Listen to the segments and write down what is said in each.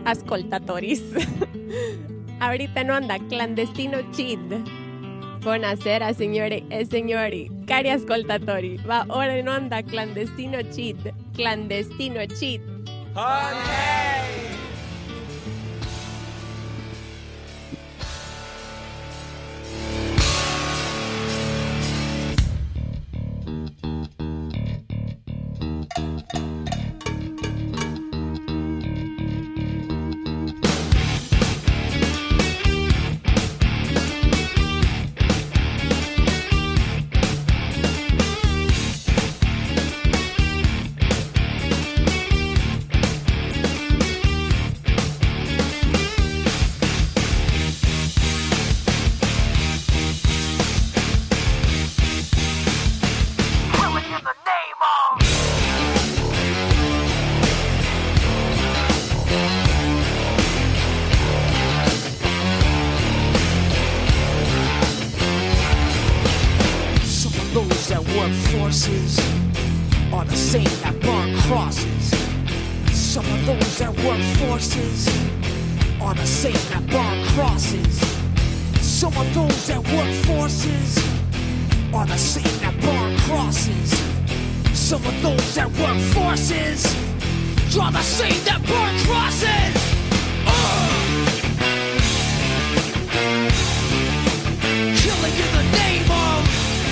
ascoltatoris. Ahorita in onda Clandestino Cid. Buonasera signore e signori, cari ascoltatori. Va ora in onda Clandestino Cid. Clandestino Cid. Olè! Are the same that burn crosses. Some of those that work forces are the same that burn crosses. Some of those that work forces are the same that burn crosses. Some of those that work forces are the same that burn crosses. Killing in the name of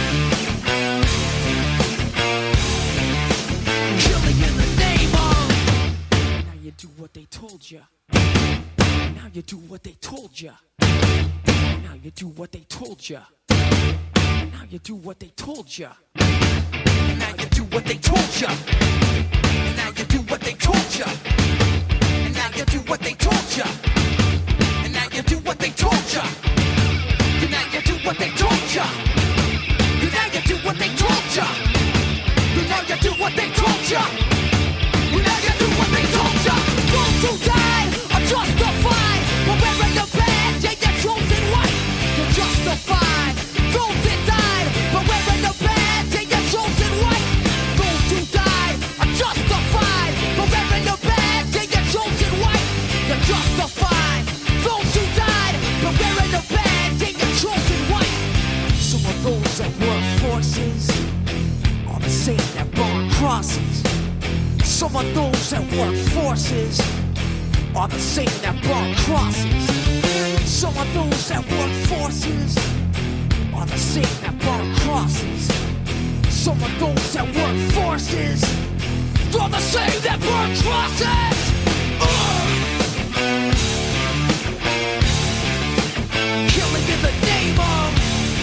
do what they told ya. Now you do what they told ya. Now you do what they told ya. Now you do what they told ya. Now you do what they told ya. Now you do what they told ya. And now you do what they told ya. And now you do what they told ya. And now you do what they told ya. And now you do what they told ya. And now you do what they told ya. And now you do what they told ya. Those who died are justified. But wearing the badge, yeah, you're chosen white. You're justified. Those that died, but wearing the badge, yeah, you're chosen white. Those who died are justified. But wearing the badge, yeah, you're chosen white. You're justified. Those who died, but wearing the badge, yeah, you're chosen white. Some of those that work forces are the same that burn crosses. Some of those that work forces are the same that burn crosses. Some of those that work forces are the same that burn crosses. Some of those that work forces are the same that burn crosses. Killing in the name of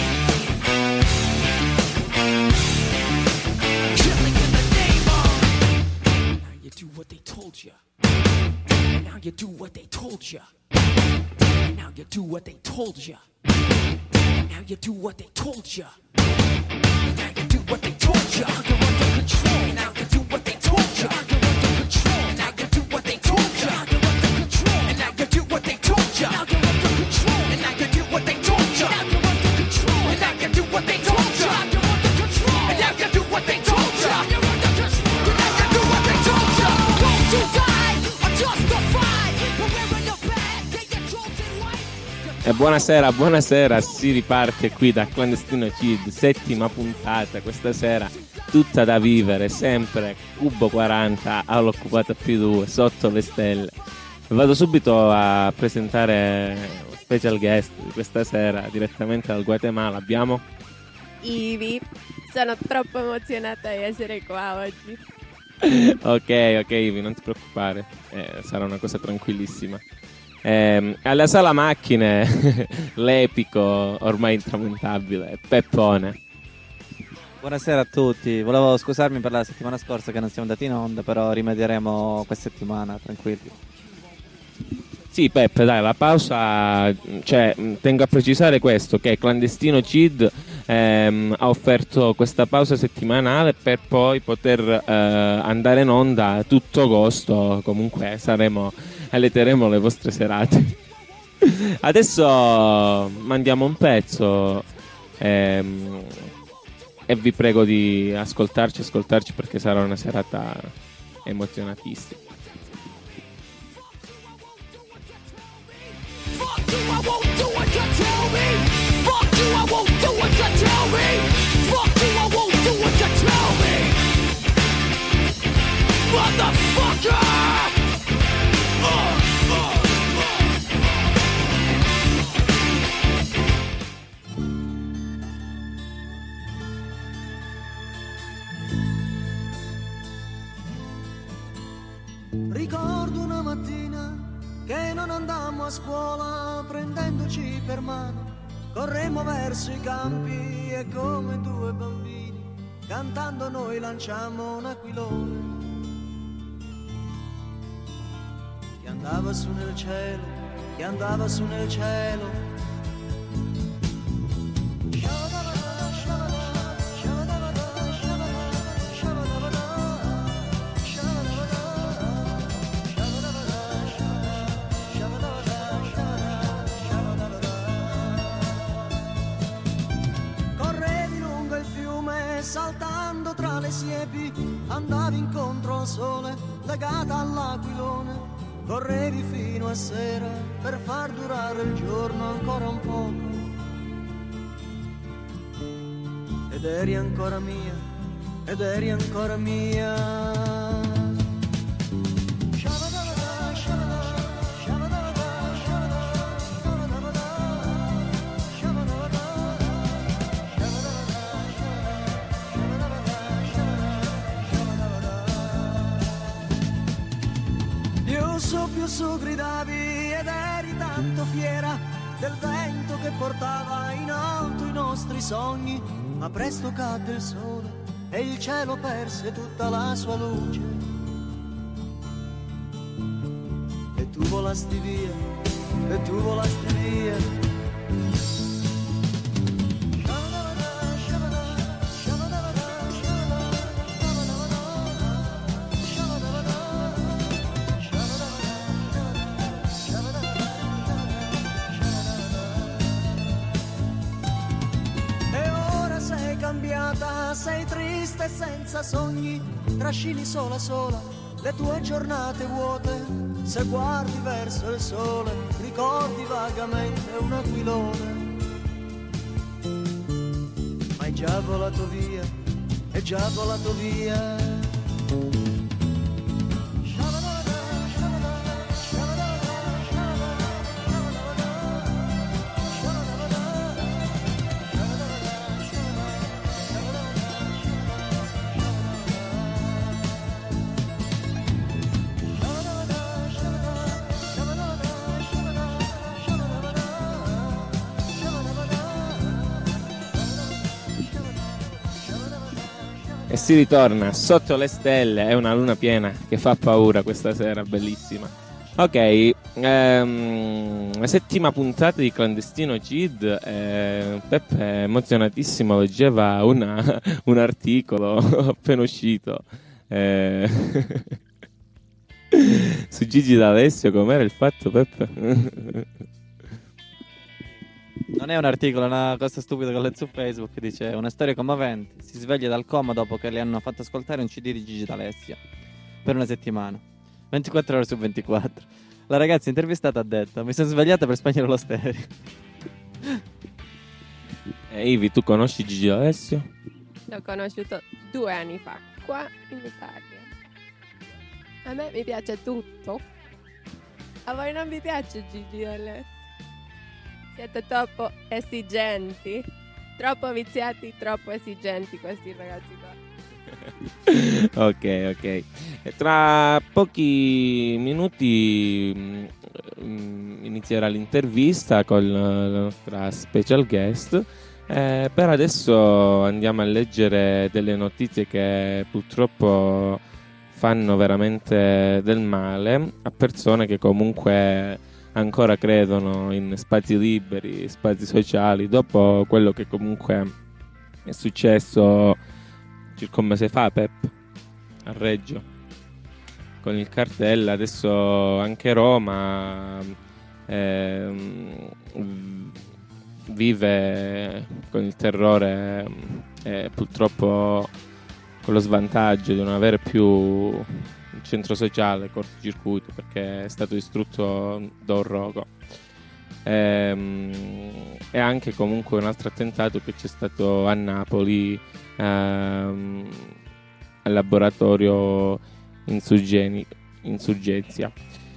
what they told you. And now you do what they told you. And now you do what they told you. And now you do what they told you. And now you do what they told you. You're under control. And now you do what they told you. You're under control. And now you do what they told you. You're under control. And now you do what they told you. Now you're under control. And now you do what they told you. Now you're under control. And now you do what they told you. You're under control. And now you do what they told you. You're under control. And now you do what they told you. To die are justified, but wearing the badge, yeah, you're chosen white. E buonasera, si riparte qui da Clandestino Cid, settima puntata, questa sera tutta da vivere, sempre Cubo 40 all'occupata P2, sotto le stelle. Vado subito a presentare lo special guest di questa sera, direttamente dal Guatemala. Abbiamo Ivi, sono troppo emozionata di essere qua oggi. Ok, Ivi, non ti preoccupare, sarà una cosa tranquillissima. Alla sala macchine, l'epico, ormai intramontabile, Peppone. Buonasera a tutti, volevo scusarmi per la settimana scorsa che non siamo andati in onda, però rimedieremo questa settimana, tranquilli. Sì, Peppe, dai, la pausa, cioè, tengo a precisare questo, che Clandestino Cid ha offerto questa pausa settimanale per poi poter andare in onda a tutto agosto. Comunque alleteremo le vostre serate. Adesso mandiamo un pezzo e vi prego di ascoltarci perché sarà una serata emozionatissima. mattina che non andammo a scuola, prendendoci per mano corremmo verso i campi e come due bambini cantando noi lanciammo un aquilone che andava su nel cielo, che andava su nel cielo. Saltando tra le siepi, andavi incontro al sole, legata all'aquilone, correvi fino a sera per far durare il giorno ancora un poco. Ed eri ancora mia, ed eri ancora mia. Più su gridavi ed eri tanto fiera del vento che portava in alto i nostri sogni, ma presto cadde il sole e il cielo perse tutta la sua luce e tu volasti via, e tu volasti via. Sei triste senza sogni, trascini sola sola le tue giornate vuote. Se guardi verso il sole, ricordi vagamente un aquilone. Ma è già volato via, è già volato via. E si ritorna sotto le stelle, è una luna piena che fa paura questa sera, bellissima. Ok, la settima puntata di Clandestino Cid, Peppe emozionatissimo leggeva un articolo appena uscito su Gigi D'Alessio. Com'era il fatto, Peppe? Non è un articolo, è una cosa stupida che ho letto su Facebook. Dice: una storia commovente. Si sveglia dal coma dopo che le hanno fatto ascoltare un CD di Gigi D'Alessio per una settimana, 24 ore su 24. La ragazza intervistata ha detto: mi sono svegliata per spegnere lo stereo. Ivi, tu conosci Gigi D'Alessio? L'ho conosciuto 2 anni fa, qua in Italia. A me mi piace tutto. A voi non vi piace Gigi D'Alessio? Siete troppo esigenti, troppo viziati, troppo esigenti questi ragazzi qua. Ok. E tra pochi minuti inizierà l'intervista con la nostra special guest. Per adesso andiamo a leggere delle notizie che purtroppo fanno veramente del male a persone che comunque ancora credono in spazi liberi, spazi sociali, dopo quello che comunque è successo circa un mese fa, Pep, a Reggio, con il cartello. Adesso anche Roma vive con il terrore e purtroppo con lo svantaggio di non avere più un centro sociale, cortocircuito, perché è stato distrutto da un rogo. E anche comunque un altro attentato che c'è stato a Napoli al laboratorio Insurgenzia.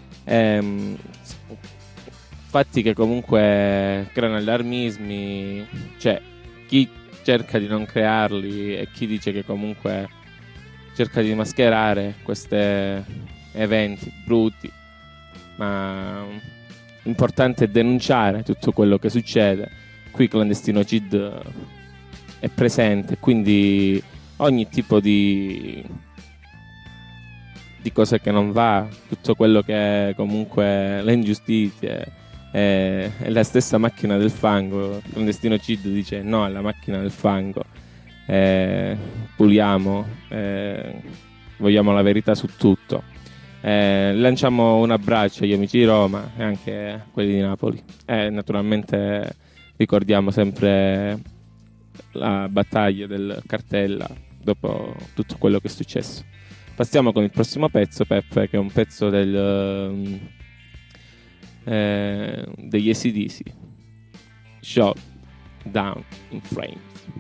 Fatti che comunque creano allarmismi, cioè chi cerca di non crearli e chi dice che comunque cerca di mascherare questi eventi brutti ma l'importante è denunciare tutto quello che succede. Qui Clandestino CID è presente, quindi ogni tipo di cose che non va, tutto quello che è comunque le ingiustizie, è la stessa macchina del fango. Clandestino CID dice no alla macchina del fango, puliamo, vogliamo la verità su tutto. Lanciamo un abbraccio agli amici di Roma e anche a quelli di Napoli, naturalmente ricordiamo sempre la battaglia del Cartella dopo tutto quello che è successo. Passiamo con il prossimo pezzo, Peppe, che è un pezzo degli AC/DC, Shot Down in Flames.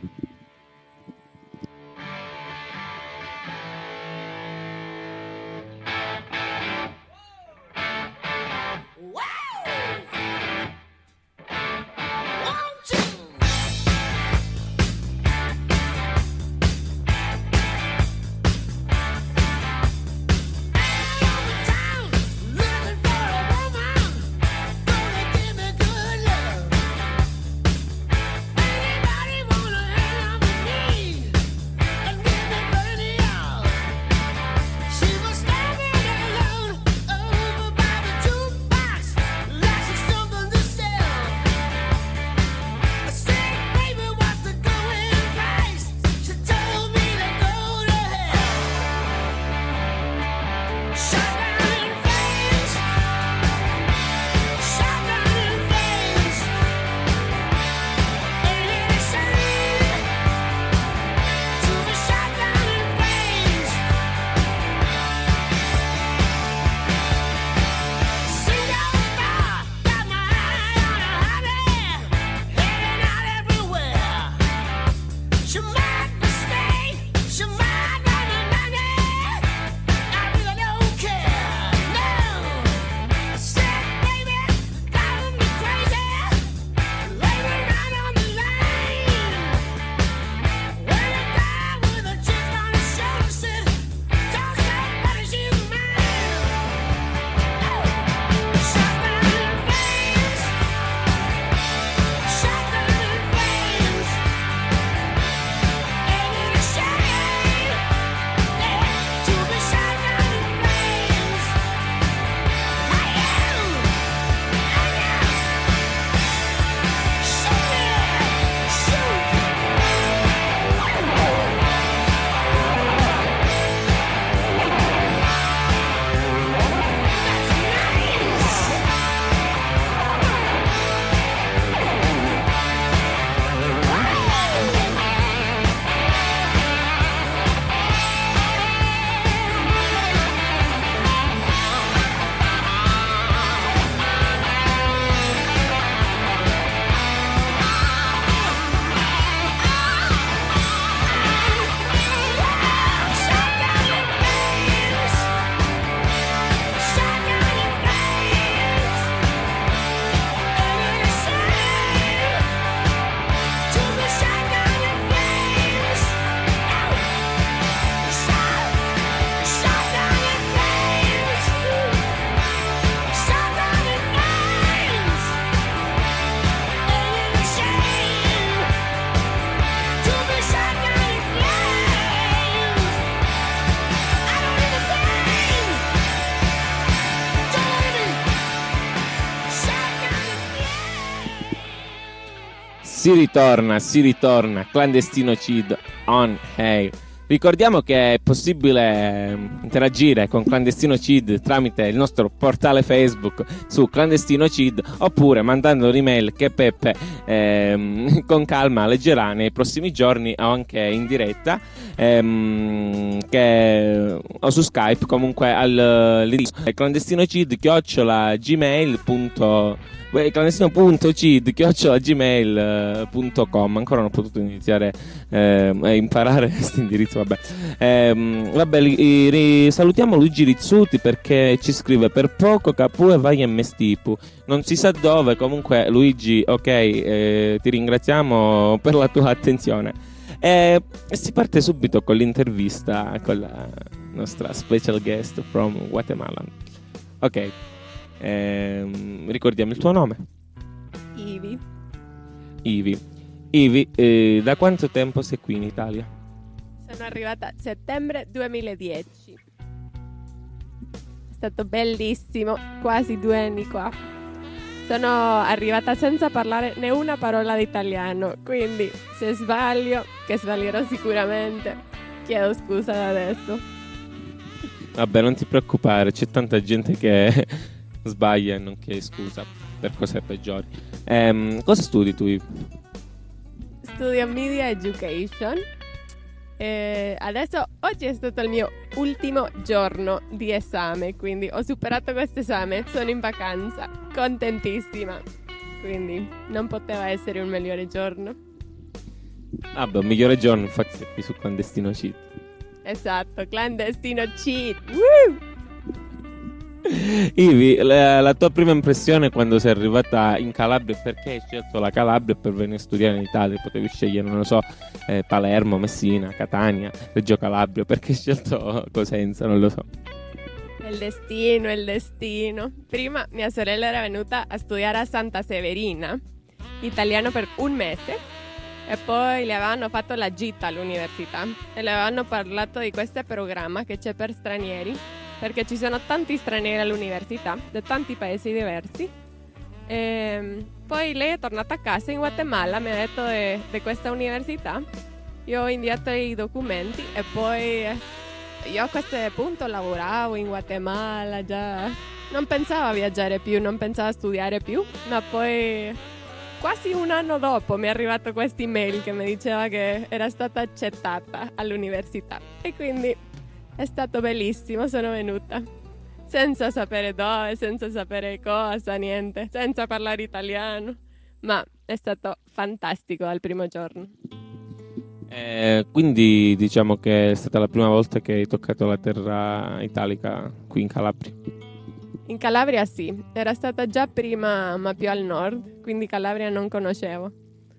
Si ritorna, Clandestino CID on air. Ricordiamo che è possibile interagire con Clandestino CID tramite il nostro portale Facebook su Clandestino CID, oppure mandando un'email che Peppe con calma leggerà nei prossimi giorni, o anche in diretta, o su Skype, comunque all'indirizzo clandestinocid@gmail.com. clandestino.cid@gmail.com. Ancora non ho potuto iniziare a imparare questo indirizzo. Salutiamo Luigi Rizzuti, perché ci scrive: per poco Capu e vai a Mestipu, non si sa dove. Comunque Luigi, ok, ti ringraziamo per la tua attenzione, e si parte subito con l'intervista con la nostra special guest from Guatemala. Ok, Ricordiamo il tuo nome. Ivi, da quanto tempo sei qui in Italia? Sono arrivata a settembre 2010. È stato bellissimo, quasi 2 anni qua. Sono arrivata senza parlare né una parola di italiano, quindi se sbaglio, che sbaglierò sicuramente, chiedo scusa da adesso. Vabbè, non ti preoccupare, c'è tanta gente che sbaglia e non chiede scusa per cose peggiori. Cosa studi tu, Ivi? Studio Media Education. Adesso oggi è stato il mio ultimo giorno di esame, quindi ho superato questo esame, sono in vacanza, contentissima, quindi non poteva essere un migliore giorno. Vabbè, un migliore giorno infatti sei qui su Clandestino Cheat. Esatto, Clandestino Cheat. Woo! Ivi, la tua prima impressione quando sei arrivata in Calabria, perché hai scelto la Calabria per venire a studiare in Italia? Potevi scegliere, non lo so, Palermo, Messina, Catania, Reggio Calabria, perché hai scelto Cosenza? Non lo so. Il destino. Prima mia sorella era venuta a studiare a Santa Severina, italiano per 1 mese, e poi le avevano fatto la gita all'università e le avevano parlato di questo programma che c'è per stranieri, perché ci sono tanti stranieri all'università da tanti paesi diversi. Poi lei è tornata a casa in Guatemala, mi ha detto di questa università. Io ho inviato i documenti e poi io a questo punto lavoravo in Guatemala già. Non pensavo a viaggiare più, non pensavo a studiare più, ma poi quasi 1 anno dopo mi è arrivato questa email che mi diceva che era stata accettata all'università, e quindi è stato bellissimo, sono venuta senza sapere dove, senza sapere cosa, niente, senza parlare italiano, ma è stato fantastico dal primo giorno. Quindi diciamo che è stata la prima volta che hai toccato la terra italica qui in Calabria. In Calabria sì, era stata già prima ma più al nord, quindi Calabria non conoscevo.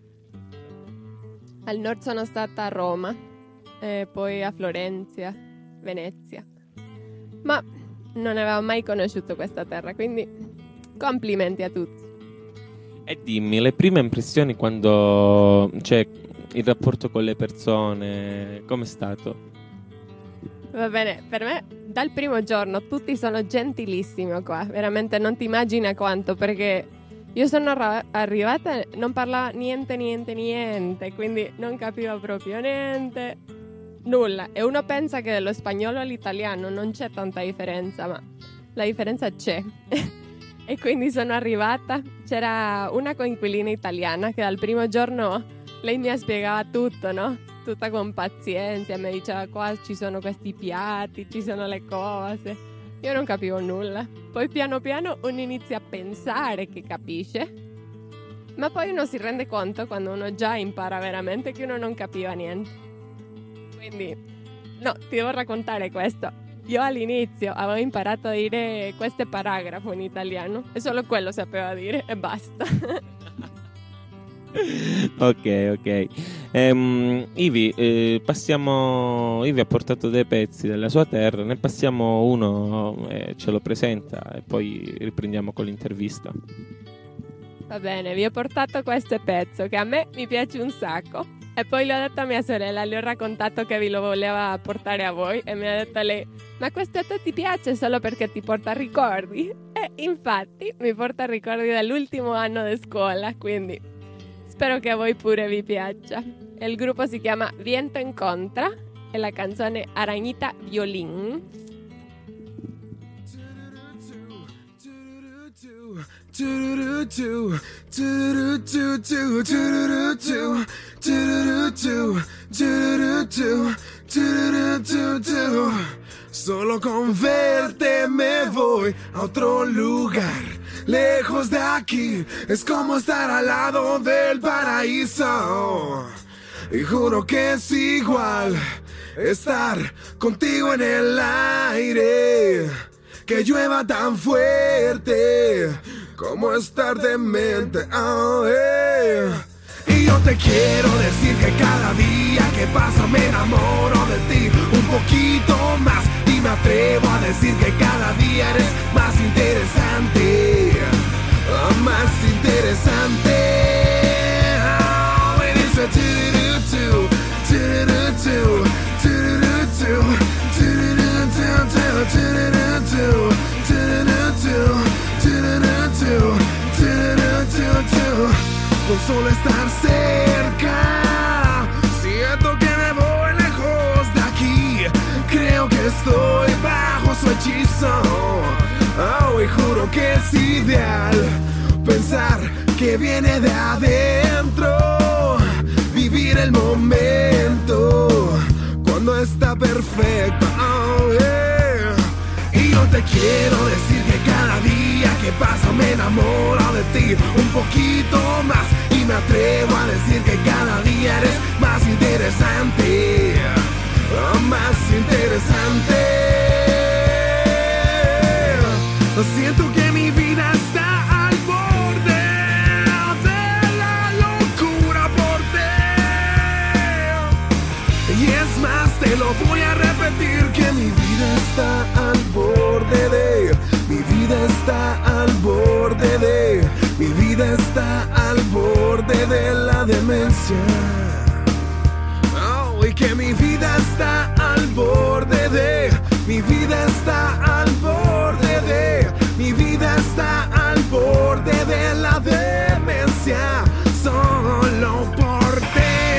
Al nord sono stata a Roma, e poi a Florenza, Venezia, ma non avevo mai conosciuto questa terra, quindi complimenti a tutti. E dimmi, le prime impressioni quando, cioè, il rapporto con le persone, com'è stato? Va bene, per me dal primo giorno tutti sono gentilissimi qua, veramente non ti immagini quanto, perché io sono arrivata e non parlava niente, quindi non capivo proprio niente, nulla. E uno pensa che dello spagnolo all'italiano non c'è tanta differenza, ma la differenza c'è. E quindi sono arrivata, c'era una coinquilina italiana che dal primo giorno lei mi spiegava tutto, no? Tutta con pazienza, mi diceva qua ci sono questi piatti, ci sono le cose. Io non capivo nulla. Poi piano piano uno inizia a pensare che capisce, ma poi uno si rende conto quando uno già impara veramente che uno non capiva niente. Quindi, no, ti devo raccontare questo. Io all'inizio avevo imparato a dire questo paragrafo in italiano e solo quello sapevo dire e basta. Ok. Ivi, Ivi ha portato dei pezzi della sua terra, ne passiamo uno, ce lo presenta e poi riprendiamo con l'intervista. Va bene, vi ho portato questo pezzo che a me mi piace un sacco. E poi l'ho detto a mia sorella, le ho raccontato che vi lo voleva portare a voi e mi ha detto lei: ma questo a te ti piace solo perché ti porta ricordi? E infatti mi porta ricordi dell'ultimo anno di scuola, quindi spero che a voi pure vi piaccia. Il gruppo si chiama Viento en Contra e la canzone Arañita Violín. Solo con verte me voy a otro lugar, lejos de aquí. Es como estar al lado del paraíso. Y juro que es igual estar contigo en el aire, que llueva tan fuerte como estar demente. Y yo te quiero decir que cada día que pasa me enamoro de ti un poquito más, y me atrevo a decir que cada día eres más interesante. con solo estar cerca. Siento que me voy lejos de aquí, creo que estoy bajo su hechizo. Oh, y juro que es ideal pensar que viene de adentro, vivir el momento cuando está perfecto. Oh, yeah. Y yo te quiero decir que cada día que pasa me enamoro de ti un poquito más, y me atrevo a decir que cada día eres más interesante, oh, más interesante. Siento que mi vida está al borde de la locura por ti. Y es más, te lo voy a repetir, que mi vida está al borde de, mi vida está al borde de, mi vida está al borde de la demencia. Oh, y que mi vida está al borde de, mi vida está al borde de, mi vida está al borde de la demencia, solo por ti.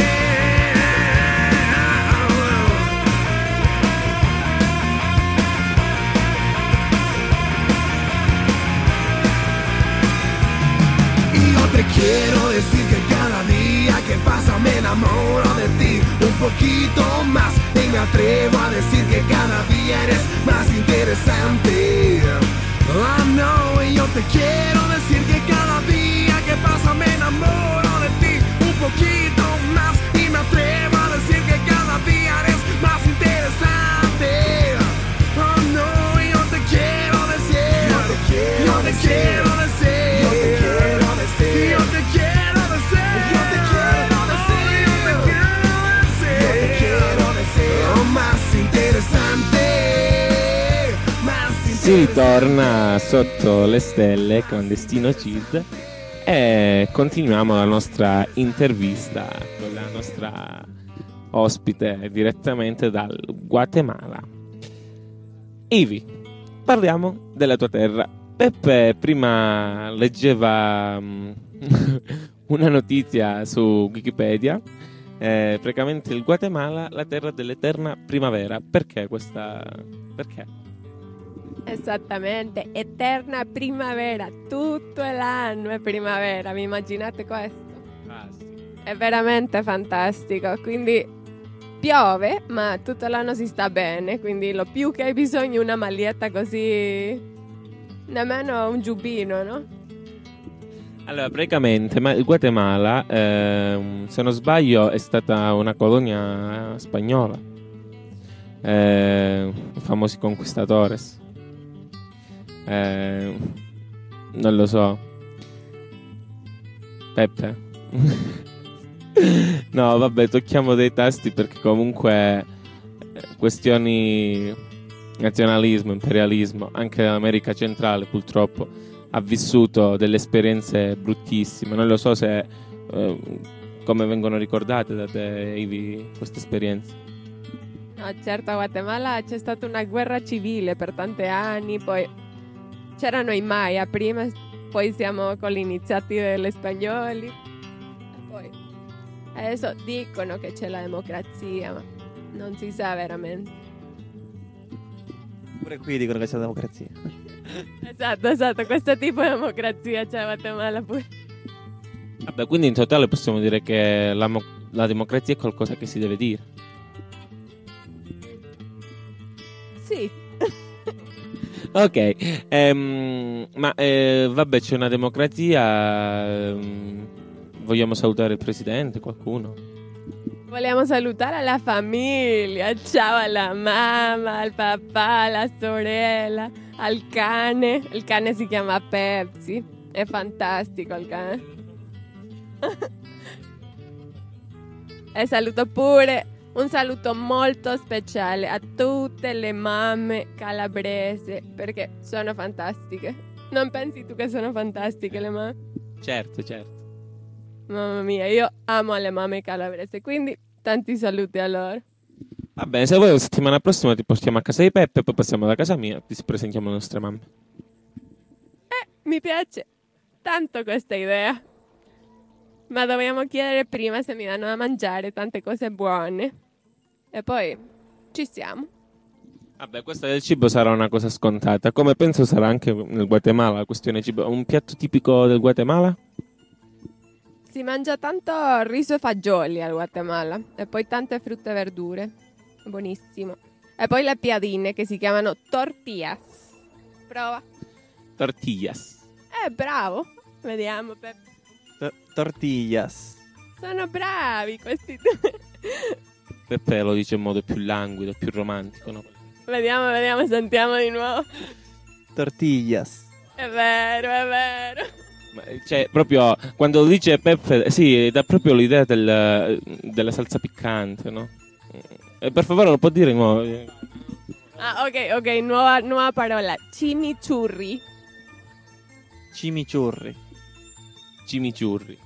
Y yo te quiero decir que cada día que pasa me enamoro de ti un poquito más, y me atrevo a decir que cada día eres más interesante. Oh no, y yo te quiero decir que cada día que pasa me enamoro de ti un poquito más, y me atrevo a decir que cada día eres más interesante. Oh no, y yo te quiero decir, yo te quiero decir, yo te quiero decir, yo te quiero decir, yo te quiero decir, yo te quiero decir, oh, más interessante. Si ritorna sotto le stelle con Destino Cid e continuiamo la nostra intervista con la nostra ospite direttamente dal Guatemala. Ivi, parliamo della tua terra. Peppe prima leggeva una notizia su Wikipedia, praticamente il Guatemala, la terra dell'eterna primavera. Perché questa? Perché? Esattamente, eterna primavera, tutto l'anno è primavera, vi immaginate questo? Ah, sì. È veramente fantastico, quindi piove, ma tutto l'anno si sta bene, quindi lo più che hai bisogno è una maglietta così, nemmeno un giubbino, no? Allora, praticamente, ma il Guatemala, se non sbaglio, è stata una colonia spagnola, i famosi conquistadores. Non lo so, Peppe. No, vabbè, tocchiamo dei tasti perché comunque questioni nazionalismo, imperialismo, anche l'America centrale purtroppo ha vissuto delle esperienze bruttissime. Non lo so se come vengono ricordate da te, Ivi, queste esperienze. No, certo, a Guatemala c'è stata una guerra civile per tanti anni, poi c'erano i Maya prima, poi siamo con gli iniziati degli spagnoli, e poi adesso dicono che c'è la democrazia, ma non si sa veramente. Pure qui dicono che c'è la democrazia. Esatto, questo tipo di democrazia c'è a Guatemala pure. Vabbè, quindi in totale possiamo dire che la democrazia è qualcosa che si deve dire. Sì. Ok, vabbè, c'è una democrazia. Vogliamo salutare il presidente, qualcuno? Vogliamo salutare la famiglia, ciao alla mamma, al papà, alla sorella, al cane. Il cane si chiama Pepsi, è fantastico il cane. E saluto pure un saluto molto speciale a tutte le mamme calabrese, perché sono fantastiche. Non pensi tu che sono fantastiche le mamme? Certo. Mamma mia, io amo le mamme calabrese, quindi tanti saluti a loro. Va bene, se vuoi la settimana prossima ti portiamo a casa di Peppe, poi passiamo da casa mia e ti presentiamo le nostre mamme. Mi piace tanto questa idea. Ma dobbiamo chiedere prima se mi danno da mangiare tante cose buone. E poi ci siamo. Vabbè, questa del cibo sarà una cosa scontata, come penso sarà anche nel Guatemala la questione cibo. Un piatto tipico del Guatemala? Si mangia tanto riso e fagioli al Guatemala. E poi tante frutte e verdure. Buonissimo. E poi le piadine che si chiamano tortillas. Prova. Tortillas. Bravo. Vediamo, Peppe. Tortillas. Sono bravi questi due. Peppe lo dice in modo più languido, più romantico, no? Vediamo, sentiamo di nuovo. Tortillas. È vero. Ma, cioè, proprio quando lo dice Peppe, sì, dà proprio l'idea della salsa piccante, no? Per favore, lo può dire di nuovo? Ah, ok, nuova parola. Chimichurri. Chimichurri. Fantastico.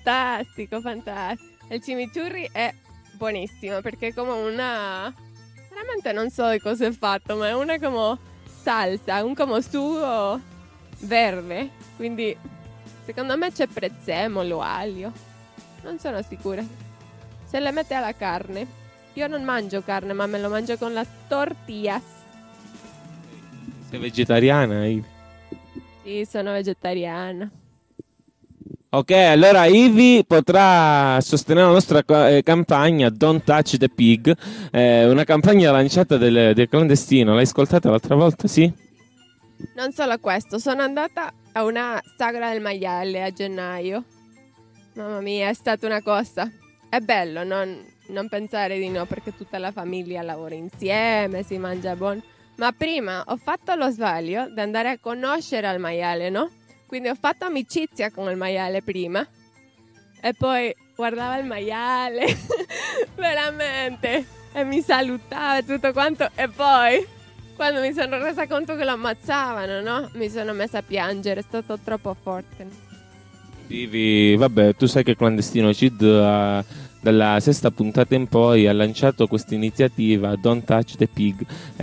Il chimichurri è buonissimo perché è come una... Veramente non so di cosa è fatto, ma è una come salsa, un come sugo verde. Quindi secondo me c'è prezzemolo, aglio. Non sono sicura. Se le mette alla carne. Io non mangio carne, ma me lo mangio con la tortillas. Sei vegetariana, Ivi? Sì, sono vegetariana. Ok, allora Ivi potrà sostenere la nostra campagna Don't Touch the Pig, una campagna lanciata del clandestino. L'hai ascoltata l'altra volta, sì? Non solo questo, sono andata a una sagra del maiale a gennaio. Mamma mia, è stata una cosa. È bello non pensare di no, perché tutta la famiglia lavora insieme, si mangia buono. Ma prima ho fatto lo sbaglio di andare a conoscere al maiale, no? Quindi ho fatto amicizia con il maiale prima e poi guardava il maiale, veramente, e mi salutava e tutto quanto. E poi, quando mi sono resa conto che lo ammazzavano, no? Mi sono messa a piangere, è stato troppo forte. Ivi, vabbè, tu sai che Clandestino Cid dalla sesta puntata in poi ha lanciato questa iniziativa Don't Touch the Pig.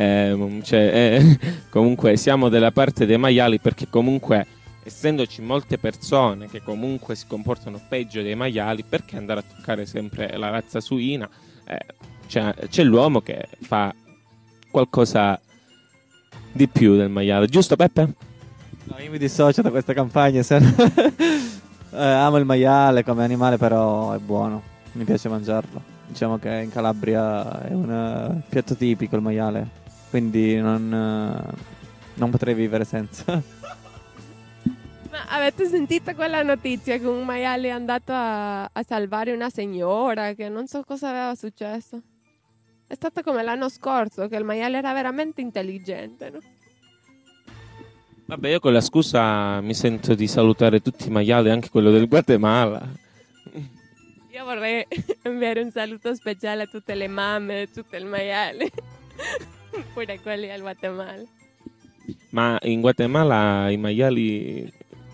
Comunque siamo dalla parte dei maiali, perché comunque, essendoci molte persone che comunque si comportano peggio dei maiali, perché andare a toccare sempre la razza suina? C'è l'uomo che fa qualcosa di più del maiale, giusto Peppe? No, io mi dissocio da questa campagna. Amo il maiale come animale, però è buono, mi piace mangiarlo. Diciamo che in Calabria è un piatto tipico il maiale, quindi non potrei vivere senza. Ma avete sentito quella notizia che un maiale è andato a salvare una signora, che non so cosa aveva successo? È stato come l'anno scorso, che il maiale era veramente intelligente, no? Vabbè, io con la scusa mi sento di salutare tutti i maiali, anche quello del Guatemala. Io vorrei inviare un saluto speciale a tutte le mamme, tutte il maiale, pure quelli al Guatemala. Ma in Guatemala i maiali...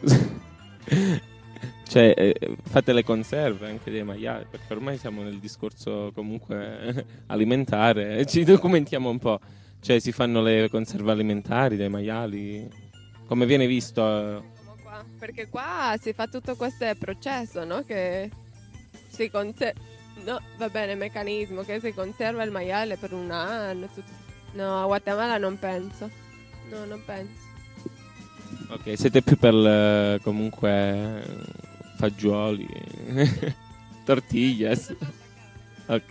cioè, fate le conserve anche dei maiali, perché ormai siamo nel discorso comunque alimentare. Ci documentiamo un po'. Cioè, si fanno le conserve alimentari dei maiali... Come viene visto? Qua, perché qua si fa tutto questo processo, no? Che si conserva... No, va bene, il meccanismo che si conserva il maiale per un anno. Tutto. No, a Guatemala non penso. No, non penso. Ok, siete più per comunque fagioli, tortillas. Ok.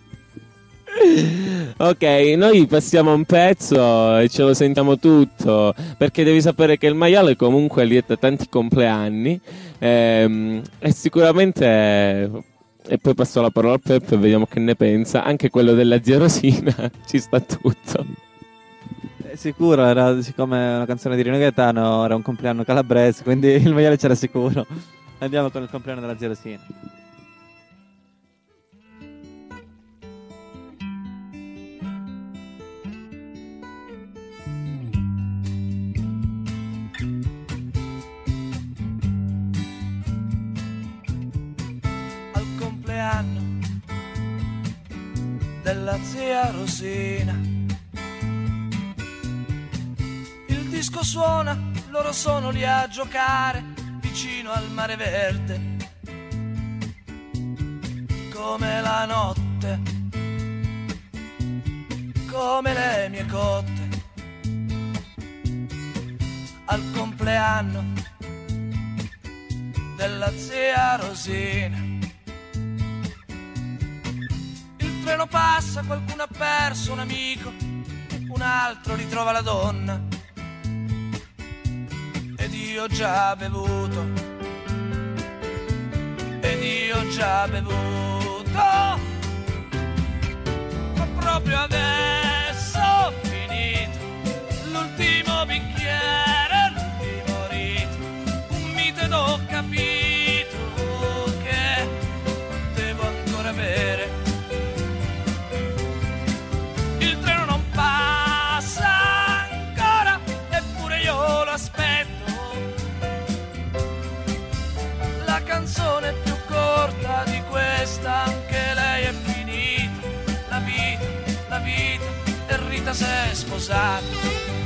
Ok, noi passiamo un pezzo e ce lo sentiamo tutto, perché devi sapere che il maiale comunque lieta tanti compleanni e sicuramente, e poi passo la parola a Peppe e vediamo che ne pensa, anche quello della zia Rosina ci sta tutto. Sicuro, siccome una canzone di Rino Gaetano era un compleanno calabrese, quindi il maiale c'era sicuro. Andiamo con il compleanno della zia Rosina. Della zia Rosina, il disco suona, loro sono lì a giocare vicino al mare verde. come la notte, come le mie cotte. Al compleanno della zia Rosina, il treno passa, qualcuno ha perso un amico, un altro ritrova la donna, ed io ho già bevuto, ed io ho già bevuto, ma proprio adesso ho finito l'ultimo bicchiere, l'ultimo rito, un mito ed ho capito che devo ancora bere. Il treno non passa ancora, eppure io lo aspetto. La canzone più corta di questa, anche lei è finita. La vita, e Rita si è sposata.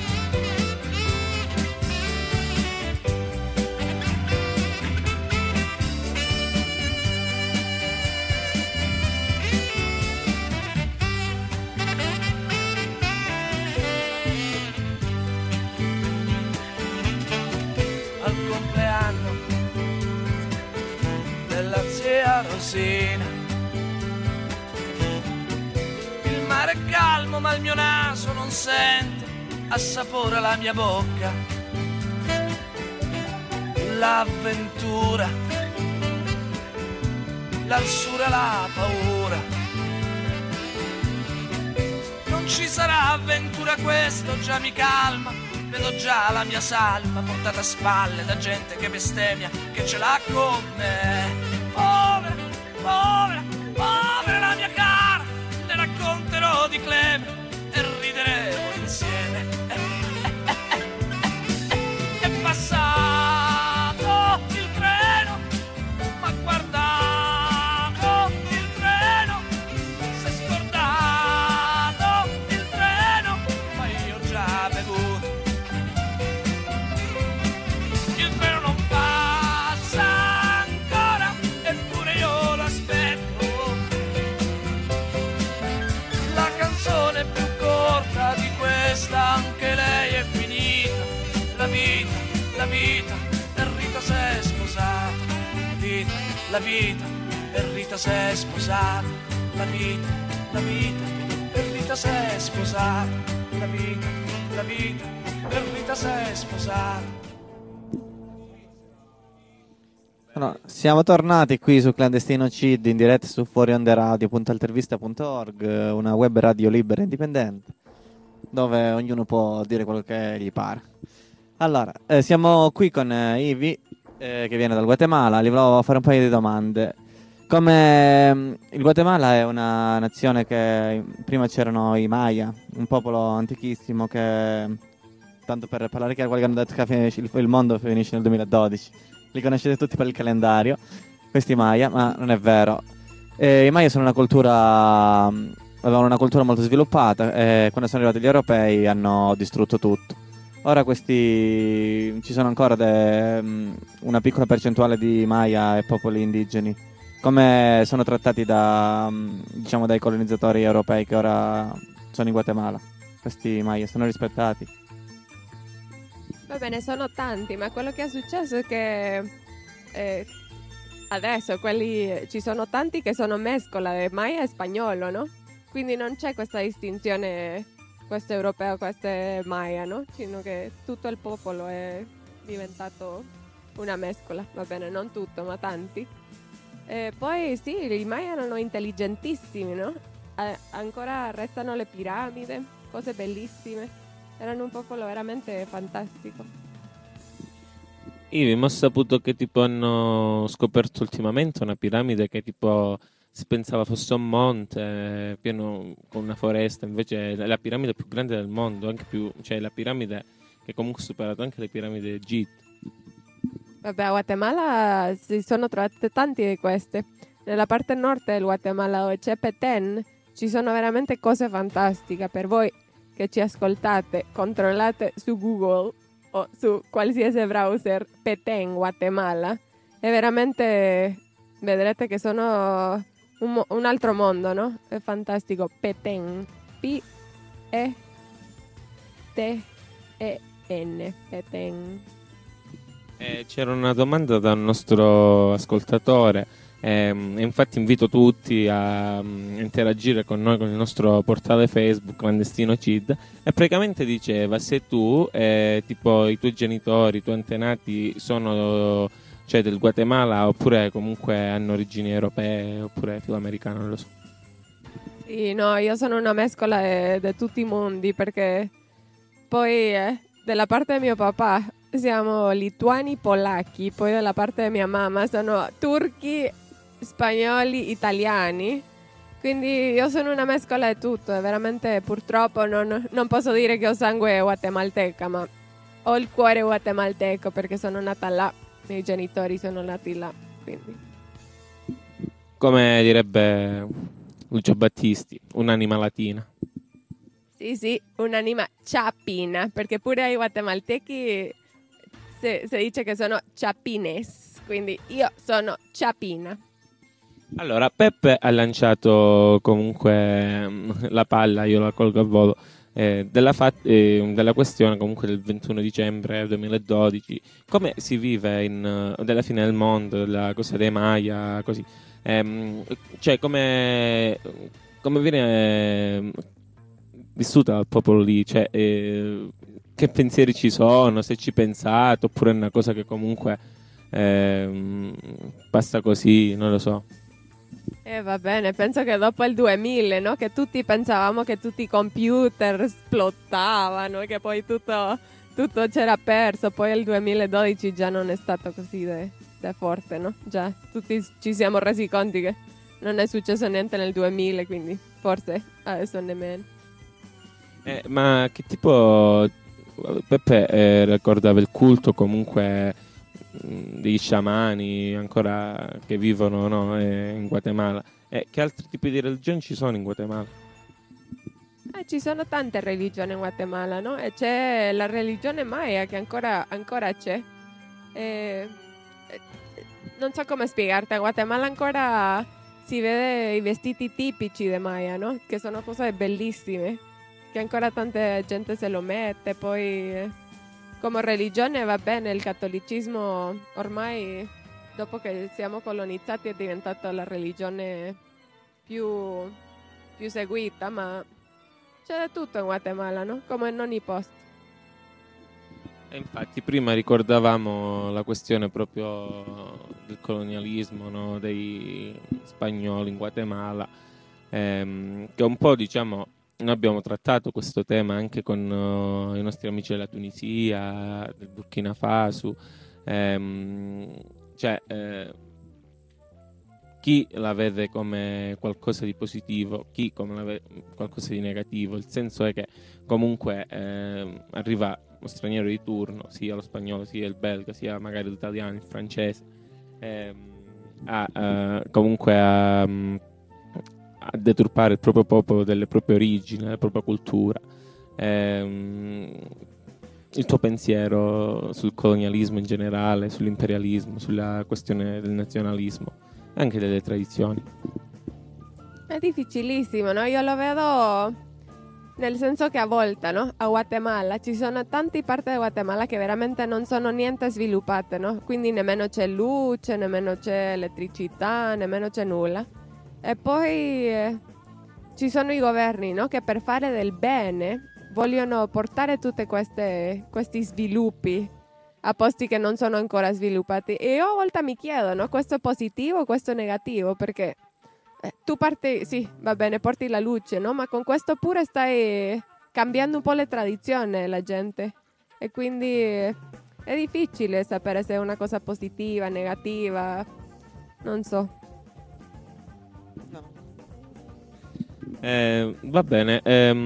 Al compleanno della zia Rosina, il mare è calmo ma il mio naso non sente, assapora la mia bocca l'avventura, l'arsura, la paura. Non ci sarà avventura, questo già mi calma. Vedo già la mia salma portata a spalle da gente che bestemmia, che ce l'ha con me. Povera, povera, povera la mia cara, le racconterò di Cleme e rideremo insieme. È passato il treno, ma guardato il treno, si è scordato il treno, ma io ho già bevuto. Il treno non passa ancora, eppure io lo aspetto. La canzone più corta di questa, anche lei è finita. La vita, e Rita si è sposata. La vita, e Rita si è sposata. La vita, e Rita si è sposata. La vita, e Rita si è sposata. No, siamo tornati qui su Clandestino CID in diretta su fuorionderadio.altervista.org, una web radio libera e indipendente, dove ognuno può dire quello che gli pare. Allora, siamo qui con Ivi, che viene dal Guatemala. Gli volevo fare un paio di domande. Come il Guatemala è una nazione che prima c'erano i Maya, un popolo antichissimo che, tanto per parlare chiaro, quelli che hanno detto che il mondo finisce nel 2012. Li conoscete tutti per il calendario, questi Maya, ma non è vero. I Maya sono avevano una cultura molto sviluppata e quando sono arrivati gli europei hanno distrutto tutto. Ora ci sono ancora una piccola percentuale di Maya e popoli indigeni. Come sono trattati dai colonizzatori europei che ora sono in Guatemala? Questi Maya sono rispettati? Va bene, sono tanti, ma quello che è successo è che adesso ci sono tanti che sono mescola di Maya e spagnolo, no? Quindi non c'è questa distinzione, questo europeo, questo è Maya, no? Sino che tutto il popolo è diventato una mescola, va bene, non tutto, ma tanti. Poi sì, i Maya erano intelligentissimi, no? Ancora restano le piramidi, cose bellissime. Erano un popolo veramente fantastico. Ivi, ma ho saputo che tipo hanno scoperto ultimamente una piramide che tipo si pensava fosse un monte pieno con una foresta, invece è la piramide più grande del mondo, anche più, cioè la piramide che comunque ha superato anche le piramidi d'Egitto. Vabbè, a Guatemala si sono trovate tante di queste. Nella parte nord del Guatemala, dove c'è Petén, ci sono veramente cose fantastiche. Per voi che ci ascoltate, controllate su Google o su qualsiasi browser Petén Guatemala e veramente vedrete che sono un altro mondo, no? È fantastico. Petén. P-E-T-E-N. Petén. C'era una domanda da un nostro ascoltatore. Infatti invito tutti a interagire con noi con il nostro portale Facebook Clandestino CID, e praticamente diceva se tu tipo i tuoi genitori, i tuoi antenati sono del Guatemala, oppure comunque hanno origini europee oppure filoamericane, non lo so. Sì, no, io sono una mescola di tutti i mondi, perché poi della parte di mio papà siamo lituani, polacchi, poi dalla parte di mia mamma sono turchi, spagnoli, italiani, quindi io sono una mescola di tutto, e veramente purtroppo non posso dire che ho sangue guatemalteca, ma ho il cuore guatemalteco perché sono nata là, i miei genitori sono nati là, quindi. Come direbbe Lucio Battisti, un'anima latina. Sì, un'anima ciapina, perché pure ai guatemaltechi si dice che sono ciapines, quindi io sono ciapina. Allora, Peppe ha lanciato comunque la palla, io la colgo a volo, della questione comunque del 21 dicembre 2012, come si vive della fine del mondo, della cosa dei Maya, così. Cioè, come viene vissuta dal popolo lì, cioè, che pensieri ci sono, se ci pensate, oppure è una cosa che comunque passa così, non lo so. Va bene, penso che dopo il 2000, no? Che tutti pensavamo che tutti i computer esplottavano, che poi tutto c'era perso, poi il 2012 già non è stato così de forte, no? Già tutti ci siamo resi conti che non è successo niente nel 2000, quindi forse adesso nemmeno. Ma che tipo... Peppe ricordava il culto comunque degli sciamani ancora che vivono, no, in Guatemala. Che altri tipi di religioni ci sono in Guatemala? Ci sono tante religioni in Guatemala, no? E c'è la religione Maya che ancora c'è. Non so come spiegarti, a Guatemala ancora si vede i vestiti tipici dei Maya, no? Che sono cose bellissime, che ancora tanta gente se lo mette. Poi come religione va bene, il cattolicesimo ormai, dopo che siamo colonizzati, è diventato la religione più seguita, ma c'è di tutto in Guatemala, no? Come in ogni posto. E infatti prima ricordavamo la questione proprio del colonialismo, no, dei spagnoli in Guatemala, che un po', diciamo, noi abbiamo trattato questo tema anche con i nostri amici della Tunisia, del Burkina Faso, chi la vede come qualcosa di positivo, chi come la vede qualcosa di negativo. Il senso è che comunque arriva lo straniero di turno, sia lo spagnolo, sia il belga, sia magari l'italiano, il francese, comunque a deturpare il proprio popolo delle proprie origini, della propria cultura. Il tuo pensiero sul colonialismo in generale, sull'imperialismo, sulla questione del nazionalismo, anche delle tradizioni? È difficilissimo, no? Io lo vedo nel senso che a volte, no? A Guatemala ci sono tante parti di Guatemala che veramente non sono niente sviluppate, no? Quindi nemmeno c'è luce, nemmeno c'è elettricità, nemmeno c'è nulla. E poi ci sono i governi, no? Che per fare del bene vogliono portare tutti questi sviluppi a posti che non sono ancora sviluppati. E io a volte mi chiedo, no? Questo è positivo o questo è negativo? Perché tu parti, sì, va bene, porti la luce, no? Ma con questo pure stai cambiando un po' le tradizioni della gente. E quindi è difficile sapere se è una cosa positiva, negativa, non so. Va bene,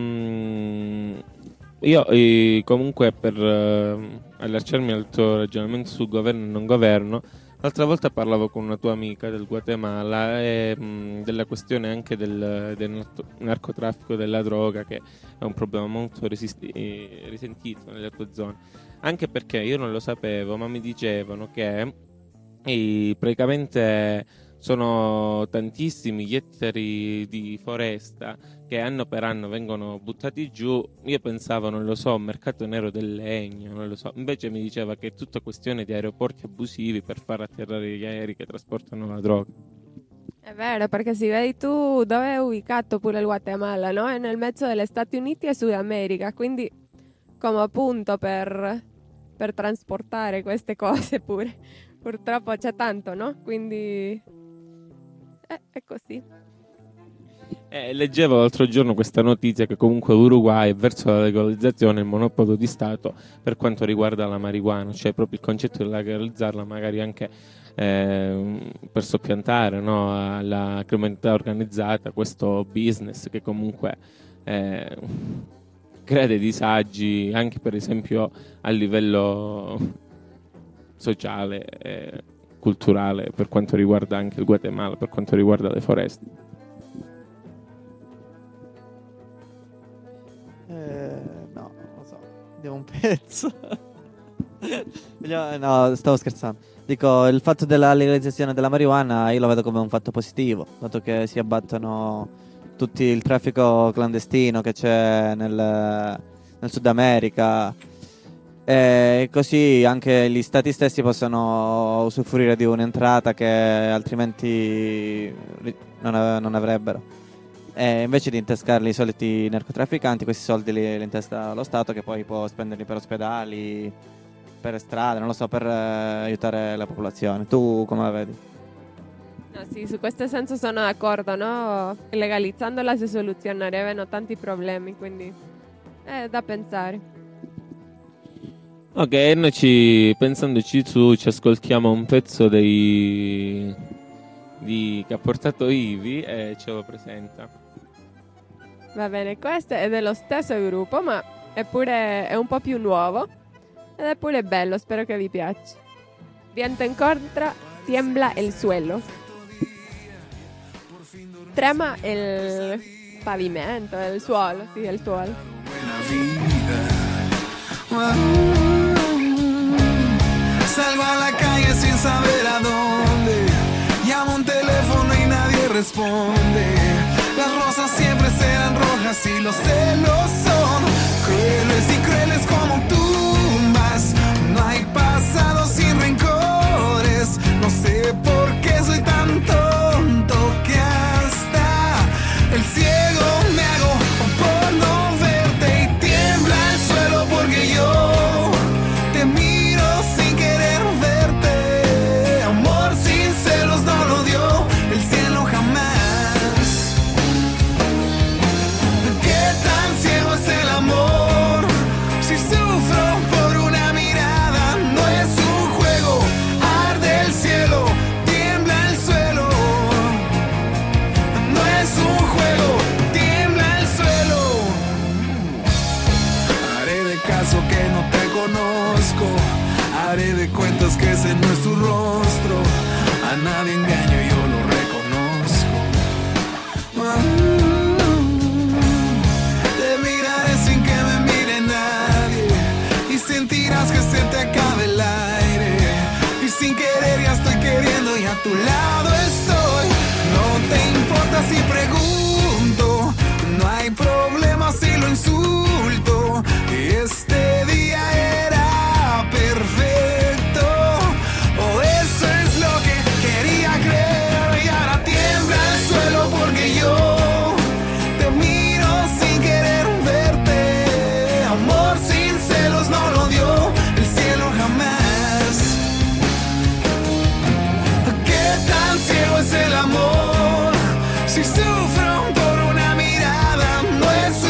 io comunque per allacciarmi al tuo ragionamento sul governo e non governo, l'altra volta parlavo con una tua amica del Guatemala della questione anche del narcotraffico della droga, che è un problema molto risentito nelle tue zone, anche perché io non lo sapevo, ma mi dicevano che praticamente sono tantissimi gli ettari di foresta che anno per anno vengono buttati giù. Io pensavo, non lo so, un mercato nero del legno, non lo so. Invece mi diceva che è tutta questione di aeroporti abusivi per far atterrare gli aerei che trasportano la droga. È vero, perché se vedi tu dove è ubicato pure il Guatemala, no? È nel mezzo degli Stati Uniti e Sud America, quindi come appunto per trasportare queste cose pure. Purtroppo c'è tanto, no? Quindi è così. Leggevo l'altro giorno questa notizia che comunque l'Uruguay è verso la legalizzazione, il monopolio di Stato per quanto riguarda la marijuana, cioè proprio il concetto di legalizzarla magari anche per soppiantare, no, alla criminalità organizzata, questo business che comunque crea disagi anche per esempio a livello sociale e culturale per quanto riguarda anche il Guatemala, per quanto riguarda le foreste. No, non lo so, vediamo un pezzo. No, stavo scherzando. Dico, il fatto della legalizzazione della marijuana io lo vedo come un fatto positivo, dato che si abbattono tutto il traffico clandestino che c'è nel Sud America, e così anche gli stati stessi possono usufruire di un'entrata che altrimenti non avrebbero. E invece di intescarli i soliti narcotrafficanti, questi soldi li intesta lo Stato, che poi può spenderli per ospedali, per strade, non lo so, per aiutare la popolazione. Tu come la vedi? No, sì, su questo senso sono d'accordo, no? Legalizzandola si soluzionerebbero tanti problemi, quindi è da pensare. Ok, noi pensandoci su, ci ascoltiamo un pezzo che ha portato Ivi e ce lo presenta. Va bene, questo è dello stesso gruppo, ma eppure è un po' più nuovo ed è pure bello, spero che vi piaccia. Viento in contra, tiembla il suelo. Trema il pavimento, il suolo, sì, il suolo. Salgo a la calle sin saber a dónde. Llamo un teléfono y nadie responde. Las rosas siempre serán rojas y los celos son crueles y crueles como tumbas. No hay pasado sin rencores. No sé por qué soy tan tonto que hasta el ciego me hago por no verte y tiembla el suelo porque yo te miro sin querer verte. Amor sin celos no lo dio el cielo jamás. ¿Qué tan ciego es el amor? Si sufro por una mirada, no es un juego. Arde el cielo, tiembla el suelo. No es un juego, tiembla el suelo. Haré de caso que no te conozco. Haré de cuentas que ese no es tu rostro. A nadie engaño, yo lo reconozco. Te miraré sin que me mire nadie. Y sentirás que se te acabe el aire. Y sin querer ya estoy queriendo y a tu lado estoy. No te importa si pregunto. No hay problema si lo insulto. Este día era perfecto. O eso es lo que quería creer. Y ahora tiembla el suelo porque yo te miro sin querer verte. Amor sin celos no lo dio el cielo jamás. ¿Qué tan ciego es el amor? Si sufro por una mirada, no es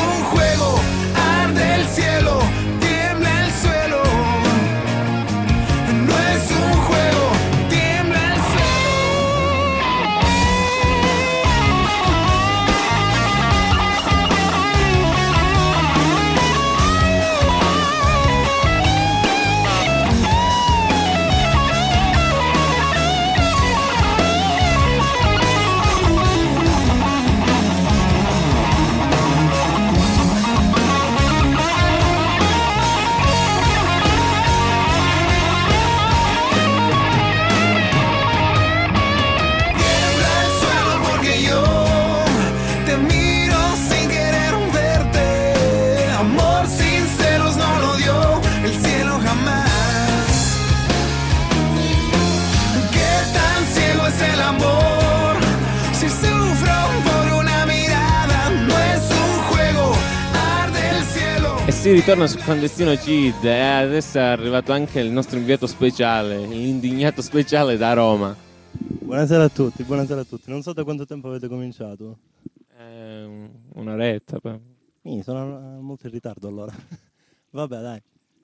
si ritorna su Clandestino Cid e adesso è arrivato anche il nostro inviato speciale, l'indignato speciale da Roma. Buonasera a tutti, buonasera a tutti. Non so da quanto tempo avete cominciato. Un'oretta. Sono molto in ritardo allora. Vabbè, dai.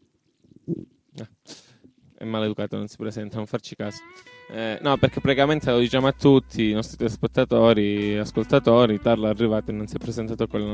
È maleducato, non si presenta, non farci caso. No, perché praticamente lo diciamo a tutti i nostri telespettatori, ascoltatori. Tarlo è arrivato e non si è presentato con il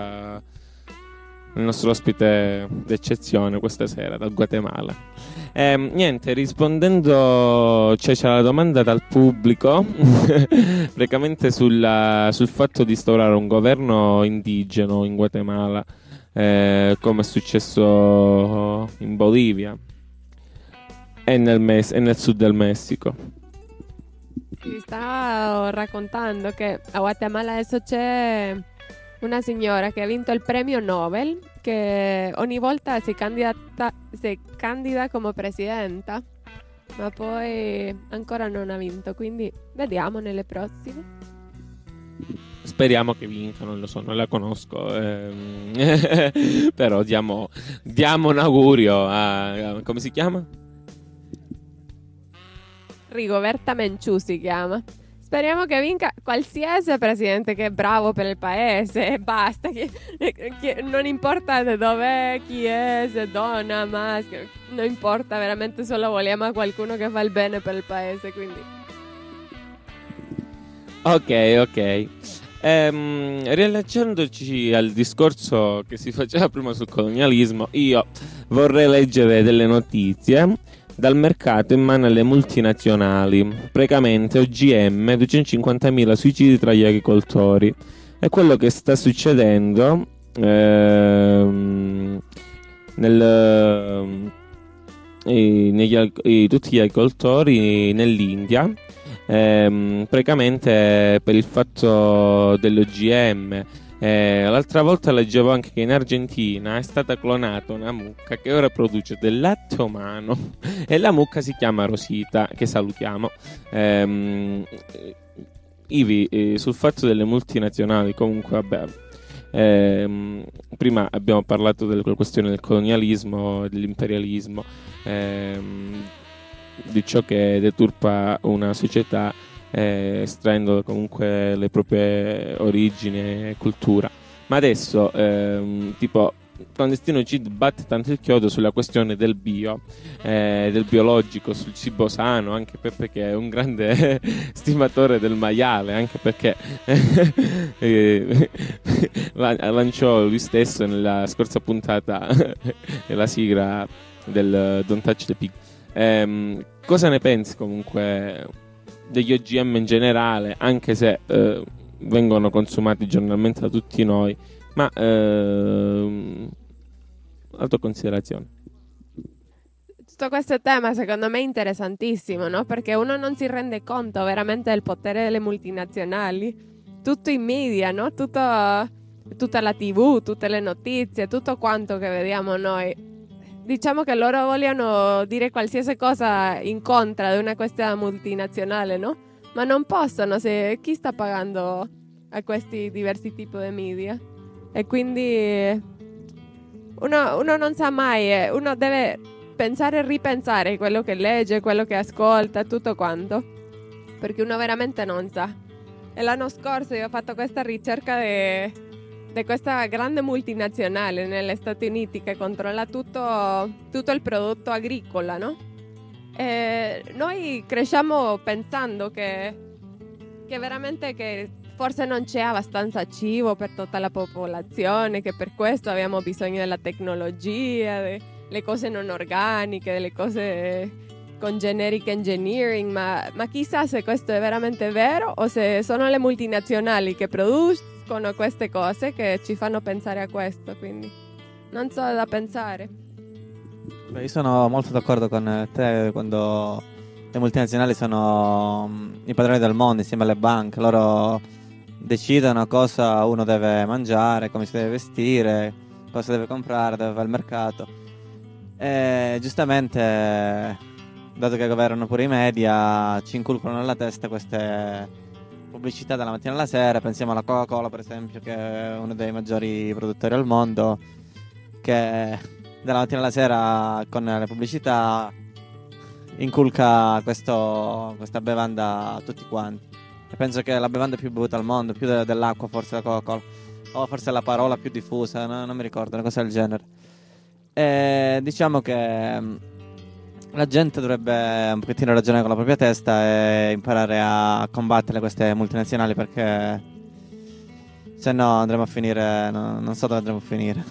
nostro ospite d'eccezione questa sera dal Guatemala. Niente, rispondendo, c'era la domanda dal pubblico praticamente sul fatto di instaurare un governo indigeno in Guatemala, come è successo in Bolivia e nel sud del Messico. Vi stavo raccontando che a Guatemala adesso c'è una signora che ha vinto il premio Nobel, che ogni volta si candida come presidenta, ma poi ancora non ha vinto, quindi vediamo nelle prossime. Speriamo che vinca, non lo so, non la conosco, però diamo un augurio a come si chiama? Rigoberta Menchú si chiama. Speriamo che vinca qualsiasi presidente che è bravo per il paese e basta, che non importa da dov'è, chi è, se è donna, maschio, non importa, veramente solo vogliamo qualcuno che fa il bene per il paese, quindi. Ok. Riallacciandoci al discorso che si faceva prima sul colonialismo, io vorrei leggere delle notizie dal mercato in mano alle multinazionali. Praticamente OGM, 250.000 suicidi tra gli agricoltori. È quello che sta succedendo tutti gli agricoltori nell'India, praticamente per il fatto dell'OGM. L'altra volta leggevo anche che in Argentina è stata clonata una mucca che ora produce del latte umano e la mucca si chiama Rosita, che salutiamo. Ivi, sul fatto delle multinazionali, comunque vabbè, prima abbiamo parlato della questione del colonialismo, dell'imperialismo, di ciò che deturpa una società, estraendo comunque le proprie origini e cultura. Ma adesso tipo Clandestino Cid batte tanto il chiodo sulla questione del del biologico, sul cibo sano, anche Peppe che è un grande stimatore del maiale, anche perché lanciò lui stesso nella scorsa puntata la sigla del Don't Touch the Pig. Cosa ne pensi comunque degli OGM in generale, anche se vengono consumati giornalmente da tutti noi, ma la tua considerazione? Tutto questo tema secondo me è interessantissimo, no? Perché uno non si rende conto veramente del potere delle multinazionali. Tutto i media, no? Tutta la TV, tutte le notizie, tutto quanto che vediamo noi. Diciamo che loro vogliono dire qualsiasi cosa in contra di una questione multinazionale, no? Ma non possono, se chi sta pagando a questi diversi tipi di media? E quindi uno non sa mai, uno deve pensare e ripensare quello che legge, quello che ascolta, tutto quanto, perché uno veramente non sa. E l'anno scorso io ho fatto questa ricerca di questa grande multinazionale negli Stati Uniti che controlla tutto il prodotto agricolo, no? E noi cresciamo pensando che veramente che forse non c'è abbastanza cibo per tutta la popolazione, che per questo abbiamo bisogno della tecnologia, delle cose non organiche, delle cose con generic engineering, ma chissà se questo è veramente vero o se sono le multinazionali che producono queste cose che ci fanno pensare a questo, quindi non so da pensare. Beh, io sono molto d'accordo con te quando le multinazionali sono i padroni del mondo insieme alle banche. Loro decidono cosa uno deve mangiare, come si deve vestire, cosa deve comprare, dove va al mercato. E giustamente, dato che governano pure i media, ci inculcano nella testa queste pubblicità dalla mattina alla sera. Pensiamo alla Coca-Cola, per esempio, che è uno dei maggiori produttori al mondo, che dalla mattina alla sera con le pubblicità inculca questa bevanda a tutti quanti. E penso che è la bevanda più bevuta al mondo, più dell'acqua, forse la Coca-Cola, o forse la parola più diffusa, non mi ricordo, una cosa del genere. E diciamo che la gente dovrebbe un pochettino ragionare con la propria testa e imparare a combattere queste multinazionali, perché se no andremo a finire, non so dove andremo a finire.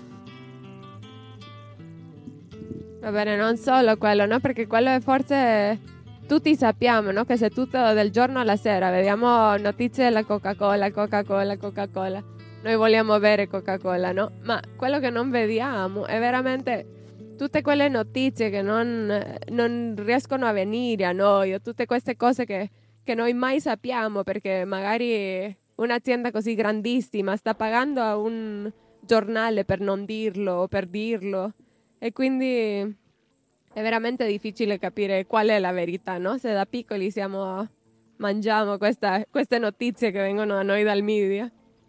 Va bene, non solo quello, no? Perché quello è forse tutti sappiamo, no? Che se tutto del giorno alla sera vediamo notizie della Coca-Cola, Coca-Cola, Coca-Cola, noi vogliamo bere Coca-Cola, no? Ma quello che non vediamo è veramente tutte quelle notizie che non riescono a venire a noi, o tutte queste cose che noi mai sappiamo, perché magari un'azienda così grandissima sta pagando a un giornale per non dirlo o per dirlo. E quindi è veramente difficile capire qual è la verità, no? Se da piccoli mangiamo queste notizie che vengono a noi dal media.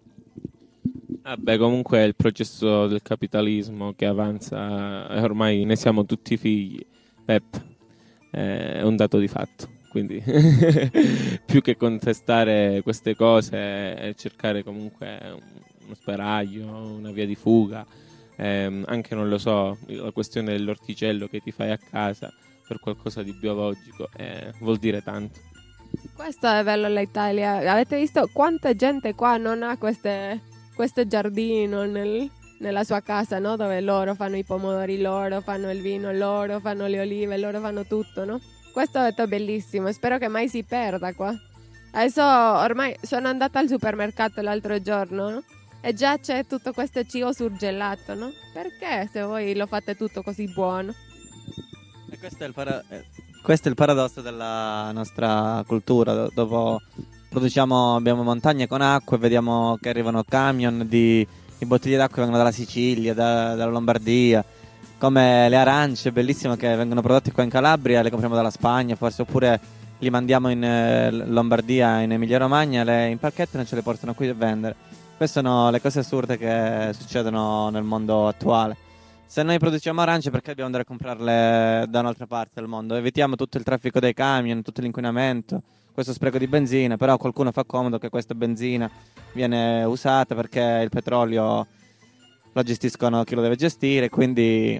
Vabbè, comunque è il processo del capitalismo che avanza e ormai ne siamo tutti figli. Pep, è un dato di fatto. Quindi più che contestare queste cose è cercare comunque uno spiraglio, una via di fuga. Anche non lo so, la questione dell'orticello che ti fai a casa per qualcosa di biologico vuol dire tanto. Questo è bello l'Italia. Avete visto quanta gente qua non ha questo giardino nella sua casa, no? Dove loro fanno i pomodori, loro fanno il vino, loro fanno le olive, loro fanno tutto, no? Questo è bellissimo, spero che mai si perda qua. Adesso ormai sono andata al supermercato l'altro giorno, no? E già c'è tutto questo cibo surgelato, no? Perché se voi lo fate tutto così buono? E questo è il paradosso della nostra cultura. Dopo abbiamo montagne con acqua e vediamo che arrivano camion di bottiglie d'acqua che vengono dalla Sicilia, dalla Lombardia, come le arance bellissime che vengono prodotte qua in Calabria, le compriamo dalla Spagna forse, oppure li mandiamo in Lombardia, in Emilia Romagna, le impacchettano e ce le portano qui a vendere. Queste sono le cose assurde che succedono nel mondo attuale. Se noi produciamo arance, perché dobbiamo andare a comprarle da un'altra parte del mondo? Evitiamo tutto il traffico dei camion, tutto l'inquinamento, questo spreco di benzina, però qualcuno fa comodo che questa benzina viene usata perché il petrolio lo gestiscono chi lo deve gestire, quindi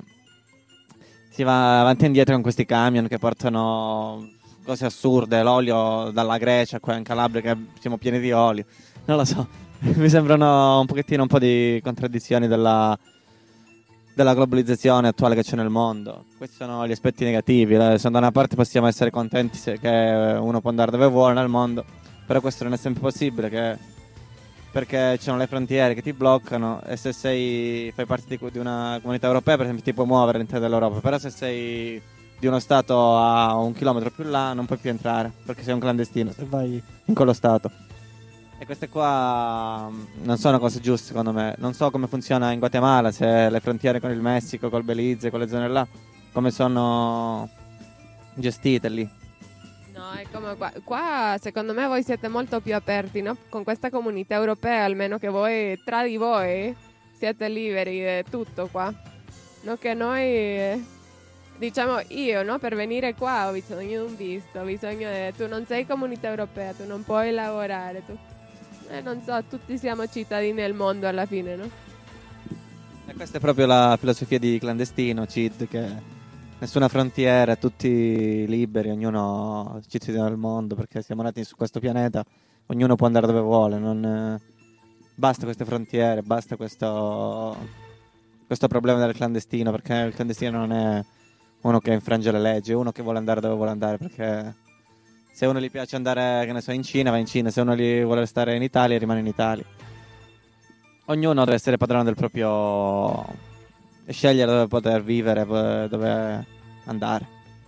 si va avanti e indietro con questi camion che portano cose assurde, l'olio dalla Grecia qua in Calabria che siamo pieni di olio, non lo so. Mi sembrano un po' di contraddizioni della globalizzazione attuale che c'è nel mondo. Questi sono gli aspetti negativi. Se da una parte possiamo essere contenti che uno può andare dove vuole nel mondo, però questo non è sempre possibile, perché ci sono le frontiere che ti bloccano, e se fai parte di una comunità europea, per esempio, ti puoi muovere all'interno dell'Europa, però se sei di uno stato a 1 chilometro più là non puoi più entrare perché sei un clandestino se vai in quello stato. E queste qua non sono cose giuste, secondo me. Non so come funziona in Guatemala, se le frontiere con il Messico, col Belize, quelle zone là, come sono gestite lì. No, è come qua secondo me voi siete molto più aperti, no? Con questa comunità europea, almeno che voi, tra di voi, siete liberi di tutto qua. No, che noi, diciamo io, no? Per venire qua ho bisogno di un visto, tu non sei comunità europea, tu non puoi lavorare, tu... non so, tutti siamo cittadini del mondo alla fine, no? E questa è proprio la filosofia di Clandestino, CID, che nessuna frontiera, tutti liberi, ognuno cittadino del mondo, perché siamo nati su questo pianeta, ognuno può andare dove vuole, non basta queste frontiere, basta questo problema del clandestino, perché il clandestino non è uno che infrange le leggi, è uno che vuole andare dove vuole andare, perché se uno gli piace andare, che ne so, in Cina, va in Cina. Se uno gli vuole stare in Italia, rimane in Italia. Ognuno deve essere padrone del proprio... e scegliere dove poter vivere, dove andare.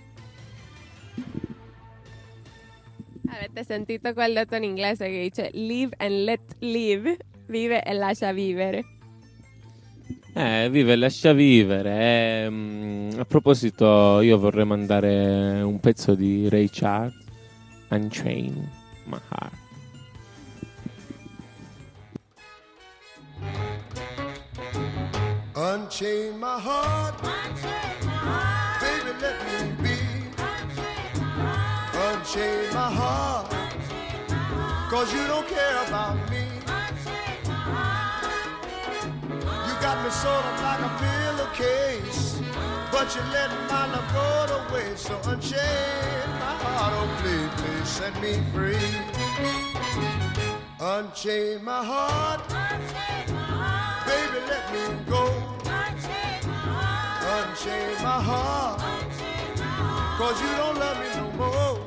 Avete sentito quel detto in inglese che dice live and let live? Vive e lascia vivere. Vive e lascia vivere. A proposito, io vorrei mandare un pezzo di Ray Charles, Unchain My Heart. Unchain my heart, baby, let me be. Unchain my heart, 'cause you don't care about me. You got me sort of like a pillowcase, but you let my love go to waste. So unchain my heart, oh please, please set me free. Unchain my heart, baby, let me go. Unchain my heart, 'cause you don't love me no more.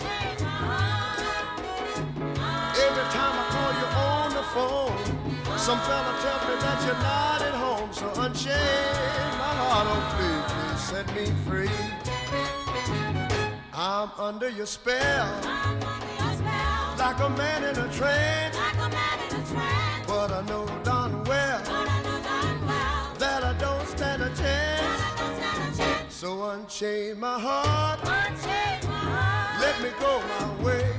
Every time I call you on the phone, some fella tells me that you're not at home. So unchain my heart, oh please, please set me free. I'm under your spell, like a man in a trance. But I know darn well that I don't stand a chance. So unchain my heart, let me go my way.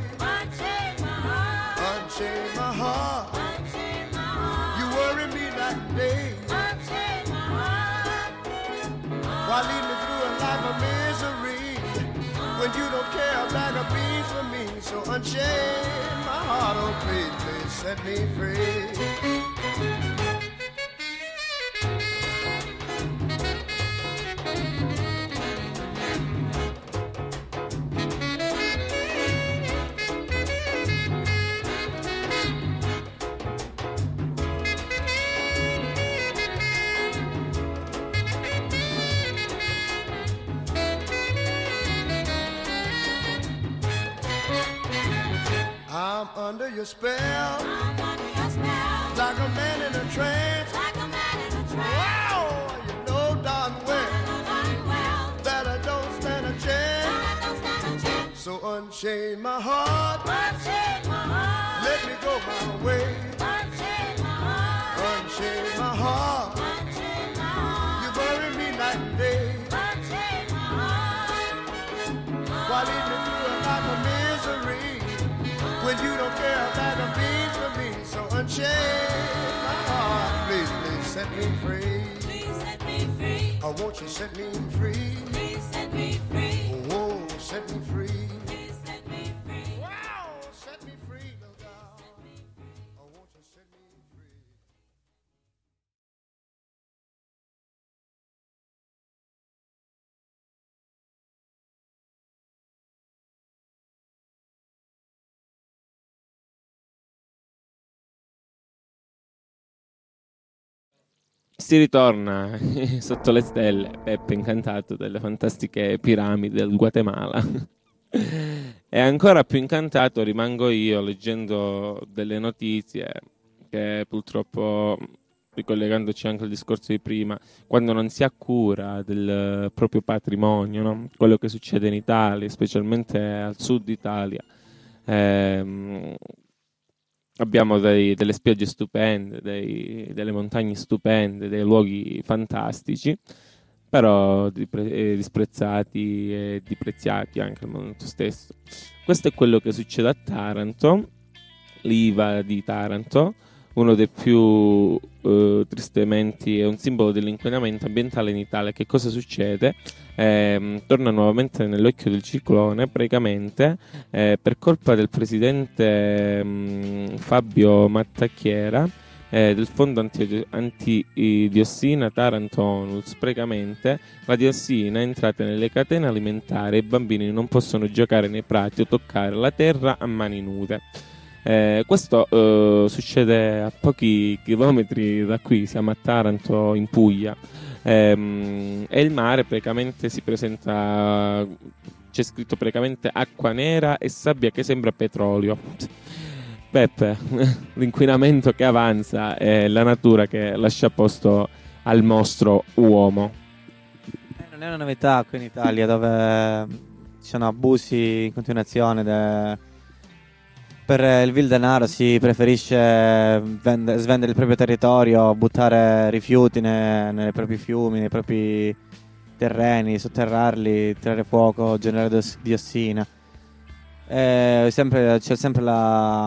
Unchain my heart, you worry me like day. Why lead me through a life of misery when you don't care a bag of beans for me? So unchain my heart, oh please, please set me free. I'm under your spell, like a man in a trance. Wow, you know darn well that I don't stand a chance. So unchain my heart, let me go my way. Unchain my heart, you bury me night and day. Why lead me through a life of misery when you don't care about the beans for me? So unchain my heart, please, please set me free. Please set me free. Oh, won't you set me free? Please set me free. Oh, set me free. Please set me free. Wow, set me free, little girl. Oh, won't you set me free? Si ritorna sotto le stelle, Peppe incantato delle fantastiche piramidi del Guatemala. E ancora più incantato rimango io leggendo delle notizie che purtroppo, ricollegandoci anche al discorso di prima, quando non si ha cura del proprio patrimonio, no? Quello che succede in Italia, specialmente al sud Italia, abbiamo delle spiagge stupende, delle montagne stupende, dei luoghi fantastici, però disprezzati e depreziati anche al momento stesso. Questo è quello che succede a Taranto, l'Iva di Taranto, uno dei più tristementi, è un simbolo dell'inquinamento ambientale in Italia. Che cosa succede? Torna nuovamente nell'occhio del ciclone, praticamente per colpa del presidente Fabio Mattacchiera, del fondo antidiossina Taranto Onlus. Praticamente la diossina è entrata nelle catene alimentari e i bambini non possono giocare nei prati o toccare la terra a mani nude. Questo succede a pochi chilometri da qui, siamo a Taranto in Puglia, e il mare praticamente si presenta, c'è scritto praticamente acqua nera e sabbia che sembra petrolio. Peppe, l'inquinamento che avanza e la natura che lascia posto al mostro uomo. Non è una novità qui in Italia, dove ci sono abusi in continuazione. Per il vil denaro si preferisce svendere il proprio territorio, buttare rifiuti nei propri fiumi, nei propri terreni, sotterrarli, tirare fuoco, generare diossina. C'è sempre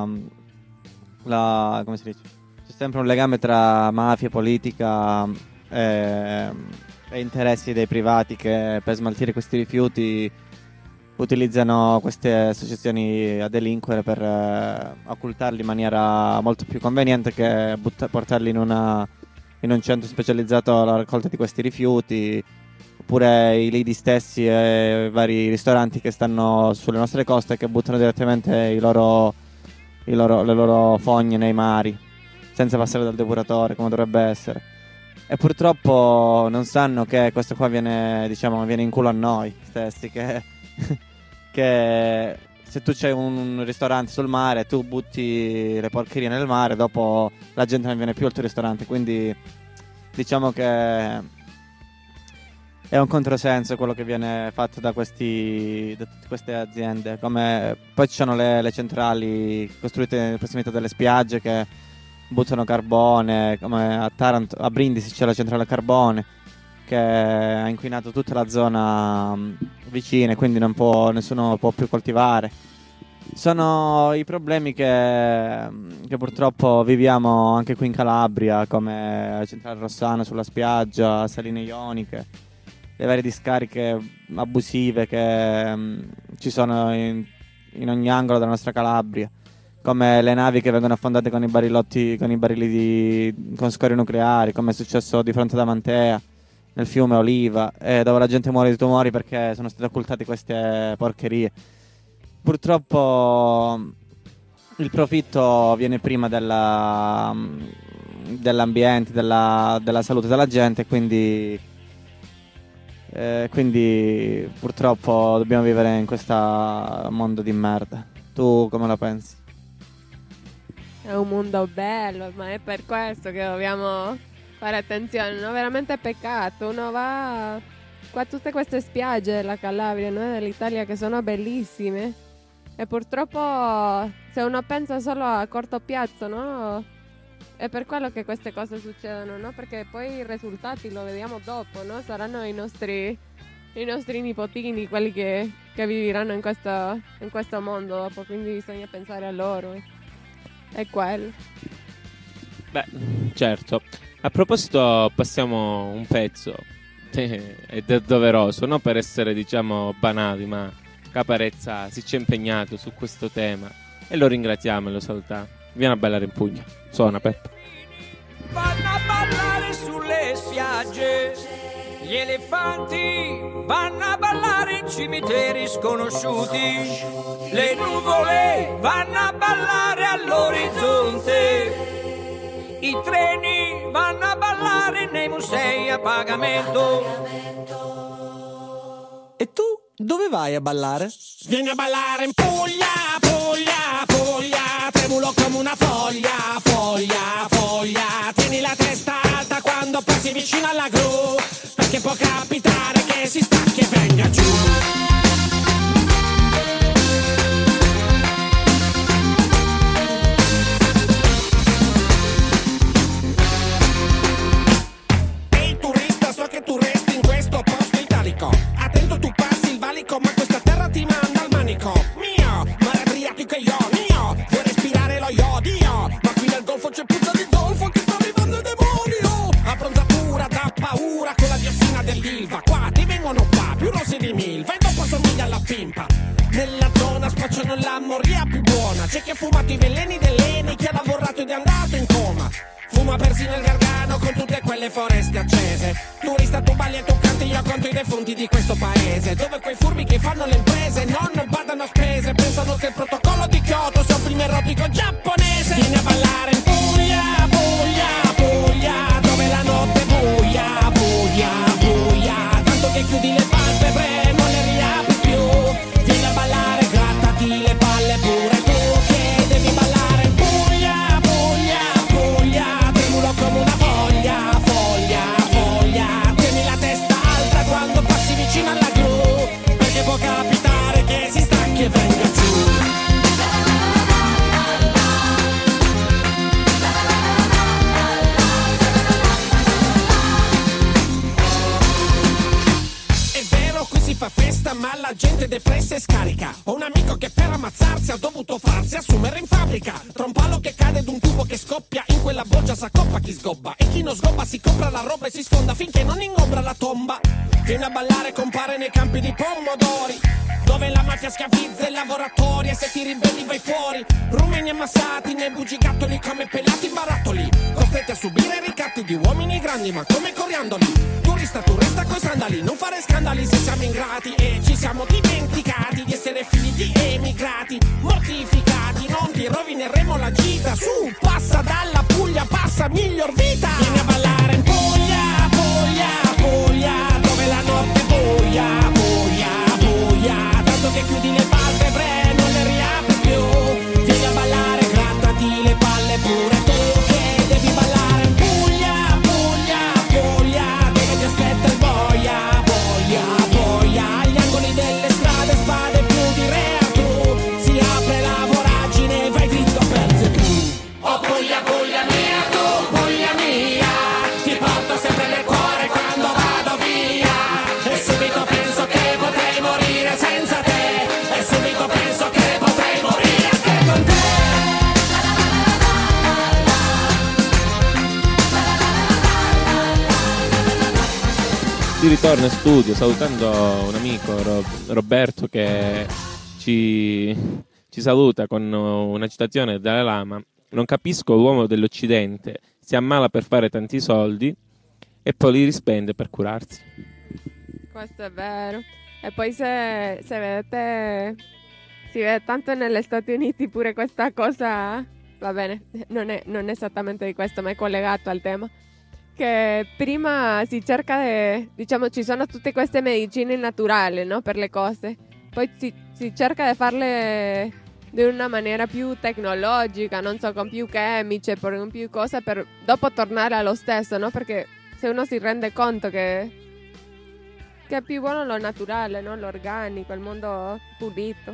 come si dice? C'è sempre un legame tra mafia, politica e interessi dei privati che per smaltire questi rifiuti utilizzano queste associazioni a delinquere per occultarli in maniera molto più conveniente che portarli in un centro specializzato alla raccolta di questi rifiuti, oppure i lidi stessi e vari ristoranti che stanno sulle nostre coste che buttano direttamente le loro fogne nei mari senza passare dal depuratore come dovrebbe essere. E purtroppo non sanno che questo qua viene in culo a noi stessi, che se tu c'hai un ristorante sul mare, tu butti le porcherie nel mare, dopo la gente non viene più al tuo ristorante. Quindi diciamo che è un controsenso quello che viene fatto da tutte queste aziende. Come poi ci sono le centrali costruite in prossimità delle spiagge che buttano carbone, come a Taranto, a Brindisi c'è la centrale a carbone che ha inquinato tutta la zona vicina, quindi nessuno può più coltivare. Sono i problemi che purtroppo viviamo anche qui in Calabria, come la centrale Rossano sulla spiaggia, Saline Ioniche, le varie discariche abusive che ci sono in ogni angolo della nostra Calabria, come le navi che vengono affondate con i barili con scorie nucleari, come è successo di fronte ad Amantea, nel fiume Oliva, dove la gente muore di tumori perché sono state occultate queste porcherie. Purtroppo il profitto viene prima dell'ambiente, della salute della gente, quindi purtroppo dobbiamo vivere in questo mondo di merda. Tu come la pensi? È un mondo bello, ma è per questo che dobbiamo fare attenzione, no? Veramente peccato. Uno va qua a tutte queste spiagge della Calabria, no? Dell'Italia, che sono bellissime, e purtroppo se uno pensa solo a corto piazzo, no? È per quello che queste cose succedono, no? Perché poi i risultati lo vediamo dopo, no? Saranno i nostri nipotini quelli che viviranno in questo mondo dopo, quindi bisogna pensare a loro. È quello. Beh, certo. A proposito, passiamo un pezzo ed è doveroso, non per essere, diciamo, banali, ma Caparezza si c'è impegnato su questo tema e lo ringraziamo e lo salutiamo. Vieni a ballare in Puglia. Suona, Peppo. Vanno a ballare sulle spiagge, gli elefanti vanno a ballare in cimiteri sconosciuti, le nuvole vanno a ballare all'orizzonte, i treni vanno a ballare nei musei a pagamento. E tu dove vai a ballare? Vieni a ballare in Puglia, Puglia, Puglia, tremulo come una foglia, foglia, foglia. Tieni la testa alta quando passi vicino alla gru, perché può capitare che si stacchi e venga giù. Ehi turista, so che tu resti in questo posto italico. Attento, tu passi il valico, ma questa terra ti manda al manico. Mio, mare Adriatico e io, mio, vuoi respirare lo iodio? Ma qui nel golfo c'è puzza di zolfo che sta arrivando il demonio. Abbronzatura da paura con la diossina dell'Ilva. Qua ti vengono qua, più rossi di milva, e dopo somiglia alla pimpa. Nella zona spacciano la moria più buona. C'è chi ha fumato i veleni dell'Eni, chi ha lavorato ed è andato in coma. Fuma persino il Gargano con tutte quelle foreste accese. Turista, tu balli e tu canti, io conto i defunti di questo paese, dove quei furbi che fanno le imprese non badano a spese, pensano che il protocollo di Kyoto sia un film erotico giapponese. Vieni a ballare in Puglia, Puglia, Puglia, dove la notte è buia, buia, buia, tanto che chiudi le palpebre, non le riapri più. Vieni a ballare, grattati le palle pure tu, che devi ballare in Puglia, Puglia, Puglia, tremulo come una foglia, foglia, foglia. Tieni la testa alta quando passi vicino alla gru, perché può capitare che si la gente depressa e scarica. Ho un amico che per ammazzarsi ha dovuto farsi assumere in fabbrica. Tra un palo che cade ed un tubo che scoppia, in quella boggia s'accoppa chi sgobba. E chi non sgobba si compra la roba e si sfonda finché non ingombra la tomba. Viene a ballare, compare nei campi di pomodori, dove la mafia schiavizza i lavoratori. E se ti ribelli vai fuori, rumeni ammassati nei bugigattoli come pelati barattoli, costretti a subire ricatti di uomini grandi ma come coriandoli. Turista, tu resta coi sandali, non fare scandali se siamo ingrati. E ci siamo dimenticati di essere figli di emigrati, mortificati, non ti rovineremo la gita. Su, passa dalla Puglia, passa miglior vita. Vieni a ballare in Puglia, Puglia, Puglia, dove la notte è buia, buia, buia, tanto che chiudi le palpebre, non le riapri più. Vieni a ballare, grattati le palle pure tu, che devi ballare in Puglia, Puglia, Puglia, dove ti aspetta il boia, boia, boia, agli angoli delle strade, spade più di reatù, si apre la voragine, vai dritto per tu. Oh Puglia, Puglia mia, tu Puglia mia, ti porto sempre nel cuore quando vado via. E subito penso che potrei morire senza te, e subito penso che potrei morire anche con te. Si ritorna in studio salutando un amico, Roberto, che ci saluta con una citazione del Dalai Lama. Non capisco l'uomo dell'Occidente, si ammala per fare tanti soldi e poi li rispende per curarsi. Questo è vero. E poi se vedete, si vede tanto negli Stati Uniti pure questa cosa, va bene, non è esattamente di questo, ma è collegato al tema, che prima si cerca di, diciamo, ci sono tutte queste medicine naturali, no, per le cose, poi si cerca di farle di una maniera più tecnologica, non so, con più chimici, con più cose, per dopo tornare allo stesso, no, perché se uno si rende conto che è più buono lo naturale, no? L'organico, il mondo pulito.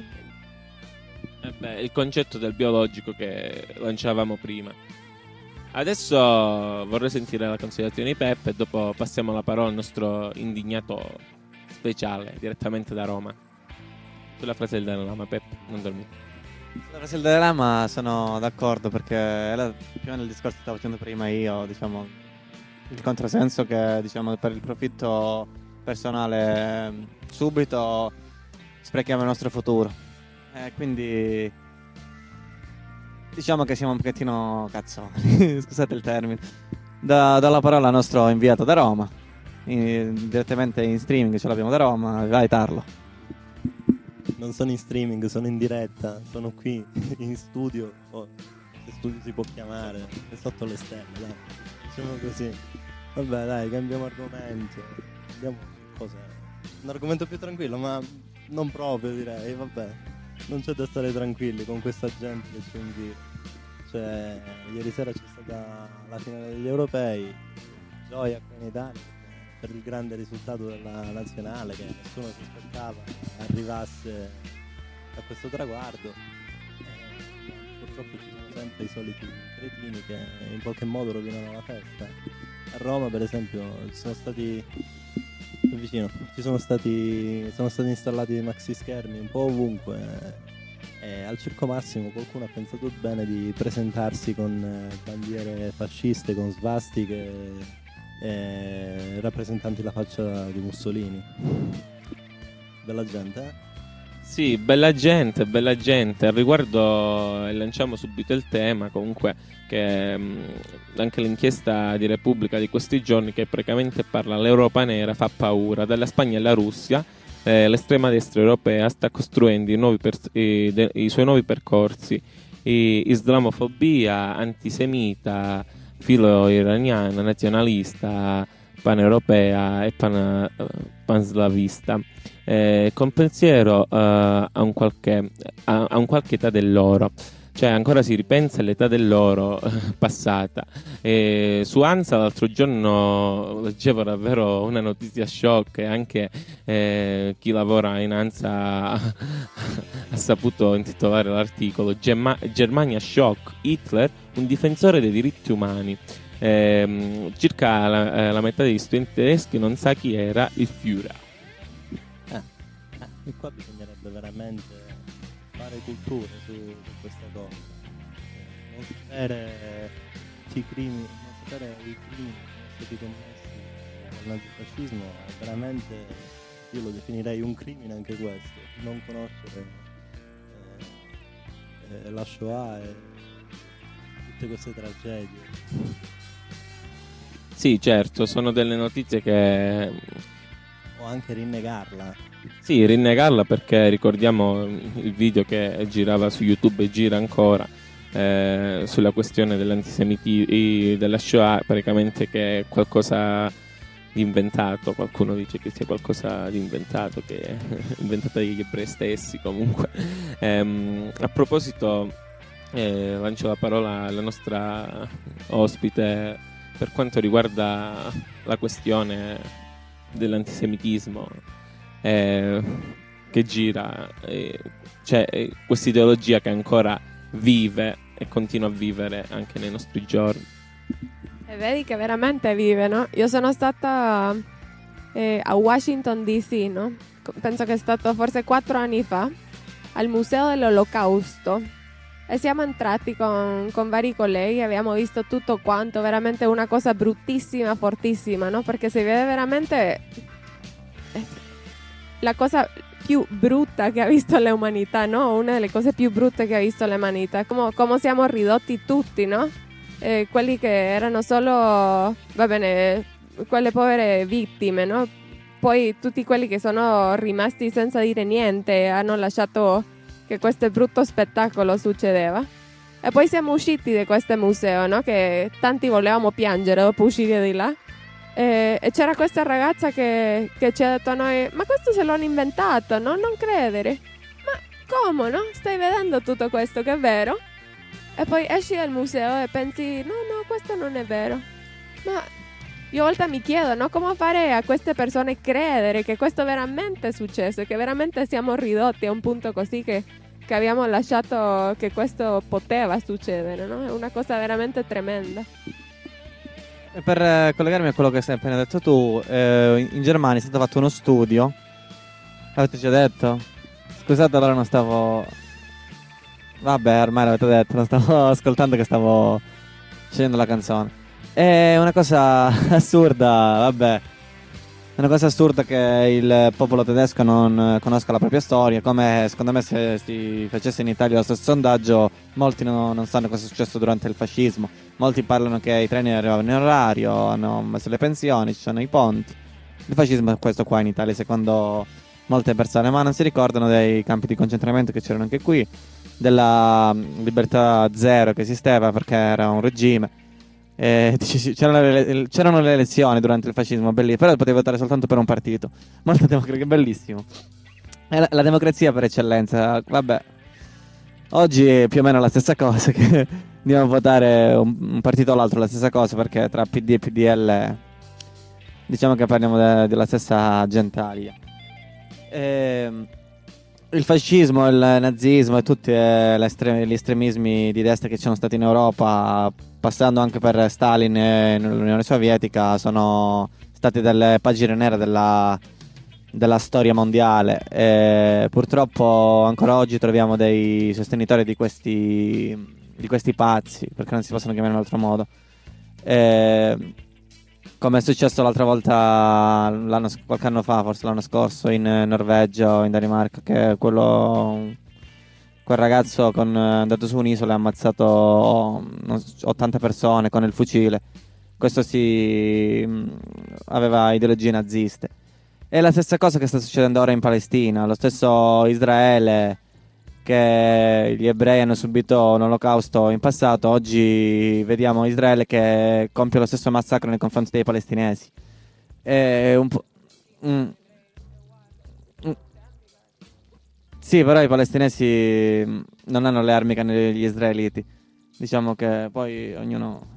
Il concetto del biologico che lanciavamo prima. Adesso vorrei sentire la considerazione di Peppe e dopo passiamo la parola al nostro indignato speciale direttamente da Roma. Sulla frase del Dalai Lama, Peppe, non dormire. Sulla frase del Dalai Lama sono d'accordo, perché era più o meno il discorso che stavo facendo prima io, diciamo, il controsenso che, diciamo, per il profitto personale subito sprechiamo il nostro futuro, quindi diciamo che siamo un pochettino cazzoni scusate il termine. Do la parola al nostro inviato da Roma, direttamente in streaming ce l'abbiamo da Roma. Vai Tarlo. Non sono in streaming, sono in diretta, sono qui in studio, se studio si può chiamare, è sotto le stelle, dai, diciamo così. Vabbè dai, cambiamo argomento, andiamo un argomento più tranquillo, ma non proprio, direi. Vabbè, non c'è da stare tranquilli con questa gente che c'è in giro. Cioè, ieri sera c'è stata la finale degli europei, gioia qui in Italia per il grande risultato della nazionale, che nessuno si aspettava arrivasse a questo traguardo. Purtroppo ci sono sempre i soliti cretini che in qualche modo rovinano la festa. A Roma, per esempio, sono stati installati dei maxi schermi un po' ovunque, e al Circo Massimo qualcuno ha pensato bene di presentarsi con bandiere fasciste, con svastiche rappresentanti la faccia di Mussolini. Bella gente, eh? Sì, bella gente. Al riguardo lanciamo subito il tema, comunque, che anche l'inchiesta di Repubblica di questi giorni, che praticamente parla l'Europa nera, fa paura. Dalla Spagna alla Russia, l'estrema destra europea sta costruendo i suoi nuovi percorsi. Islamofobia, antisemita, filo iraniana, nazionalista, paneuropea e panslavista, con pensiero a un qualche età dell'oro. Cioè, ancora si ripensa all'età dell'oro passata. Su ANSA l'altro giorno leggevo davvero una notizia shock, e anche chi lavora in ANSA ha saputo intitolare l'articolo Germania shock, Hitler, un difensore dei diritti umani. Circa la metà degli studenti tedeschi non sa chi era il Führer. E qua bisognerebbe veramente fare cultura su questa cosa. Non sapere i crimini che sono stati commessi dal nazifascismo è veramente, io lo definirei un crimine anche questo, non conoscere la Shoah e tutte queste tragedie. Sì, certo, sono delle notizie che... O anche rinnegarla. Sì, rinnegarla, perché ricordiamo il video che girava su YouTube e gira ancora sulla questione dell'antisemitismo, della Shoah, praticamente, che è qualcosa di inventato. Qualcuno dice che sia qualcosa di inventato, che è inventato dagli ebrei stessi comunque. A proposito, lancio la parola alla nostra ospite per quanto riguarda la questione dell'antisemitismo che gira, c'è questa ideologia che ancora vive e continua a vivere anche nei nostri giorni. E vedi che veramente vive, no? Io sono stata a Washington DC, no? Penso che è stato forse 4 anni fa, al Museo dell'Olocausto. E siamo entrati con vari colleghi, abbiamo visto tutto quanto, veramente una cosa bruttissima, fortissima, no? Perché si vede veramente la cosa più brutta che ha visto l'umanità, no? Una delle cose più brutte che ha visto l'umanità, come siamo ridotti tutti, no? Quelli che erano solo, va bene, quelle povere vittime, no? Poi tutti quelli che sono rimasti senza dire niente, hanno lasciato che questo brutto spettacolo succedeva. E poi siamo usciti da questo museo, no? Che tanti volevamo piangere dopo uscire di là. E c'era questa ragazza che ci ha detto a noi: ma questo se l'hanno inventato, no? Non credere. Ma come, no? Stai vedendo tutto questo che è vero? E poi esci dal museo e pensi: no, questo non è vero. Ma io a volte mi chiedo, no? Come fare a queste persone credere che questo veramente è successo, che veramente siamo ridotti a un punto così che abbiamo lasciato che questo poteva succedere, no? È una cosa veramente tremenda. E per collegarmi a quello che hai appena detto tu, in Germania è stato fatto uno studio. L'avete già detto? Scusate, allora non stavo... Vabbè, ormai l'avete detto, non stavo ascoltando, che stavo scegliendo la canzone. È una cosa assurda, vabbè. È una cosa assurda che il popolo tedesco non conosca la propria storia. Come secondo me, se si facesse in Italia lo stesso sondaggio, molti non sanno cosa è successo durante il fascismo. Molti parlano che i treni arrivavano in orario, hanno messo le pensioni, ci sono i ponti. Il fascismo è questo qua in Italia, secondo molte persone, ma non si ricordano dei campi di concentramento che c'erano anche qui, della libertà zero che esisteva perché era un regime. C'erano le elezioni durante il fascismo, bellissimo, però potevi votare soltanto per un partito. Molto democratico, bellissimo. È la democrazia per eccellenza. Vabbè, oggi è più o meno la stessa cosa, che andiamo a votare un partito o l'altro, la stessa cosa, perché tra PD e PDL diciamo che parliamo della stessa gentaglia. Il fascismo, il nazismo e tutti gli estremismi di destra che ci sono stati in Europa, passando anche per Stalin e l'Unione Sovietica, sono stati delle pagine nere della storia mondiale. E purtroppo ancora oggi troviamo dei sostenitori di questi pazzi, perché non si possono chiamare in un altro modo. Come è successo l'altra volta, qualche anno fa, forse l'anno scorso, in Norvegia o in Danimarca, che quel ragazzo è andato su un'isola e ha ammazzato 80 persone con il fucile. Questo aveva ideologie naziste. È la stessa cosa che sta succedendo ora in Palestina. Lo stesso Israele, che gli ebrei hanno subito un olocausto in passato, oggi vediamo Israele che compie lo stesso massacro nei confronti dei palestinesi. È un po'... Sì, però i palestinesi non hanno le armi che hanno gli israeliti. Diciamo che poi ognuno...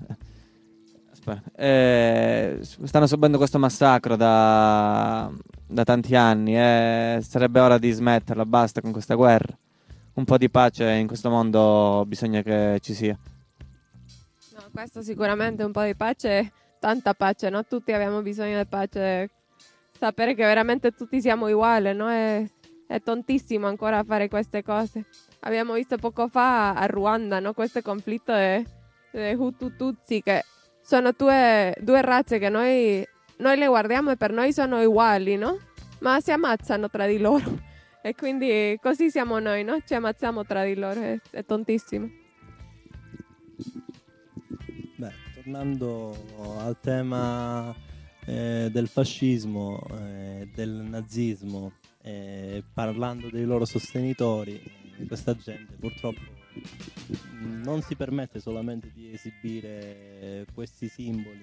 stanno subendo questo massacro da tanti anni e sarebbe ora di smetterla, basta con questa guerra. Un po' di pace in questo mondo bisogna che ci sia. No, questo sicuramente, un po' di pace, tanta pace, no? Tutti abbiamo bisogno di pace, sapere che veramente tutti siamo uguali, no? E È tontissimo ancora fare queste cose. Abbiamo visto poco fa a Ruanda, no? Questo conflitto dei Hutu-Tutsi, che sono due razze che noi le guardiamo e per noi sono uguali, no? Ma si ammazzano tra di loro. E quindi così siamo noi, no? Ci ammazziamo tra di loro, è tontissimo. Beh, tornando al tema del fascismo, del nazismo, parlando dei loro sostenitori, questa gente purtroppo non si permette solamente di esibire questi simboli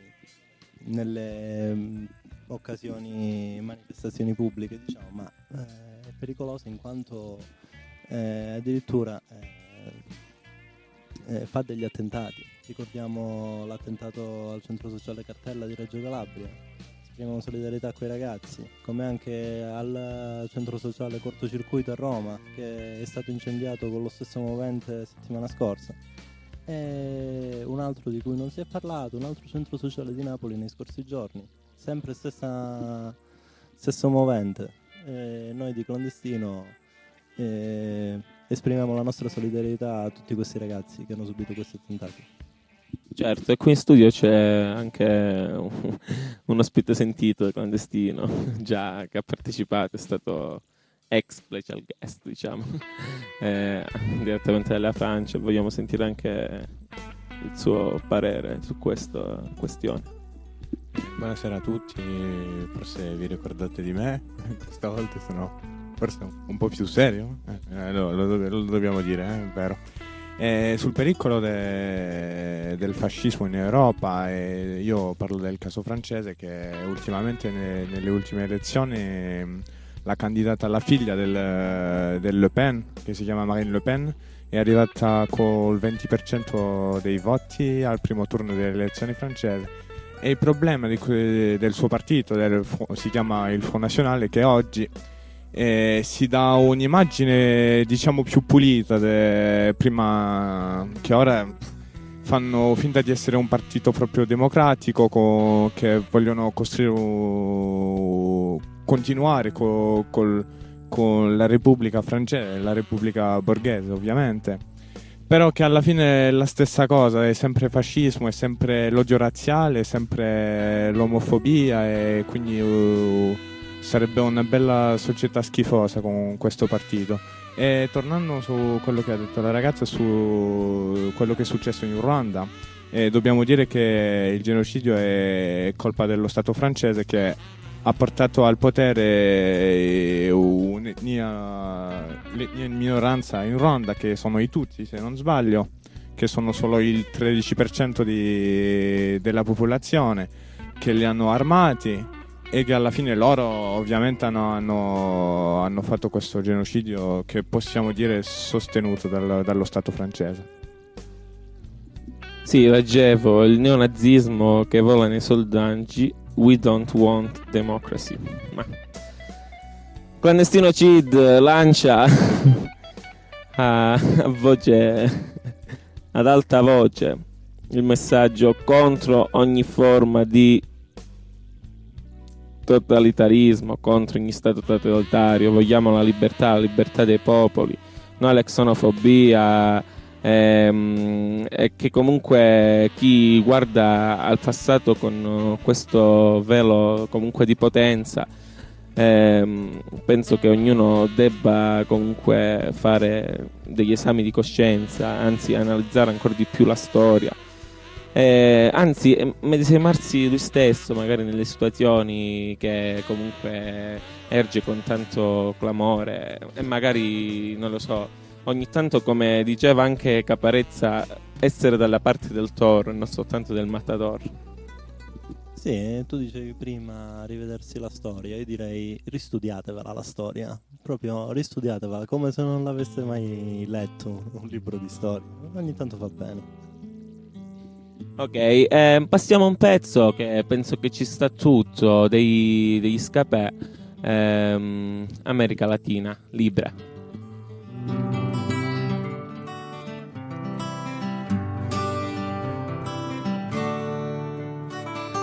nelle occasioni, manifestazioni pubbliche, diciamo, ma è pericolosa in quanto addirittura fa degli attentati. Ricordiamo l'attentato al centro sociale Cartella di Reggio Calabria. Esprimiamo solidarietà a quei ragazzi, come anche al centro sociale Cortocircuito a Roma, che è stato incendiato con lo stesso movente settimana scorsa. E un altro di cui non si è parlato, un altro centro sociale di Napoli nei scorsi giorni, sempre stesso movente. Noi di Clandestino esprimiamo la nostra solidarietà a tutti questi ragazzi che hanno subito questi attentati. Certo, e qui in studio c'è anche un ospite sentito del Clandestino, già che ha partecipato, è stato ex special guest, diciamo, direttamente dalla Francia. Vogliamo sentire anche il suo parere su questa questione. Buonasera a tutti, forse vi ricordate di me, stavolta sono forse un po' più serio, lo dobbiamo dire, è vero. Sul pericolo del fascismo in Europa, io parlo del caso francese, che ultimamente nelle ultime elezioni la candidata, la figlia del Le Pen, che si chiama Marine Le Pen, è arrivata col 20% dei voti al primo turno delle elezioni francesi. E il problema del suo partito, si chiama il Front National, che oggi si dà un'immagine, diciamo, più pulita prima, che ora fanno finta di essere un partito proprio democratico, che vogliono continuare con la Repubblica francese, la Repubblica borghese ovviamente, però che alla fine è la stessa cosa, è sempre fascismo, è sempre l'odio razziale, è sempre l'omofobia, e quindi sarebbe una bella società schifosa con questo partito. E tornando su quello che ha detto la ragazza, su quello che è successo in Ruanda, dobbiamo dire che il genocidio è colpa dello Stato francese, che ha portato al potere un'etnia in minoranza in Ruanda, che sono i Tutsi, se non sbaglio, che sono solo il 13% della popolazione, che li hanno armati e che alla fine loro ovviamente hanno fatto questo genocidio, che possiamo dire sostenuto dallo Stato francese. Sì, leggevo il neonazismo che vola nei sondaggi. We don't want democracy. Ma Clandestino Cid lancia ad alta voce il messaggio contro ogni forma di totalitarismo, contro ogni stato totalitario. Vogliamo la libertà dei popoli, no alla xenofobia, e che comunque chi guarda al passato con questo velo comunque di potenza, penso che ognuno debba comunque fare degli esami di coscienza, anzi analizzare ancora di più la storia, anzi medesimarsi lui stesso magari nelle situazioni che comunque erge con tanto clamore, e magari, non lo so, ogni tanto, come diceva anche Caparezza, essere dalla parte del toro e non soltanto del matador. Sì, tu dicevi prima rivedersi la storia, io direi ristudiatevela la storia, proprio ristudiatevela come se non l'aveste mai letto un libro di storia, ogni tanto fa bene. Ok, passiamo a un pezzo che penso che ci sta tutto, degli Scapè, America Latina, Libre.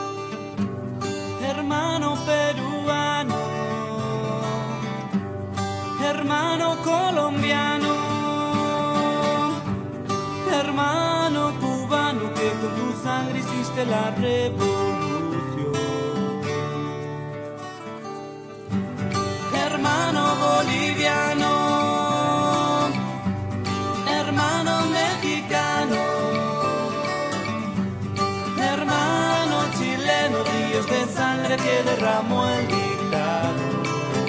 Hermano peruano, de la revolución. Hermano boliviano, hermano mexicano, hermano chileno, ríos de sangre que derramó el dictador.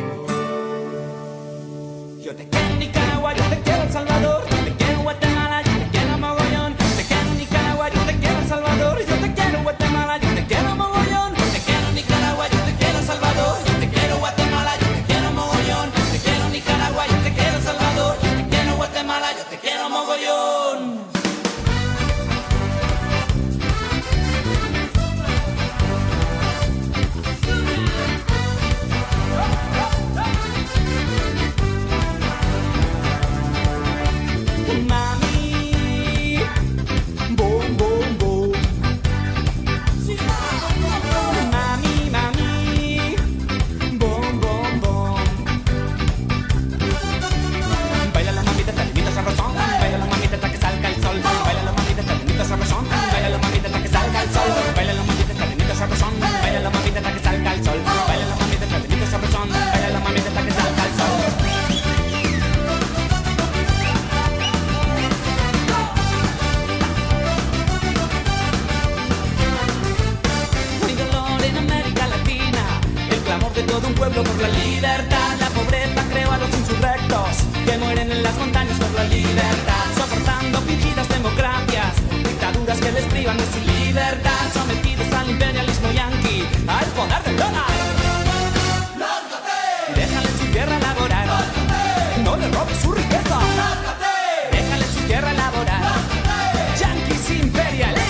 Yo te quiero en Nicaragua, yo te quiero en Salvador, yo te quiero en Guatemala, yo te quiero en mogollón. Te quiero en Nicaragua, yo te quiero en Salvador, yo te quiero en Guatemala, yo te quiero en mogollón. Te quiero en Nicaragua, yo te quiero en Salvador, yo te quiero en Guatemala, yo te quiero en mogollón. Te quiero en Nicaragua, yo te quiero en Salvador, yo te quiero en Guatemala, yo te quiero en mogollón. Todo un pueblo por la libertad, la pobreza creó a los insurrectos que mueren en las montañas por la libertad, soportando fingidas democracias, dictaduras que les privan de su libertad, sometidos al imperialismo yanqui, al poder del dólar. ¡Lárgate! Déjale su tierra laborar. ¡Lárgate! No le robes su riqueza. ¡Lárgate! Déjale su tierra laborar. ¡Lárgate! Yanquis imperialistas.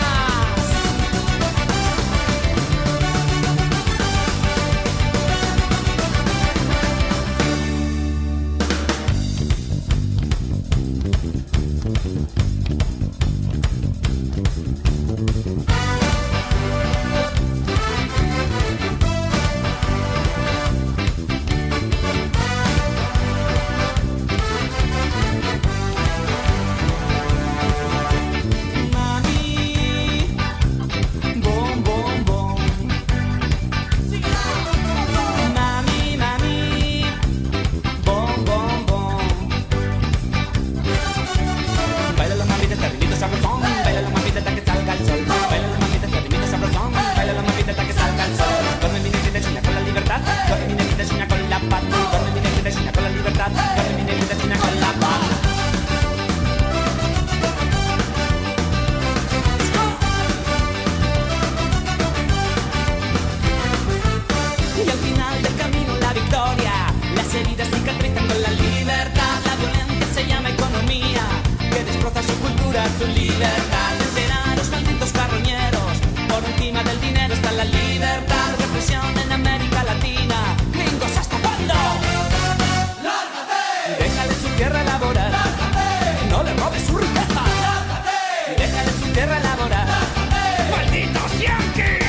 Su libertad, vencer a los malditos carroñeros. Por encima del dinero está la libertad. Represión en América Latina. Gringos, ¿hasta cuándo? ¡Lárgate! Déjale su tierra laborar. ¡Lárgate! No le robes su riqueza. ¡Lárgate! Déjale su tierra laborar. ¡Lárgate! ¡Malditos yanquis!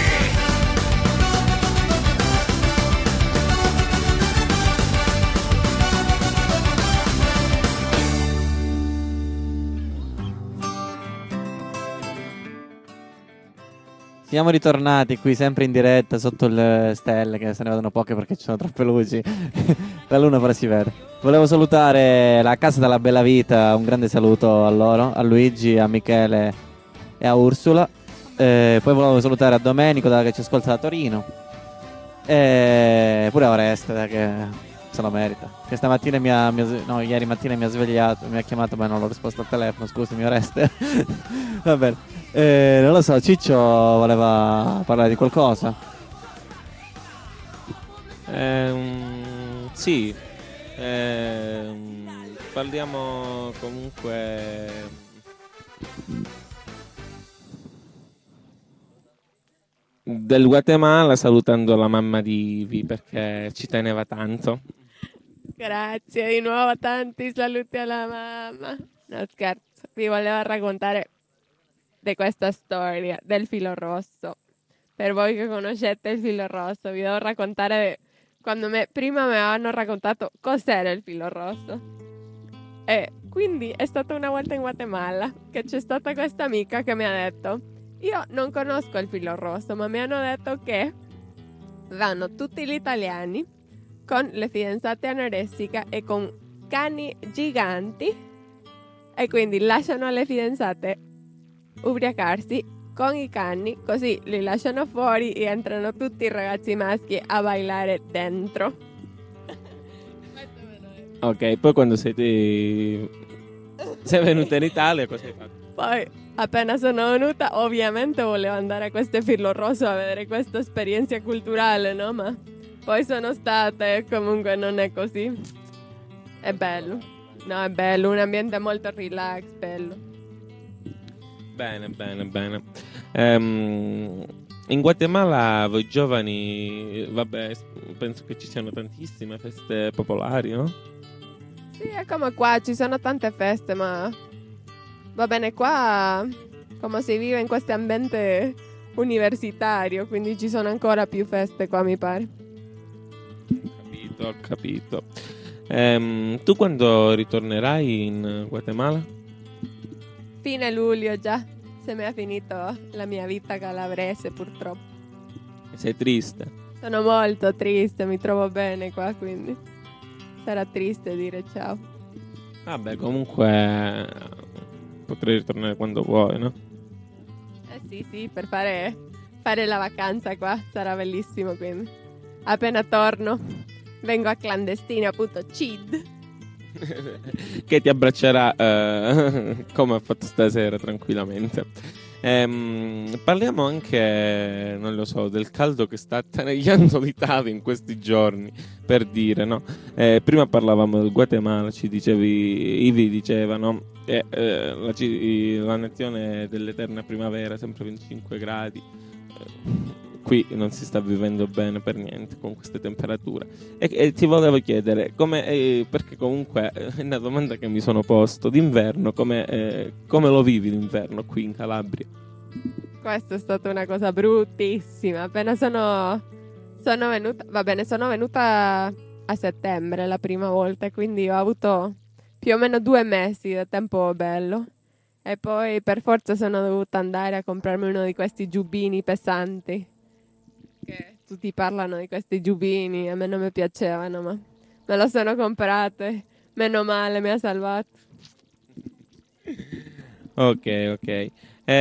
Siamo ritornati qui sempre in diretta sotto le stelle, che se ne vedono poche perché ci sono troppe luci. La luna però si vede. Volevo salutare la Casa della Bella Vita, un grande saluto a loro, a Luigi, a Michele e a Ursula. Poi volevo salutare a Domenico che ci ascolta da Torino. E pure a Oreste che se lo merita. Che stamattina ieri mattina mi ha svegliato, mi ha chiamato ma non ho risposto al telefono, scusami Oreste. Va bene. Non lo so, Ciccio voleva parlare di qualcosa? Sì, parliamo comunque del Guatemala, salutando la mamma di Ivi perché ci teneva tanto. Grazie, di nuovo tanti saluti alla mamma. No scherzo, vi volevo raccontare di questa storia del filo rosso. Per voi che conoscete il filo rosso, vi devo raccontare quando prima mi hanno raccontato cos'era il filo rosso. E quindi è stata una volta in Guatemala che c'è stata questa amica che mi ha detto: Io non conosco il filo rosso, ma mi hanno detto che vanno tutti gli italiani con le fidanzate anoressiche e con cani giganti e quindi lasciano le fidanzate ubriacarsi con i cani, così li lasciano fuori e entrano tutti i ragazzi maschi a ballare dentro. Ok, poi quando sei venuta in Italia cosa hai fatto? Poi appena sono venuta ovviamente volevo andare a questo filo rosso a vedere questa esperienza culturale, no? Ma poi sono stata e comunque non è così. È bello. No, è bello, un ambiente molto relax, bello. Bene. In Guatemala voi giovani, vabbè, penso che ci siano tantissime feste popolari, no? Sì, è come qua, ci sono tante feste, ma va bene qua come si vive in questo ambiente universitario, quindi ci sono ancora più feste qua, mi pare. Ho capito. Tu quando ritornerai in Guatemala? Fine luglio già, se mi è finito la mia vita calabrese purtroppo. Sei triste? Sono molto triste, mi trovo bene qua, quindi sarà triste dire ciao. Vabbè, comunque potrai ritornare quando vuoi, no? Sì, per fare la vacanza qua, sarà bellissimo, quindi appena torno vengo a clandestino.cid che ti abbraccerà come ha fatto stasera tranquillamente. Parliamo anche, non lo so, del caldo che sta attanagliando l'Italia in questi giorni, per dire, no? Prima parlavamo del Guatemala, Ivi diceva, no? La nazione dell'eterna primavera, sempre 25 gradi. Qui non si sta vivendo bene per niente con queste temperature. E ti volevo chiedere, perché comunque è una domanda che mi sono posto, d'inverno, come lo vivi l'inverno qui in Calabria? Questa è stata una cosa bruttissima. Appena sono venuta, va bene, sono venuta a settembre la prima volta, quindi ho avuto più o meno 2 mesi di tempo bello. E poi per forza sono dovuta andare a comprarmi uno di questi giubbini pesanti. Che tutti parlano di questi giubbini, a me non mi piacevano, ma me lo sono comprate. Meno male, mi ha salvato. Ok.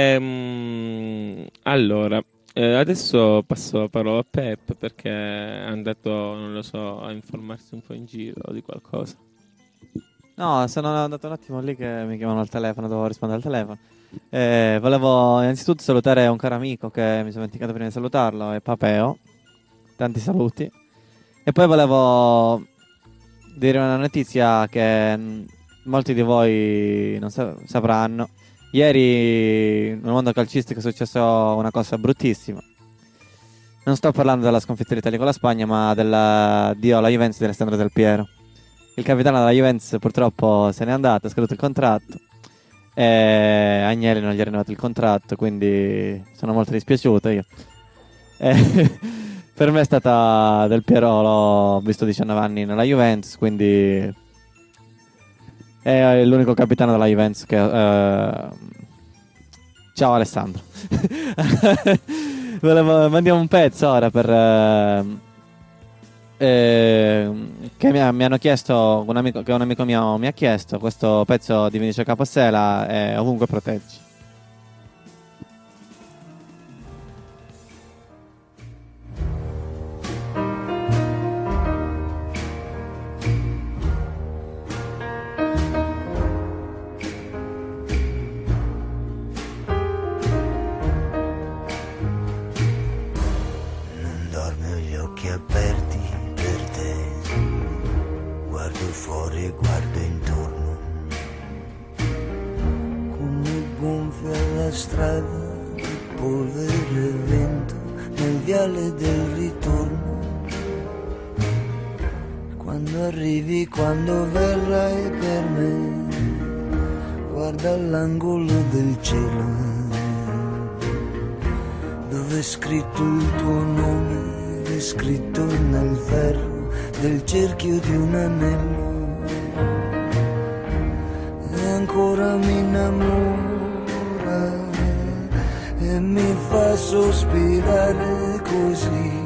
Allora, adesso passo la parola a Pep perché è andato, non lo so, a informarsi un po' in giro di qualcosa. No, sono andato un attimo lì che mi chiamano al telefono, dovevo rispondere al telefono. Volevo innanzitutto salutare un caro amico che mi sono dimenticato prima di salutarlo, è Papeo. Tanti saluti. E poi volevo dire una notizia che molti di voi non sapranno. Ieri nel mondo calcistico è successo una cosa bruttissima. Non sto parlando della sconfitta dell'Italia con la Spagna, ma dell'addio alla Juventus di Alessandro Del Piero. Il capitano della Juventus purtroppo se n'è andato, ha scaduto il contratto e Agnelli non gli ha rinnovato il contratto, quindi sono molto dispiaciuto io. Per me è stata Del Piero, l'ho visto 19 anni nella Juventus, quindi è l'unico capitano della Juventus che... Ciao Alessandro. Mandiamo un pezzo ora per... che mi hanno chiesto, un amico mio mi ha chiesto, questo pezzo di Vinicio Capossela è Ovunque Proteggi. Non dormo, gli occhi aperti per te, guardo fuori e guardo intorno, come gonfia la strada di polvere e vento nel viale del ritorno. Quando arrivi, quando verrai per me, guarda all'angolo del cielo dove è scritto il tuo nome, è scritto nel ferro del cerchio di un anello. E ancora mi innamora e mi fa sospirare così.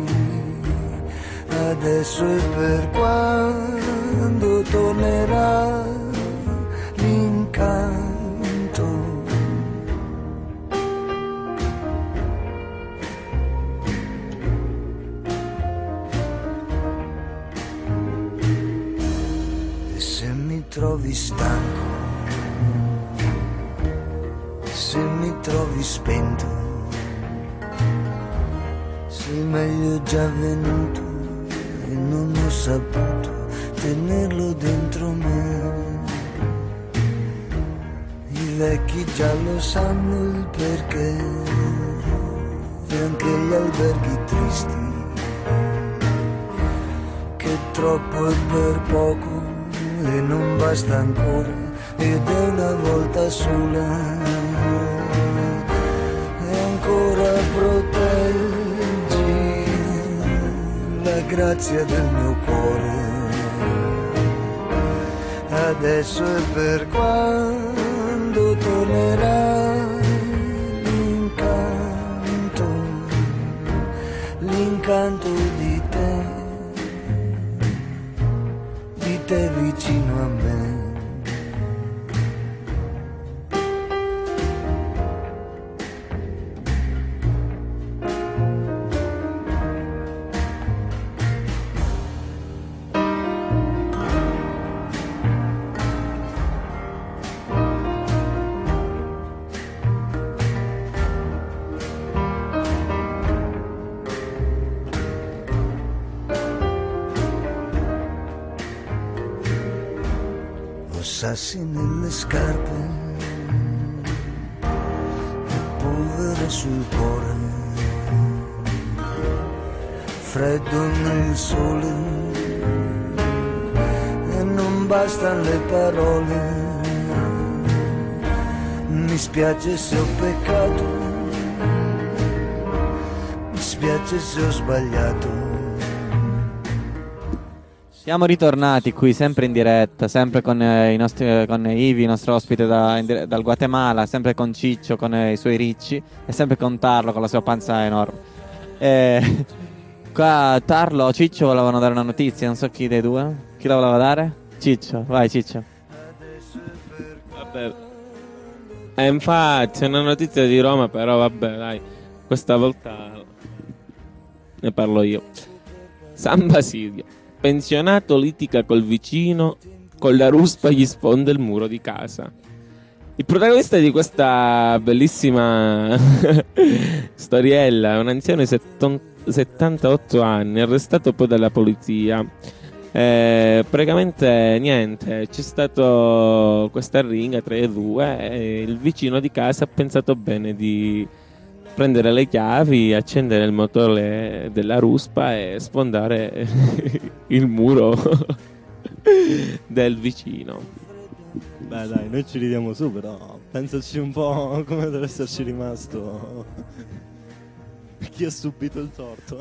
Adesso e per quando tornerà l'incanto. E se mi trovi stanco, se mi trovi spento, se meglio già venuto e non ho saputo tenerlo dentro me. I vecchi già lo sanno il perché, e anche gli alberghi tristi, che troppo è per poco e non basta ancora, ed è una volta sola. E ancora proteggi la grazia del mio cuore. Adesso è per quando tornerà l'incanto, l'incanto di te vicino a me. Sassi nelle scarpe e polvere sul cuore, freddo nel sole e non bastano le parole. Mi spiace se ho peccato, mi spiace se ho sbagliato. Siamo ritornati qui sempre in diretta, sempre con con Ivi, il nostro ospite dal Guatemala, sempre con Ciccio, con i suoi ricci, e sempre con Tarlo, con la sua panza enorme. Qua Tarlo o Ciccio volevano dare una notizia, non so chi dei due. Chi la voleva dare? Ciccio, vai Ciccio. Vabbè. Infatti è una notizia di Roma, però vabbè, dai, questa volta ne parlo io. San Basilio. Pensionato litiga col vicino, con la ruspa gli sfonda il muro di casa. Il protagonista di questa bellissima storiella è un anziano di 78 anni, arrestato poi dalla polizia. Praticamente niente, c'è stato questa ringa tra i due e il vicino di casa ha pensato bene di prendere le chiavi, accendere il motore della ruspa e sfondare il muro del vicino. Beh dai, noi ci ridiamo su, però pensaci un po' come deve esserci rimasto chi ha subito il torto.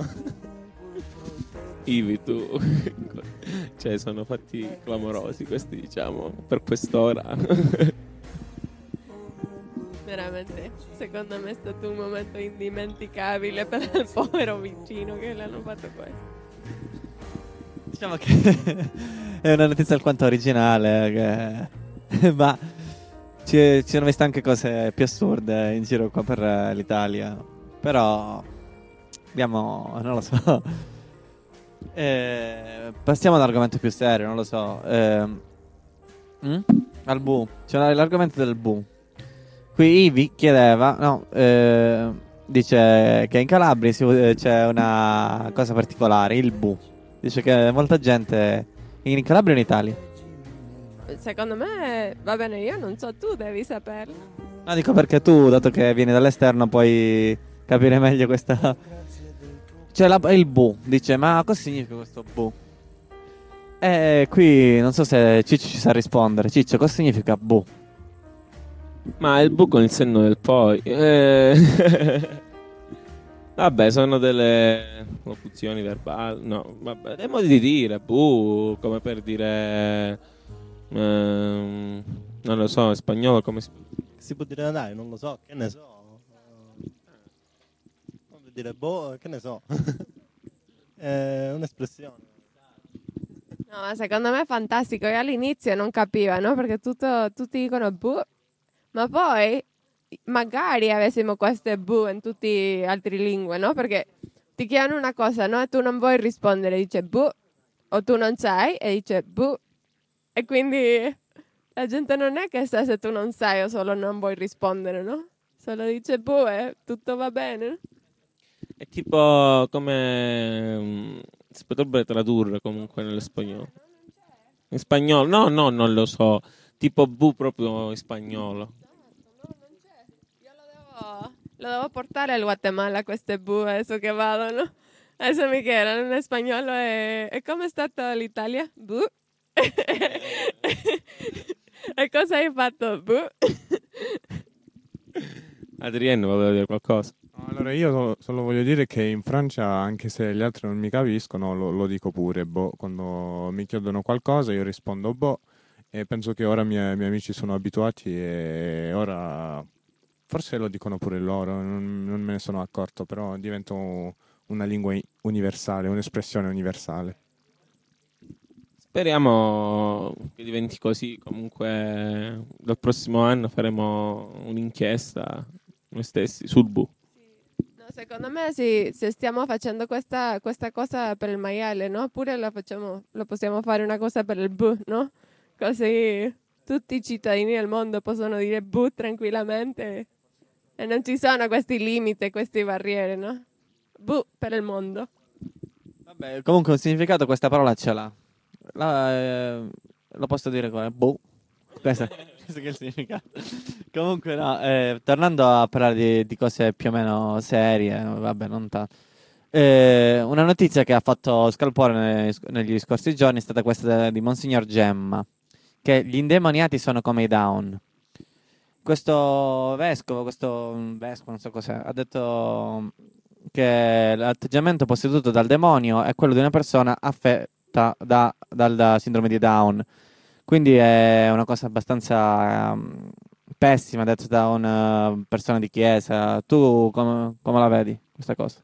Ivi, tu cioè sono fatti clamorosi questi, diciamo, per quest'ora. Veramente, secondo me è stato un momento indimenticabile per il povero vicino che le hanno fatto questo. Diciamo che è una notizia alquanto originale, ma ci sono viste anche cose più assurde in giro qua per l'Italia. Però abbiamo, non lo so, passiamo all'argomento più serio, non lo so. Al bu, c'è l'argomento del bu. Qui Ivi chiedeva, no, dice che in Calabria c'è una cosa particolare, il bu. Dice che molta gente in Calabria o in Italia? Secondo me, va bene, io non so, tu devi saperlo. No, dico perché tu, dato che vieni dall'esterno, puoi capire meglio questa. C'è il bu, dice, ma cosa significa questo bu? Qui non so se Ciccio ci sa rispondere. Ciccio, cosa significa bu? Ma il bu con il senno del poi. Vabbè, sono delle locuzioni verbali. No, vabbè, dei modi di dire. Bu, come per dire. Non lo so, in spagnolo come si può dire, dai, non lo so, che ne so. dire boh, che ne so. È un'espressione. No, ma secondo me è fantastico. Io all'inizio non capivo, no? Perché tutti dicono bu, ma poi magari avessimo queste bu in tutte le altre lingue, no? Perché ti chiedono una cosa, no? E tu non vuoi rispondere, dice bu, o tu non sai e dice bu. E quindi la gente non è che sa se tu non sai o solo non vuoi rispondere, no? Solo dice bu e tutto va bene. È tipo come si potrebbe tradurre comunque nello spagnolo. In spagnolo? No, non lo so. Tipo bu proprio in spagnolo. Lo devo portare al Guatemala queste bu adesso che vado, no? Adesso mi chiedono in spagnolo e come è stata l'Italia? Bu. E cosa hai fatto? Bu. Adriano voleva dire qualcosa. Allora io solo voglio dire che in Francia, anche se gli altri non mi capiscono, lo dico pure, boh, quando mi chiedono qualcosa io rispondo boh, e penso che ora i miei amici sono abituati e ora forse lo dicono pure loro, non me ne sono accorto, però diventa una lingua universale, un'espressione universale. Speriamo che diventi così. Comunque dal prossimo anno faremo un'inchiesta noi stessi sul bu. No, secondo me se stiamo facendo questa cosa per il maiale, no? Pure lo possiamo fare una cosa per il bu, no? Così tutti i cittadini del mondo possono dire bu tranquillamente e non ci sono questi limiti, queste barriere, no? Bu per il mondo. Vabbè, comunque un significato questa parola ce l'ha. Lo posso dire come boh. Questo che è il significato. Comunque no, tornando a parlare di cose più o meno serie, vabbè, non tanto. Una notizia che ha fatto scalpore negli scorsi giorni è stata questa di Monsignor Gemma, che gli indemoniati sono come i down. Questo vescovo, non so cos'è, ha detto che l'atteggiamento posseduto dal demonio è quello di una persona affetta dalla sindrome di Down. Quindi è una cosa abbastanza pessima, detto da una persona di chiesa. Tu come la vedi questa cosa?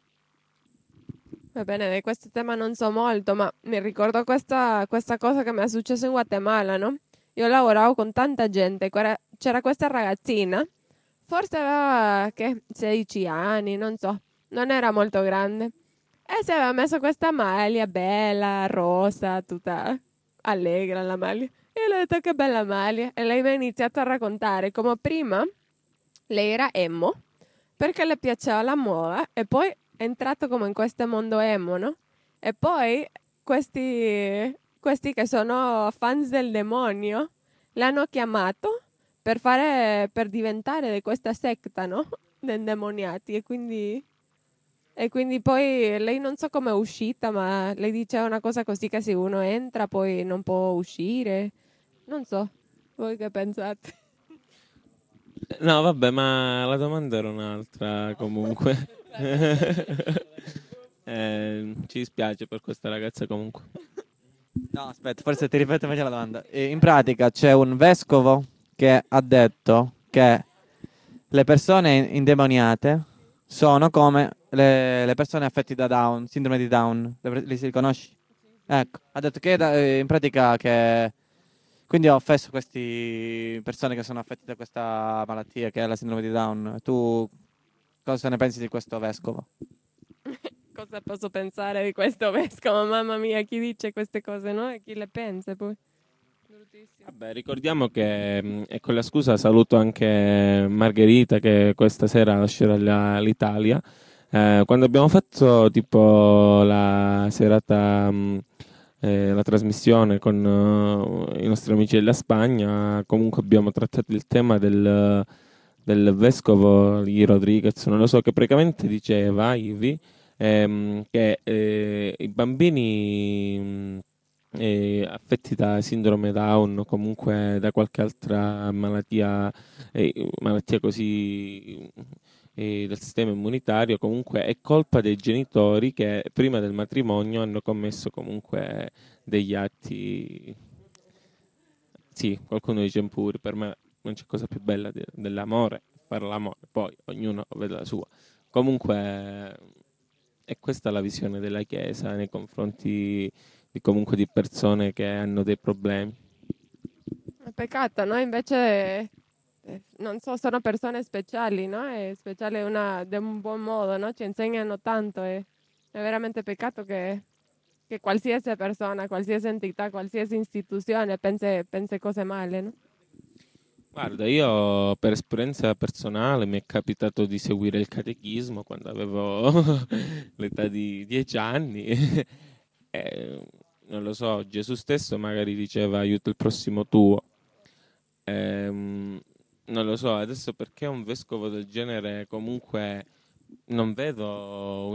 Va bene, di questo tema non so molto, ma mi ricordo questa cosa che mi è successa in Guatemala, no? Io lavoravo con tanta gente, c'era questa ragazzina, forse aveva 16 anni, non so, non era molto grande. E si aveva messo questa maglia bella, rosa, tutta allegra la maglia. E io le ho detto che bella maglia. E lei mi ha iniziato a raccontare come prima lei era emo, perché le piaceva la moda, e poi è entrato come in questo mondo emo, no? E poi questi che sono fans del demonio l'hanno chiamato per diventare di questa setta, no? Dei indemoniati. E quindi poi lei non so come è uscita, ma lei diceva una cosa così che se uno entra poi non può uscire. Non so, voi che pensate? No, vabbè, ma la domanda era un'altra comunque. Ci dispiace per questa ragazza comunque. No, aspetta, forse ti ripeto meglio la domanda. In pratica c'è un vescovo che ha detto che le persone indemoniate sono come le persone affette da Down, sindrome di Down. Li si riconosci? Ecco, ha detto che in pratica che... Quindi ha offeso queste persone che sono affette da questa malattia che è la sindrome di Down. Tu cosa ne pensi di questo vescovo? Cosa posso pensare di questo vescovo? Mamma mia, chi dice queste cose, no? E chi le pensa poi? Vabbè, ricordiamo che, e con la scusa saluto anche Margherita che questa sera lascerà l'Italia. Quando abbiamo fatto tipo la serata, la trasmissione con i nostri amici della Spagna, comunque abbiamo trattato il tema del vescovo di Rodriguez, non lo so, che praticamente diceva, Ivi, che i bambini affetti da sindrome Down o comunque da qualche altra malattia così del sistema immunitario, comunque è colpa dei genitori che prima del matrimonio hanno commesso comunque degli atti. Sì, qualcuno dice per me non c'è cosa più bella dell'amore, fare l'amore, poi ognuno vede la sua. Comunque è questa la visione della Chiesa nei confronti comunque di persone che hanno dei problemi. È peccato, no? Invece, non so, sono persone speciali, no? È speciale di un buon modo, no? Ci insegnano tanto e è veramente peccato che qualsiasi persona, qualsiasi entità, qualsiasi istituzione pense cose male, no? Guarda, io per esperienza personale mi è capitato di seguire il catechismo quando avevo l'età di 10 anni. Non lo so, Gesù stesso magari diceva aiuta il prossimo tuo. Non lo so, adesso perché un vescovo del genere comunque non vedo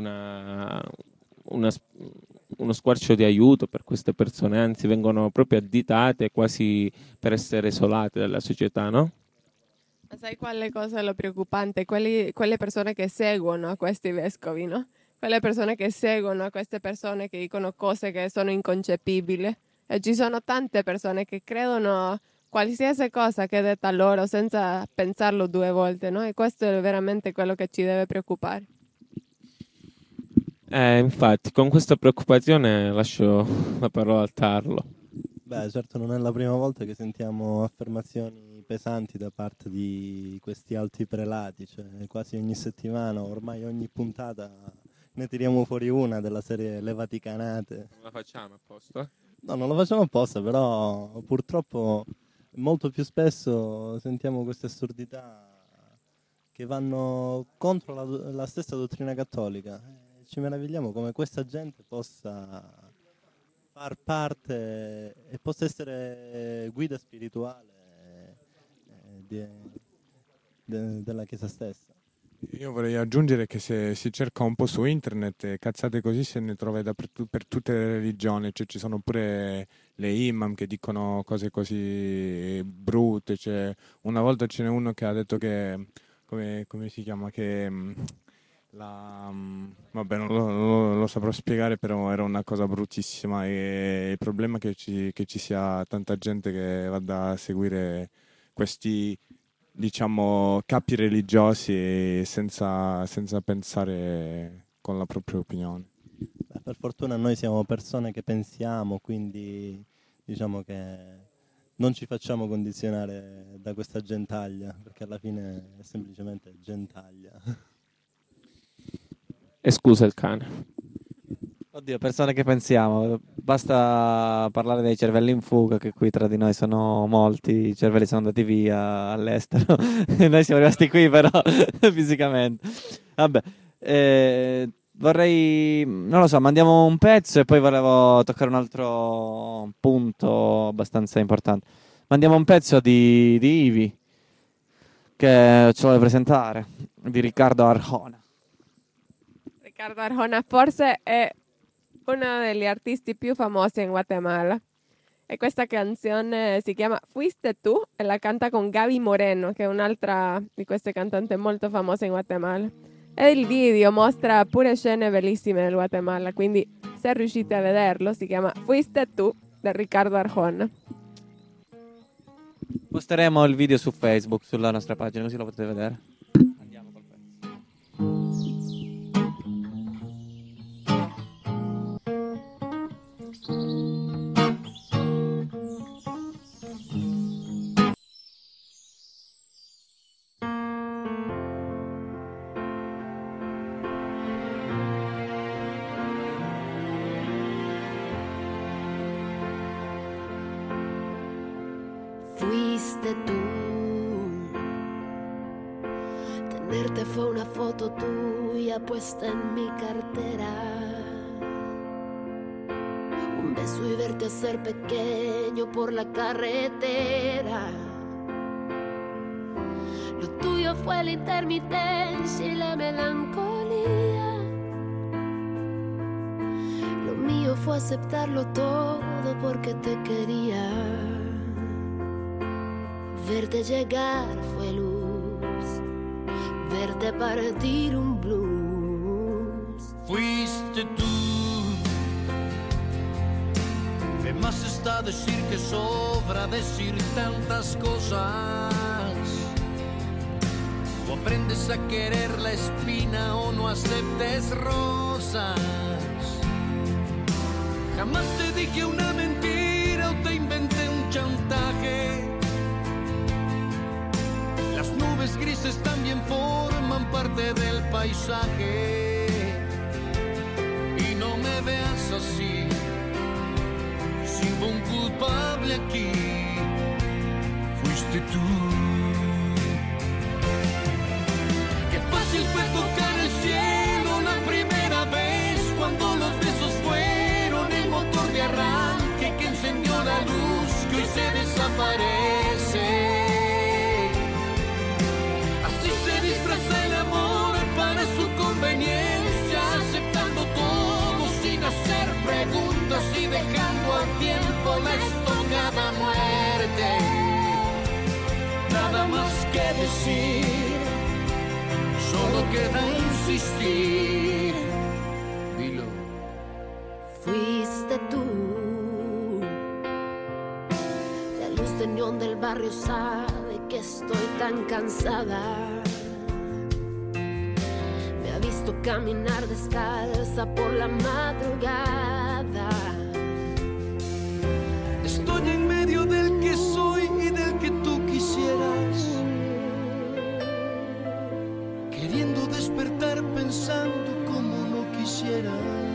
uno squarcio di aiuto per queste persone, anzi vengono proprio additate quasi per essere isolate dalla società, no? Ma sai quale cosa è lo preoccupante? Quelle persone che seguono a questi vescovi, no? Quelle persone che seguono a queste persone che dicono cose che sono inconcepibili. E ci sono tante persone che credono qualsiasi cosa che è detta loro senza pensarlo 2 volte, no? E questo è veramente quello che ci deve preoccupare. Infatti, con questa preoccupazione lascio la parola al Tarlo. Beh, certo non è la prima volta che sentiamo affermazioni pesanti da parte di questi alti prelati, cioè quasi ogni settimana, ormai ogni puntata ne tiriamo fuori una della serie Le Vaticanate. Non la facciamo apposta? No, non lo facciamo apposta, però purtroppo molto più spesso sentiamo queste assurdità che vanno contro la stessa dottrina cattolica. Ci meravigliamo come questa gente possa far parte e possa essere guida spirituale della Chiesa stessa. Io vorrei aggiungere che se si cerca un po' su internet, cazzate così se ne trova per tutte le religioni, cioè ci sono pure le imam che dicono cose così brutte, cioè, una volta ce n'è uno che ha detto che, come si chiama, che vabbè non lo saprò spiegare, però era una cosa bruttissima e il problema è che ci sia tanta gente che vada a seguire questi, diciamo, capi religiosi senza pensare con la propria opinione. Beh, per fortuna noi siamo persone che pensiamo, quindi diciamo che non ci facciamo condizionare da questa gentaglia, perché alla fine è semplicemente gentaglia. E scusa il cane. Oddio, persone che pensiamo, basta parlare dei cervelli in fuga, che qui tra di noi sono molti, i cervelli sono andati via all'estero e noi siamo rimasti qui però fisicamente. Vabbè, vorrei, non lo so, mandiamo un pezzo e poi volevo toccare un altro punto abbastanza importante. Mandiamo un pezzo di Ivi, che ce lo vuole presentare, di Riccardo Arjona. Riccardo Arjona forse è uno degli artisti più famosi in Guatemala e questa canzone si chiama Fuiste tu e la canta con Gaby Moreno, che è un'altra di queste cantanti molto famose in Guatemala, e il video mostra pure scene bellissime del Guatemala, quindi se riuscite a vederlo si chiama Fuiste tu di Riccardo Arjona. Posteremo il video su Facebook, sulla nostra pagina, così lo potete vedere. Andiamo col pezzo. Fuiste tú, tenerte fue una foto tuya puesta en mi cartera, un beso y verte hacer pequeño por la carretera. Lo tuyo fue la intermitencia y la melancolía, lo mío fue aceptarlo todo porque te quería. Verte llegar fue luz, verte partir un blues. Fuiste tú, ¿qué más está decir que sobra decir tantas cosas? Tu aprendes a querer la espina o no aceptes rosas. Jamás te dije una mentira o te inventé un chantaje. Las nubes grises también forman parte del paisaje. Y no me veas así, si hubo un culpable aquí, fuiste tú. Qué fácil fue tocar el cielo la primera vez, cuando los besos fueron el motor de arranque que encendió la luz que hoy se desaparece. Así se disfraza el amor para su conveniencia, aceptando todo sin hacer preguntas y dejando al tiempo la estocada muerte. Nada más que decir, solo queda insistir. Dilo. Fuiste tú. La luz de neón del barrio sabe que estoy tan cansada. Me ha visto caminar descalza por la madrugada. Estoy en medio del que soy y del que tú quisieras, queriendo despertar pensando como no quisiera.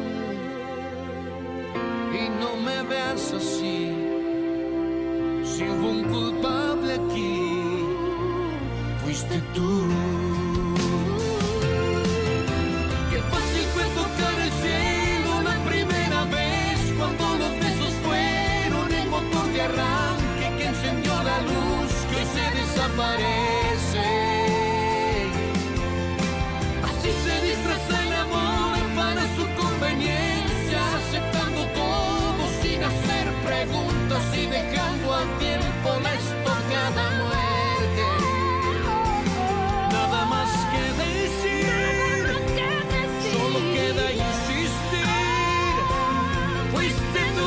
Y no me veas así, si hubo un culpable aquí, fuiste tú. Qué fácil fue tocar el cielo la primera vez, cuando los besos fueron el motor de arranque que encendió la luz que hoy se desaparece. Así se disfraza el amor para su conveniencia, aceptando todo sin hacer preguntas y dejando al tiempo la estocada muerte. Nada más que decir, solo queda insistir, fuiste tú.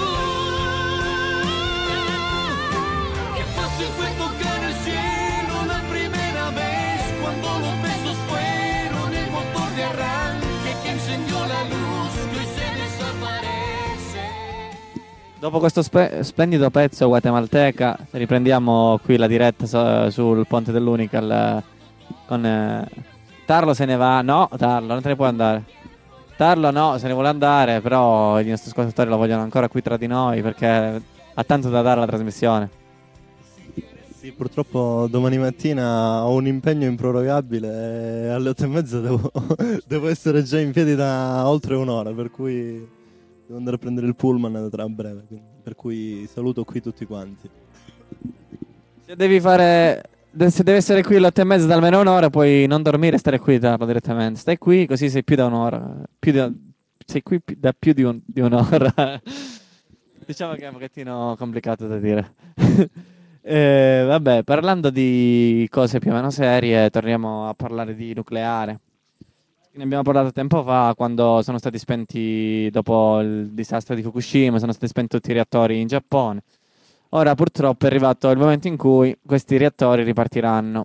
Qué fácil fue tocar el cielo la primera vez, cuando los besos fueron el motor de arranque que encendió la luz que hoy se desaparece. Dopo questo splendido pezzo guatemalteca, riprendiamo qui la diretta sul Ponte dell'Unical con Tarlo se ne va. No, Tarlo, non te ne puoi andare. Tarlo no, se ne vuole andare, però i nostri ascoltatori lo vogliono ancora qui tra di noi perché ha tanto da dare alla trasmissione. Sì, purtroppo domani mattina ho un impegno improrogabile e alle 8:30 devo essere già in piedi da oltre un'ora, per cui devo andare a prendere il pullman tra breve, per cui saluto qui tutti quanti. Se devi essere qui alle 8:30 da almeno un'ora, puoi non dormire e stare qui direttamente. Stai qui, così sei qui da un'ora. Sei qui da più di un'ora. Diciamo che è un pochettino complicato da dire. Vabbè, parlando di cose più o meno serie, torniamo a parlare di nucleare. Ne abbiamo parlato tempo fa, quando sono stati spenti, dopo il disastro di Fukushima, sono stati spenti tutti i reattori in Giappone. Ora purtroppo è arrivato il momento in cui questi reattori ripartiranno.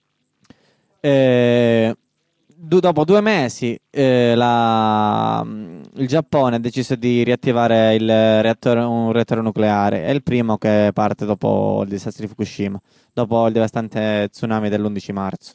Dopo 2 mesi il Giappone ha deciso di riattivare un reattore nucleare. È il primo che parte dopo il disastro di Fukushima, dopo il devastante tsunami dell'11 marzo.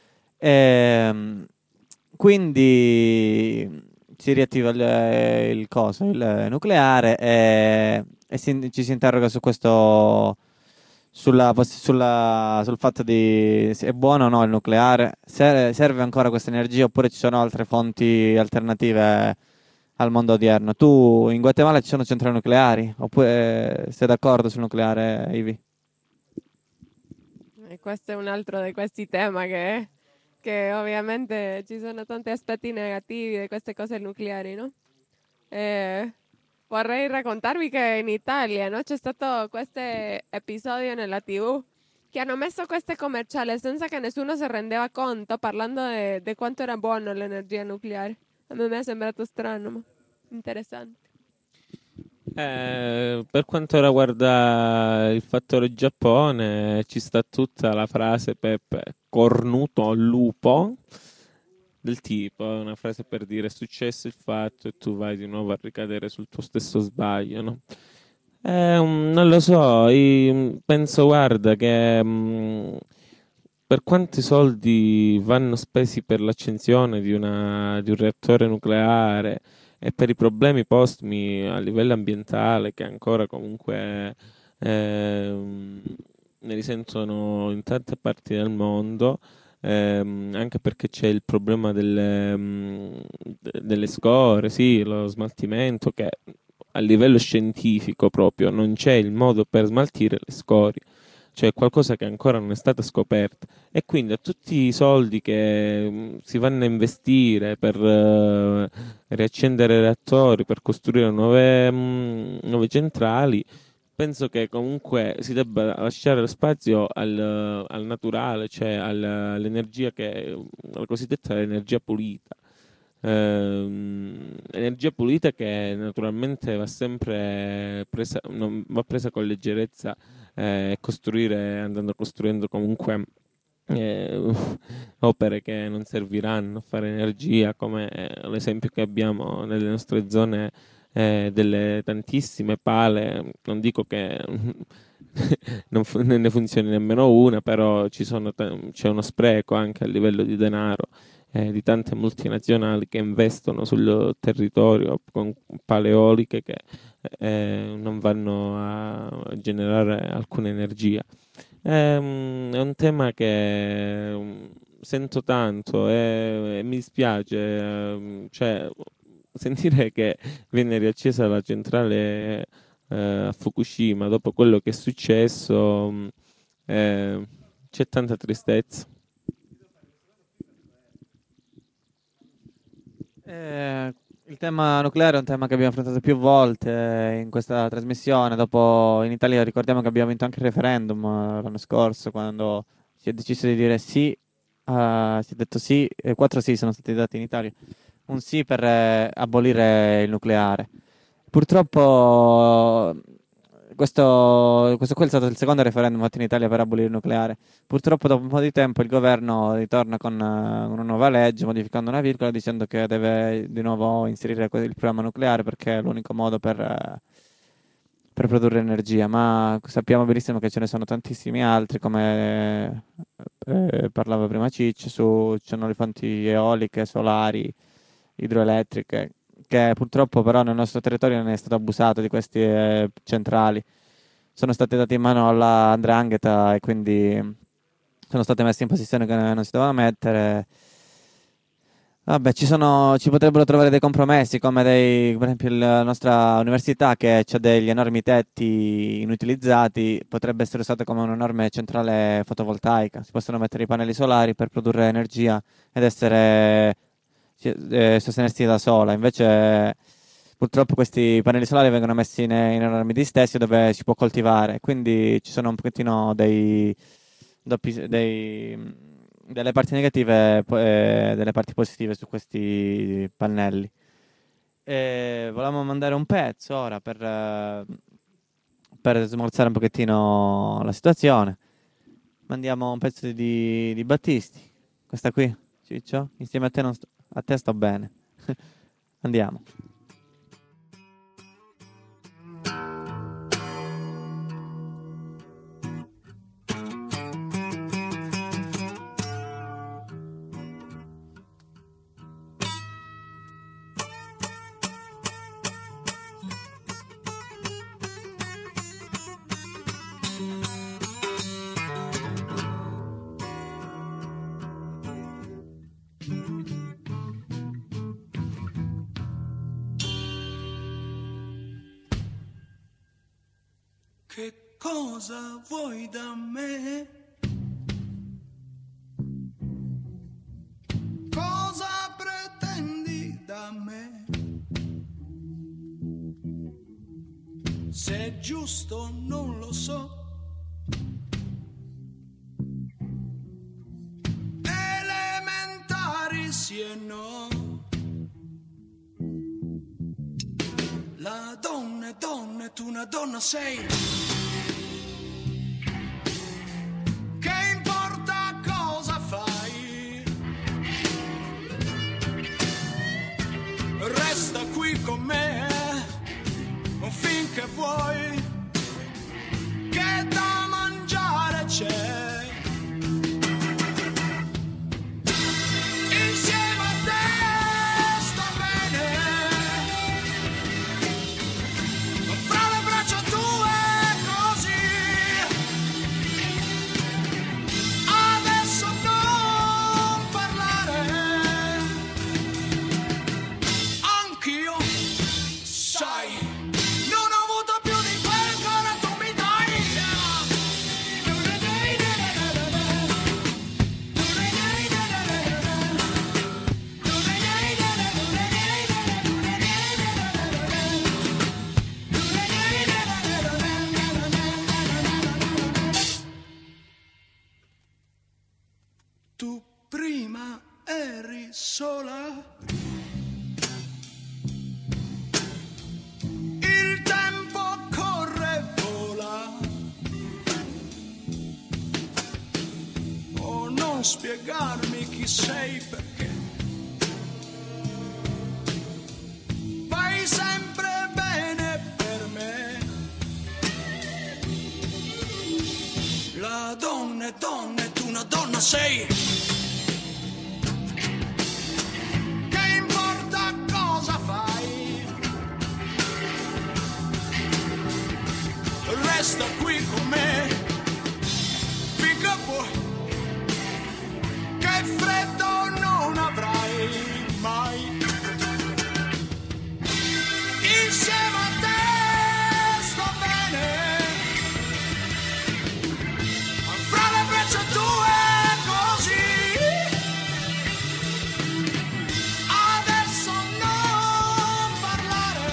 Quindi si riattiva il nucleare e ci si interroga su questo, sul fatto di se è buono o no il nucleare, serve ancora questa energia oppure ci sono altre fonti alternative al mondo odierno. Tu in Guatemala ci sono centrali nucleari oppure sei d'accordo sul nucleare, Ivi? E questo è un altro di questi temi che ovviamente ci sono tanti aspetti negativi di queste cose nucleari, no? Vorrei raccontarvi che in Italia, no, c'è stato questo episodio nella TV che hanno messo queste commerciali senza che nessuno si rendeva conto, parlando di quanto era buono l'energia nucleare. A me è sembrato strano, ma interessante. Per quanto riguarda il fattore Giappone, ci sta tutta la frase Peppe cornuto al lupo, del tipo, è una frase per dire è successo il fatto e tu vai di nuovo a ricadere sul tuo stesso sbaglio, no? Non lo so, penso, guarda, che per quanti soldi vanno spesi per l'accensione di un reattore nucleare e per i problemi posti a livello ambientale che ancora comunque ne risentono in tante parti del mondo, anche perché c'è il problema delle scorie, sì, lo smaltimento, che a livello scientifico proprio non c'è il modo per smaltire le scorie, cioè qualcosa che ancora non è stata scoperta, e quindi a tutti i soldi che si vanno a investire per riaccendere reattori, per costruire nuove centrali, penso che comunque si debba lasciare lo spazio al naturale, cioè all'energia la cosiddetta energia pulita. Energia pulita che naturalmente va sempre presa, non va presa con leggerezza, andando costruendo comunque opere che non serviranno a fare energia, come l'esempio che abbiamo nelle nostre zone, delle tantissime pale. Non dico che non ne funzioni nemmeno una, però c'è uno spreco anche a livello di denaro di tante multinazionali che investono sul territorio con pale eoliche che non vanno a generare alcuna energia. È un tema che sento tanto e mi dispiace, cioè, sentire che viene riaccesa la centrale a Fukushima dopo quello che è successo, c'è tanta tristezza. Il tema nucleare è un tema che abbiamo affrontato più volte in questa trasmissione. Dopo, in Italia ricordiamo che abbiamo vinto anche il referendum l'anno scorso, quando si è deciso di dire sì, si è detto sì, 4 sì sono stati dati in Italia, un sì per abolire il nucleare. Purtroppo questo qui è stato il secondo referendum fatto in Italia per abolire il nucleare. Purtroppo dopo un po' di tempo il governo ritorna con una nuova legge, modificando una virgola, dicendo che deve di nuovo inserire il programma nucleare perché è l'unico modo per produrre energia. Ma sappiamo benissimo che ce ne sono tantissimi altri, come parlava prima Ciccio, c'erano le fonti eoliche, solari, idroelettriche, che purtroppo però nel nostro territorio non è stato abusato di queste centrali. Sono state date in mano alla 'ndrangheta e quindi sono state messe in posizione che non si dovevano mettere. Vabbè, ci potrebbero trovare dei compromessi, come per esempio la nostra università che ha degli enormi tetti inutilizzati, potrebbe essere usata come un'enorme centrale fotovoltaica. Si possono mettere i pannelli solari per produrre energia ed sostenersi da sola. Invece purtroppo questi pannelli solari vengono messi in enormi distesi dove si può coltivare, quindi ci sono un pochettino delle parti negative e delle parti positive su questi pannelli. Volevamo mandare un pezzo ora per smorzare un pochettino la situazione. Mandiamo un pezzo di Battisti, questa qui, Ciccio, insieme a te a te sto bene. Andiamo. Che cosa vuoi da me? Cosa pretendi da me? Se è giusto non lo so. Elementari sì e no. La donna è donna e tu una donna sei. Che importa cosa fai? Resta qui con me finché vuoi. Che da mangiare c'è. Insieme a te sta bene. Fra le braccia tue così. Adesso non parlare. Anch'io, sai, non ho avuto più di quel che ora tu mi dai. Tu prima eri sola. Il tempo corre, vola. Oh, non spiegarmi chi sei perché fai sempre bene per me. La donna è donna e tu una donna sei. Che importa cosa fai? Resta qui con me finché vuoi. Che freddo non avrai mai. Insieme a te sto bene. Fra le braccia tue così. Adesso non parlare.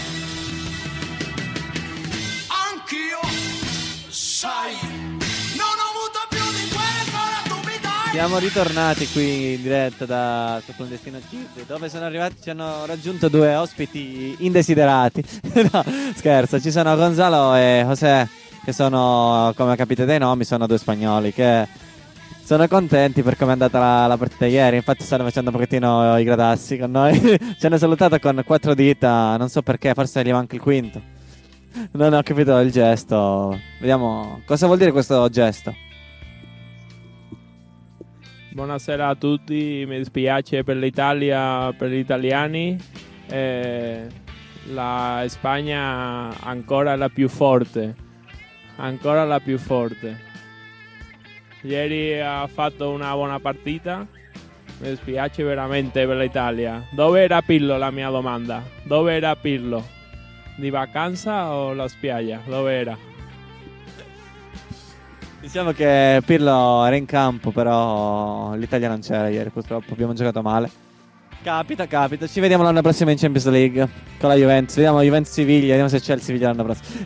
Anch'io, sai, non ho avuto più di quel che ora tu mi dai. Siamo ritornati qui in diretta su Clandestino Kid, dove sono arrivati, ci hanno raggiunto due ospiti indesiderati. No, scherzo, ci sono Gonzalo e José, che sono, come capite dai nomi, sono due spagnoli che sono contenti per come è andata la partita ieri. Infatti stanno facendo un pochettino i gradassi con noi. Ci hanno salutato con 4 dita, non so perché, forse gli manca il quinto. Non ho capito il gesto. Vediamo cosa vuol dire questo gesto. Buonasera a tutti, mi dispiace per l'Italia, per gli italiani. La Spagna ancora la più forte, ancora la più forte. Ieri ha fatto una buona partita, mi dispiace veramente per l'Italia. Dove era Pirlo, la mia domanda? Dove era Pirlo? Di vacanza o la spiaggia? Dove era? Diciamo che Pirlo era in campo, però l'Italia non c'era ieri, purtroppo abbiamo giocato male. Capita. Ci vediamo l'anno prossimo in Champions League con la Juventus. Vediamo Juventus-Siviglia, vediamo se c'è il Siviglia l'anno prossimo.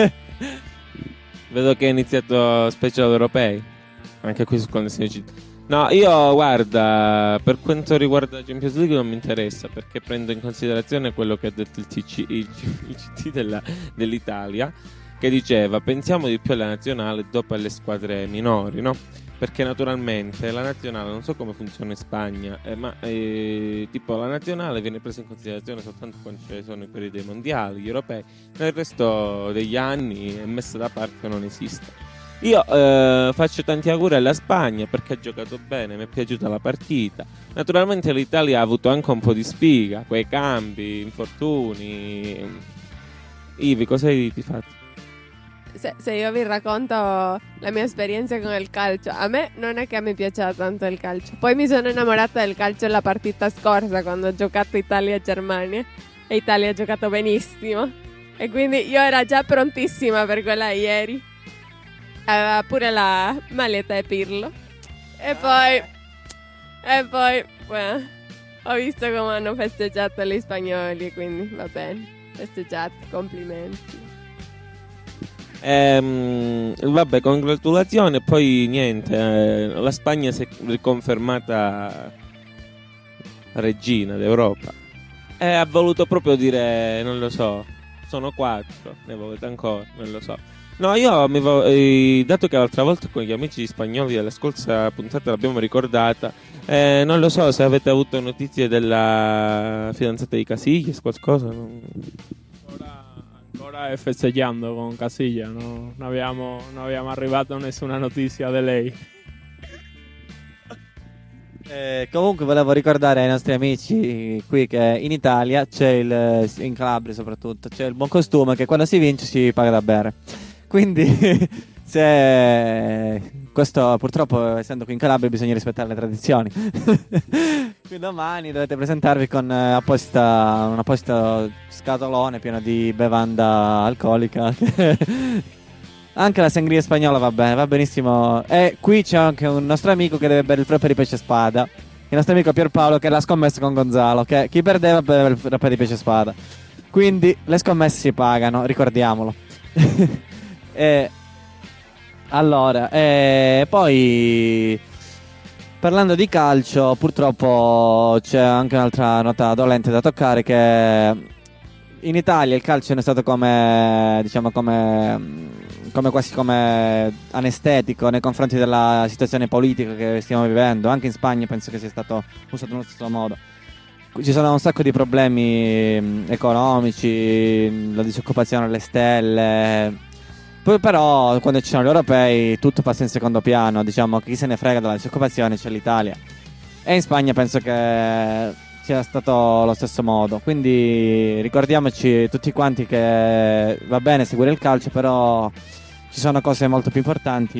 Vedo che è iniziato special europei, anche qui su Clandestino Kid. No, io guarda, per quanto riguarda la Champions League non mi interessa, perché prendo in considerazione quello che ha detto il CT dell'Italia, che diceva pensiamo di più alla nazionale dopo alle squadre minori, no? Perché naturalmente la nazionale, non so come funziona in Spagna, ma tipo la nazionale viene presa in considerazione soltanto quando ci sono i periodi dei mondiali, gli europei. Nel resto degli anni è messa da parte, non esiste. Io faccio tanti auguri alla Spagna perché ha giocato bene, mi è piaciuta la partita. Naturalmente l'Italia ha avuto anche un po' di sfiga, quei cambi, infortuni. Ivi, cosa hai fatto? Se io vi racconto la mia esperienza con il calcio, a me non è che mi piaceva tanto il calcio. Poi mi sono innamorata del calcio la partita scorsa, quando ho giocato Italia-Germania, e Italia ha giocato benissimo, e quindi io ero già prontissima per quella ieri. Aveva pure la maglietta di Pirlo. E poi bueno, ho visto come hanno festeggiato gli spagnoli, quindi va bene, festeggiati, complimenti. Vabbè, congratulazioni. E poi niente, la Spagna si è riconfermata regina d'Europa. E ha voluto proprio dire, non lo so, sono 4, ne volete ancora, non lo so. No, dato che l'altra volta con gli amici spagnoli della scorsa puntata l'abbiamo ricordata, non lo so se avete avuto notizie della fidanzata di Casillas, qualcosa. Ancora è festeggiando con Casilla, no? Non abbiamo arrivato nessuna notizia di lei. Comunque volevo ricordare ai nostri amici qui che in Italia in Calabria soprattutto, c'è il buon costume che quando si vince si paga da bere. Quindi questo purtroppo, essendo qui in Calabria, bisogna rispettare le tradizioni. Quindi domani dovete presentarvi con un apposito scatolone pieno di bevanda alcolica. Anche la sangria spagnola va bene, va benissimo. E qui c'è anche un nostro amico che deve bere il frappè di pesce spada. Il nostro amico Pierpaolo che l'ha scommesso con Gonzalo, che chi perdeva beveva il frappè di pesce spada. Quindi le scommesse si pagano, ricordiamolo. Poi parlando di calcio, purtroppo c'è anche un'altra nota dolente da toccare, che in Italia il calcio è stato come quasi come anestetico nei confronti della situazione politica che stiamo vivendo. Anche in Spagna penso che sia stato usato nello stesso modo. Ci sono un sacco di problemi economici, la disoccupazione alle stelle. Poi però quando ci sono gli europei tutto passa in secondo piano, diciamo, chi se ne frega della disoccupazione, c'è l'Italia. E in Spagna penso che sia stato lo stesso modo. Quindi ricordiamoci tutti quanti che va bene seguire il calcio, però ci sono cose molto più importanti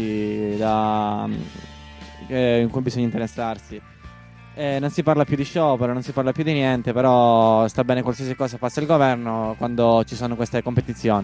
in cui bisogna interessarsi. Non si parla più di sciopero, non si parla più di niente, però sta bene qualsiasi cosa faccia il governo quando ci sono queste competizioni.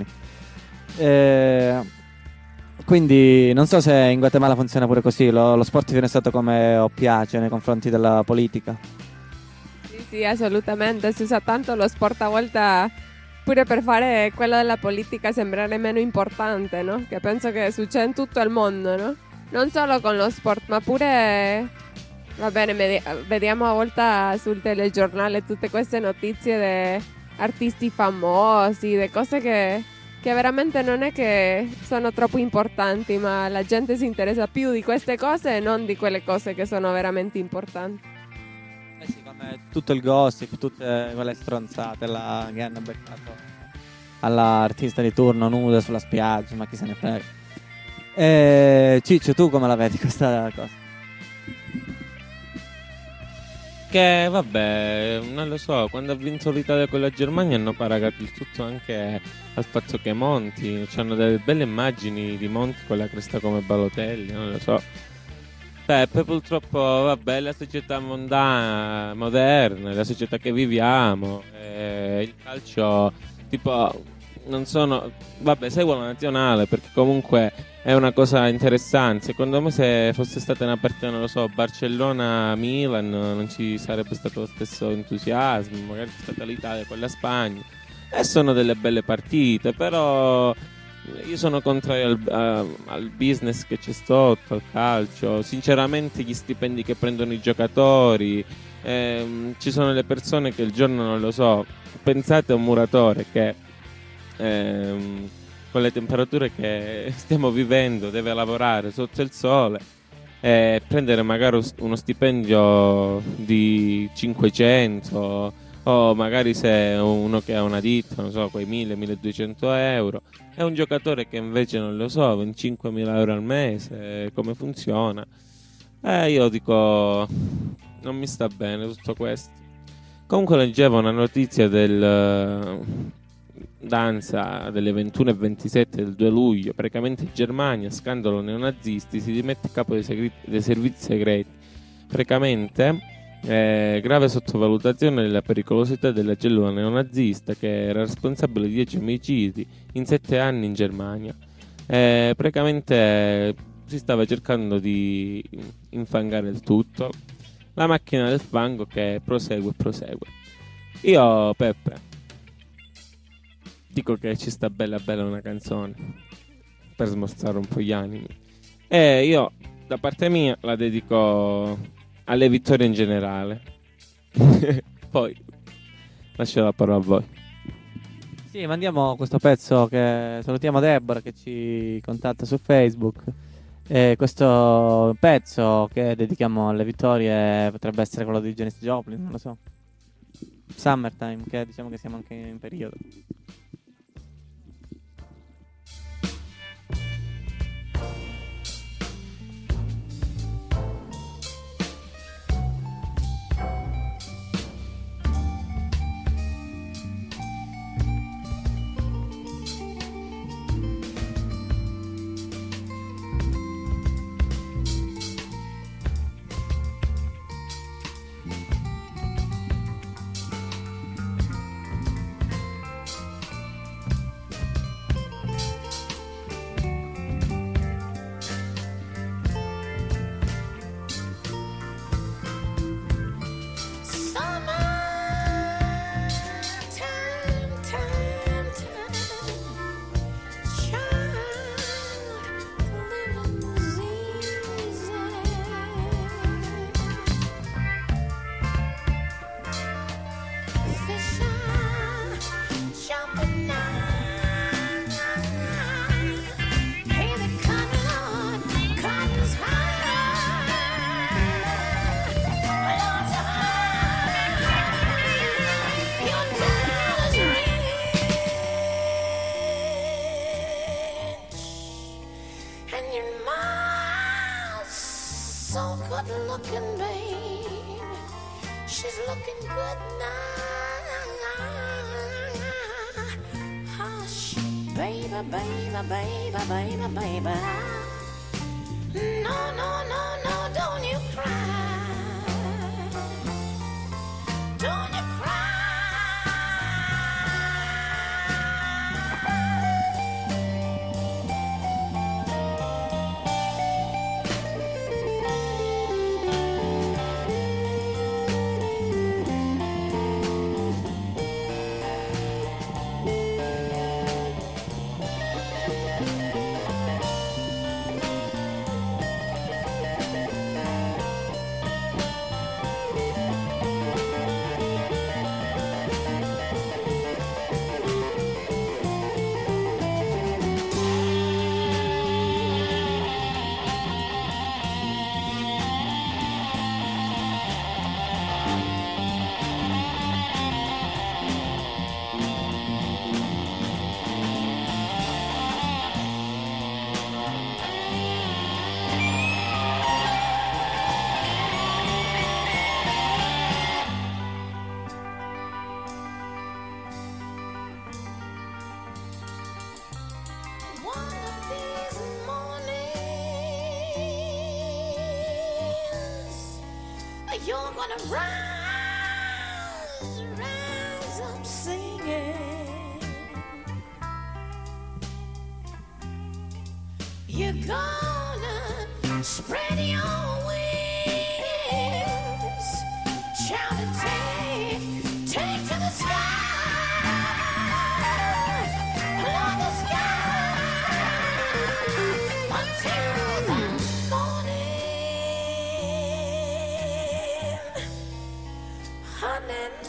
Quindi non so se in Guatemala funziona pure così, lo sport viene stato come oppiace nei confronti della politica. Sì, assolutamente, si usa tanto lo sport a volte pure per fare quello della politica sembrare meno importante, no? Che penso che succede in tutto il mondo, no? Non solo con lo sport, ma pure, va bene, vediamo a volte sul telegiornale tutte queste notizie di artisti famosi, di cose che veramente non è che sono troppo importanti, ma la gente si interessa più di queste cose e non di quelle cose che sono veramente importanti. Sì, come tutto il gossip, tutte quelle stronzate che hanno beccato all'artista di turno nuda sulla spiaggia, ma chi se ne frega. Ciccio, tu come la vedi questa cosa? Che vabbè, non lo so, quando ha vinto l'Italia con la Germania hanno paragonato il tutto anche al fatto che Monti, c'hanno delle belle immagini di Monti con la cresta come Balotelli, non lo so. Poi purtroppo vabbè, la società moderna, la società che viviamo, il calcio tipo non sono, vabbè, seguo la nazionale perché comunque è una cosa interessante. Secondo me se fosse stata una partita, non lo so, Barcellona-Milan, non ci sarebbe stato lo stesso entusiasmo, magari c'è stata l'Italia con la Spagna, e sono delle belle partite, però io sono contrario al business che c'è sotto, al calcio. Sinceramente gli stipendi che prendono i giocatori, ci sono le persone che il giorno, non lo so, pensate a un muratore che con le temperature che stiamo vivendo deve lavorare sotto il sole e prendere magari uno stipendio di 500, o magari se uno che ha una ditta, non so, quei 1.000-1.200 euro, è un giocatore che invece, non lo so, 25.000 euro al mese, come funziona? Io dico, non mi sta bene tutto questo. Comunque leggevo una notizia del danza delle 21 e 27 del 2 luglio, praticamente in Germania, scandalo neonazisti, si dimette il capo dei servizi segreti, praticamente grave sottovalutazione della pericolosità della cellula neonazista che era responsabile di 10 omicidi in 7 anni in Germania. Praticamente si stava cercando di infangare il tutto, la macchina del fango che prosegue. Io, Peppe, dico che ci sta bella una canzone per smorzare un po' gli animi, e io da parte mia la dedico alle vittorie in generale. Poi lascio la parola a voi. Sì, mandiamo questo pezzo che salutiamo Deborah che ci contatta su Facebook. E questo pezzo che dedichiamo alle vittorie potrebbe essere quello di Janis Joplin, non lo so. Summertime, che diciamo che siamo anche in periodo. You're gonna rise up singing. You're gonna spread your wings, shout and take to the sky, along the sky, until the honey,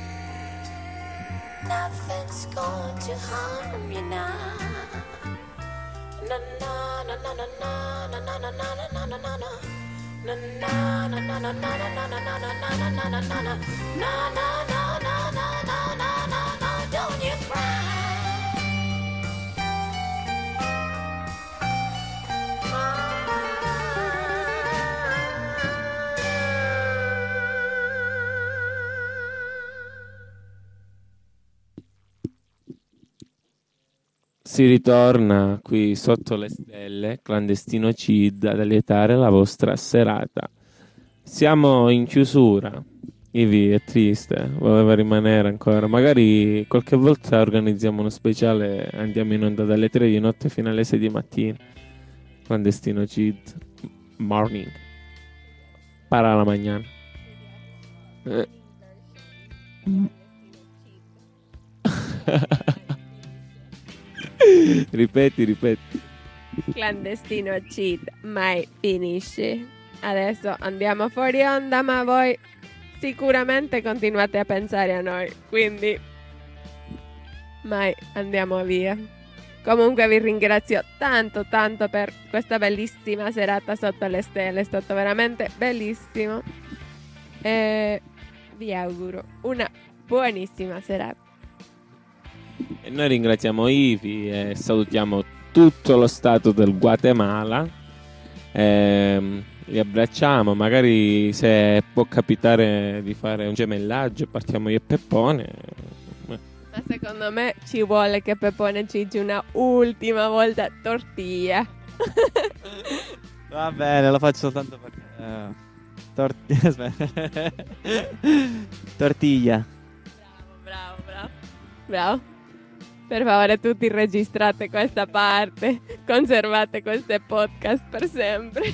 nothing's going to harm you now. Na na na na na na na na na na na na na na. Na na na na na na na na na na na na na na na. Na na na na na na na na na. Don't you cry. Si ritorna qui sotto le stelle, clandestino CID, ad allietare la vostra serata. Siamo in chiusura. Ivi è triste, voleva rimanere ancora. Magari qualche volta organizziamo uno speciale, andiamo in onda dalle 3 di notte fino alle 6 di mattina. Clandestino CID, morning. Para la mañana. Ripeti. Clandestino CID mai finisce. Adesso andiamo fuori onda, ma voi sicuramente continuate a pensare a noi, quindi mai andiamo via. Comunque vi ringrazio tanto per questa bellissima serata sotto le stelle, è stato veramente bellissimo e vi auguro una buonissima serata. E noi ringraziamo Ivi e salutiamo tutto lo stato del Guatemala. Li abbracciamo, magari se può capitare di fare un gemellaggio partiamo io e Peppone. Ma secondo me ci vuole che Peppone ci dica una ultima volta tortilla. Va bene, lo faccio soltanto perché tortiglia. Bravo. Per favore tutti registrate questa parte, conservate queste podcast per sempre.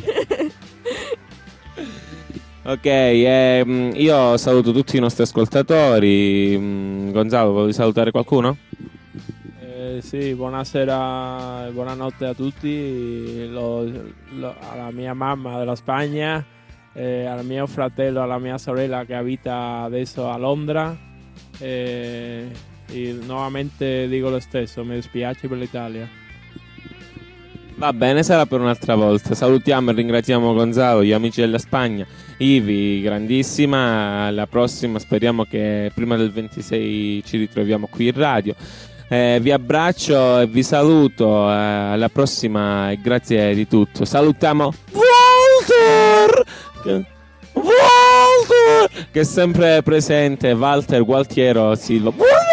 Ok, io saluto tutti i nostri ascoltatori. Gonzalo, vuoi salutare qualcuno? Sì, buonasera e buonanotte a tutti, alla mia mamma della Spagna, al mio fratello, alla mia sorella che abita adesso a Londra, e nuovamente dico lo stesso, mi dispiace per l'Italia. Va bene, sarà per un'altra volta. Salutiamo e ringraziamo Gonzalo, gli amici della Spagna. Ivi, grandissima, alla prossima, speriamo che prima del 26 ci ritroviamo qui in radio. Vi abbraccio e vi saluto, alla prossima e grazie di tutto. Salutiamo Walter, che è sempre presente, Gualtiero Silva.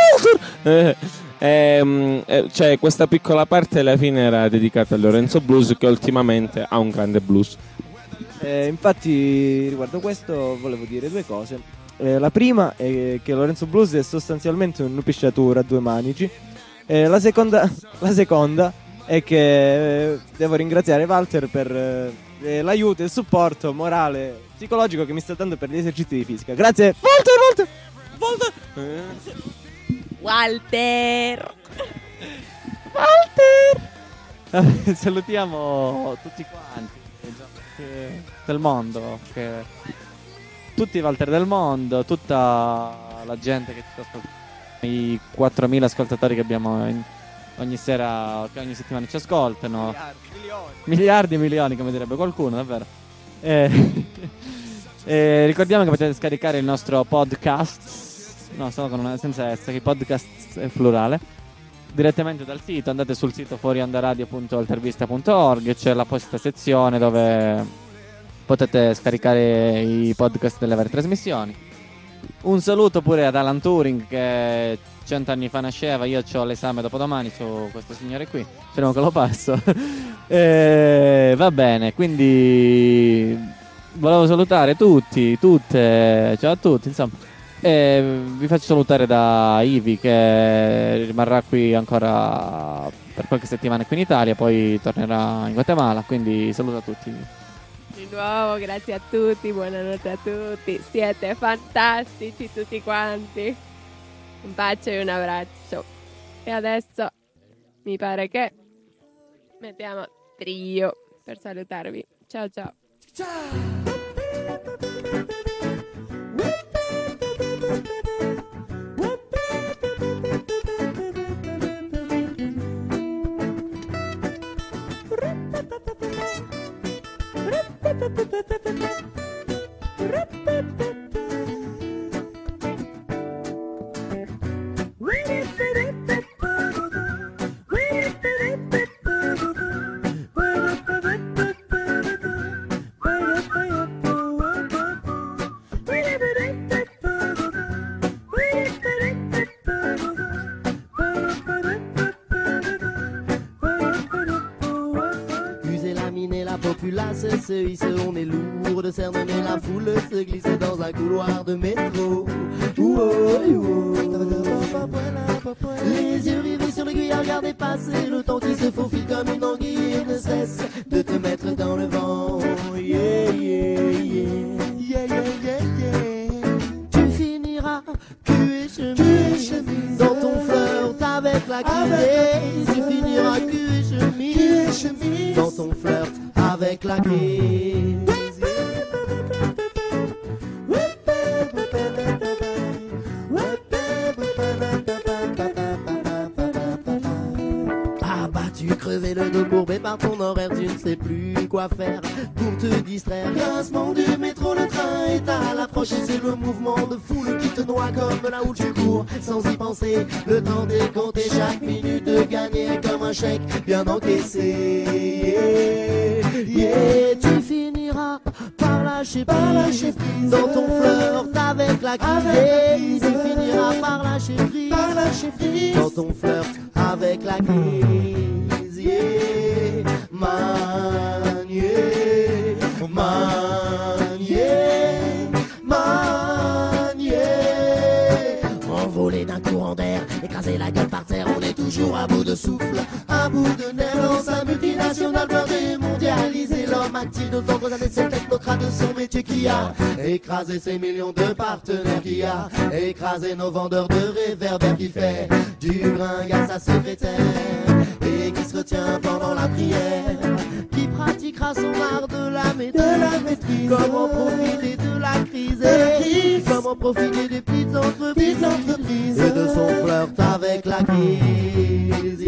Cioè, questa piccola parte alla fine era dedicata a Lorenzo Blues, che ultimamente ha un grande blues. Infatti riguardo questo volevo dire due cose. La prima è che Lorenzo Blues è sostanzialmente un'upisciatura a due manici. La seconda è che devo ringraziare Walter per l'aiuto e il supporto morale, psicologico che mi sta dando per gli esercizi di fisica. Grazie Walter. Salutiamo tutti quanti del mondo, tutti i Walter del mondo, tutta la gente che ci sta ascoltando, i 4.000 ascoltatori che abbiamo ogni sera, che ogni settimana ci ascoltano, miliardi e milioni, come direbbe qualcuno, davvero. Ricordiamo che potete scaricare il nostro podcast, no, solo con senza S, che i podcast è plurale, direttamente dal sito. Andate sul sito fuoriondaradio.altervista.org, c'è l'apposita sezione dove potete scaricare i podcast delle varie trasmissioni. Un saluto pure ad Alan Turing, che 100 anni fa nasceva. Io ho l'esame dopodomani su questo signore qui, speriamo che lo passo. Va bene, quindi volevo salutare tutti, tutte, ciao a tutti, insomma. Vi faccio salutare da Ivi, che rimarrà qui ancora per qualche settimana qui in Italia, poi tornerà in Guatemala, quindi saluto a tutti. Di nuovo grazie a tutti, buonanotte a tutti, siete fantastici tutti quanti, un bacio e un abbraccio. E adesso mi pare che mettiamo trio per salutarvi. Ciao ciao. Se hisse, on est lourd, cerner la foule se glisse dans un couloir de métro. Les yeux rivés sur l'aiguille à regarder passer le temps qui se faufile comme une anguille et ne cesse de te mettre dans le vent. Yeah, yeah, yeah, yeah, yeah, yeah, yeah. Tu finiras cul et chemise dans ton flirt avec la crise. Tu finiras cul et chemise dans ton flirt avec la crise. le dos courbé par ton horaire, tu ne sais plus quoi faire pour te distraire. Grincement du métro, le train est à l'approche et c'est le mouvement de foule qui te noie comme là où tu cours sans y penser. Le temps décompté, chaque minute de gagner comme un chèque bien encaissé. Tu finiras par lâcher prise dans ton flirt avec la crise. Tu finiras par lâcher prise dans ton flirt avec la crise. Envolé d'un courant d'air, écraser la gueule par terre, on est toujours à bout de souffle, à bout de nerfs. Dans sa multinationale peur démondialisée, l'homme actif de nombreuses années, c'est le technocrate de son métier qui a écrasé ses millions de partenaires, qui a écrasé nos vendeurs de réverbères, qui fait du bringue à sa secrétaire et qui se retient pendant la prière, qui pratiquera son art de la maîtrise. Comment profiter de la crise, comment profiter des petites entreprises et de son flirt avec la crise.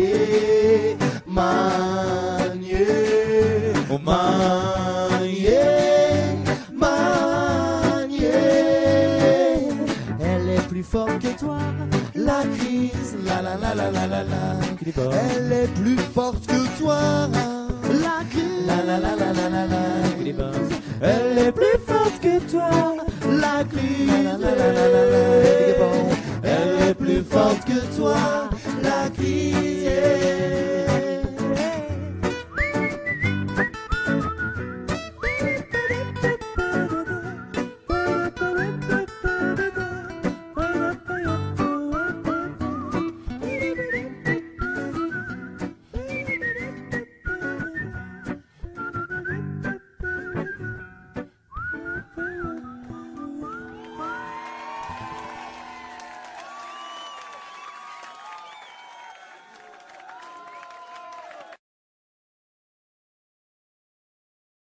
Elle est plus forte que toi, la crise. Elle est plus forte que toi, la crise. Elle est plus forte que toi, la crise. Elle est plus forte que toi, la crise.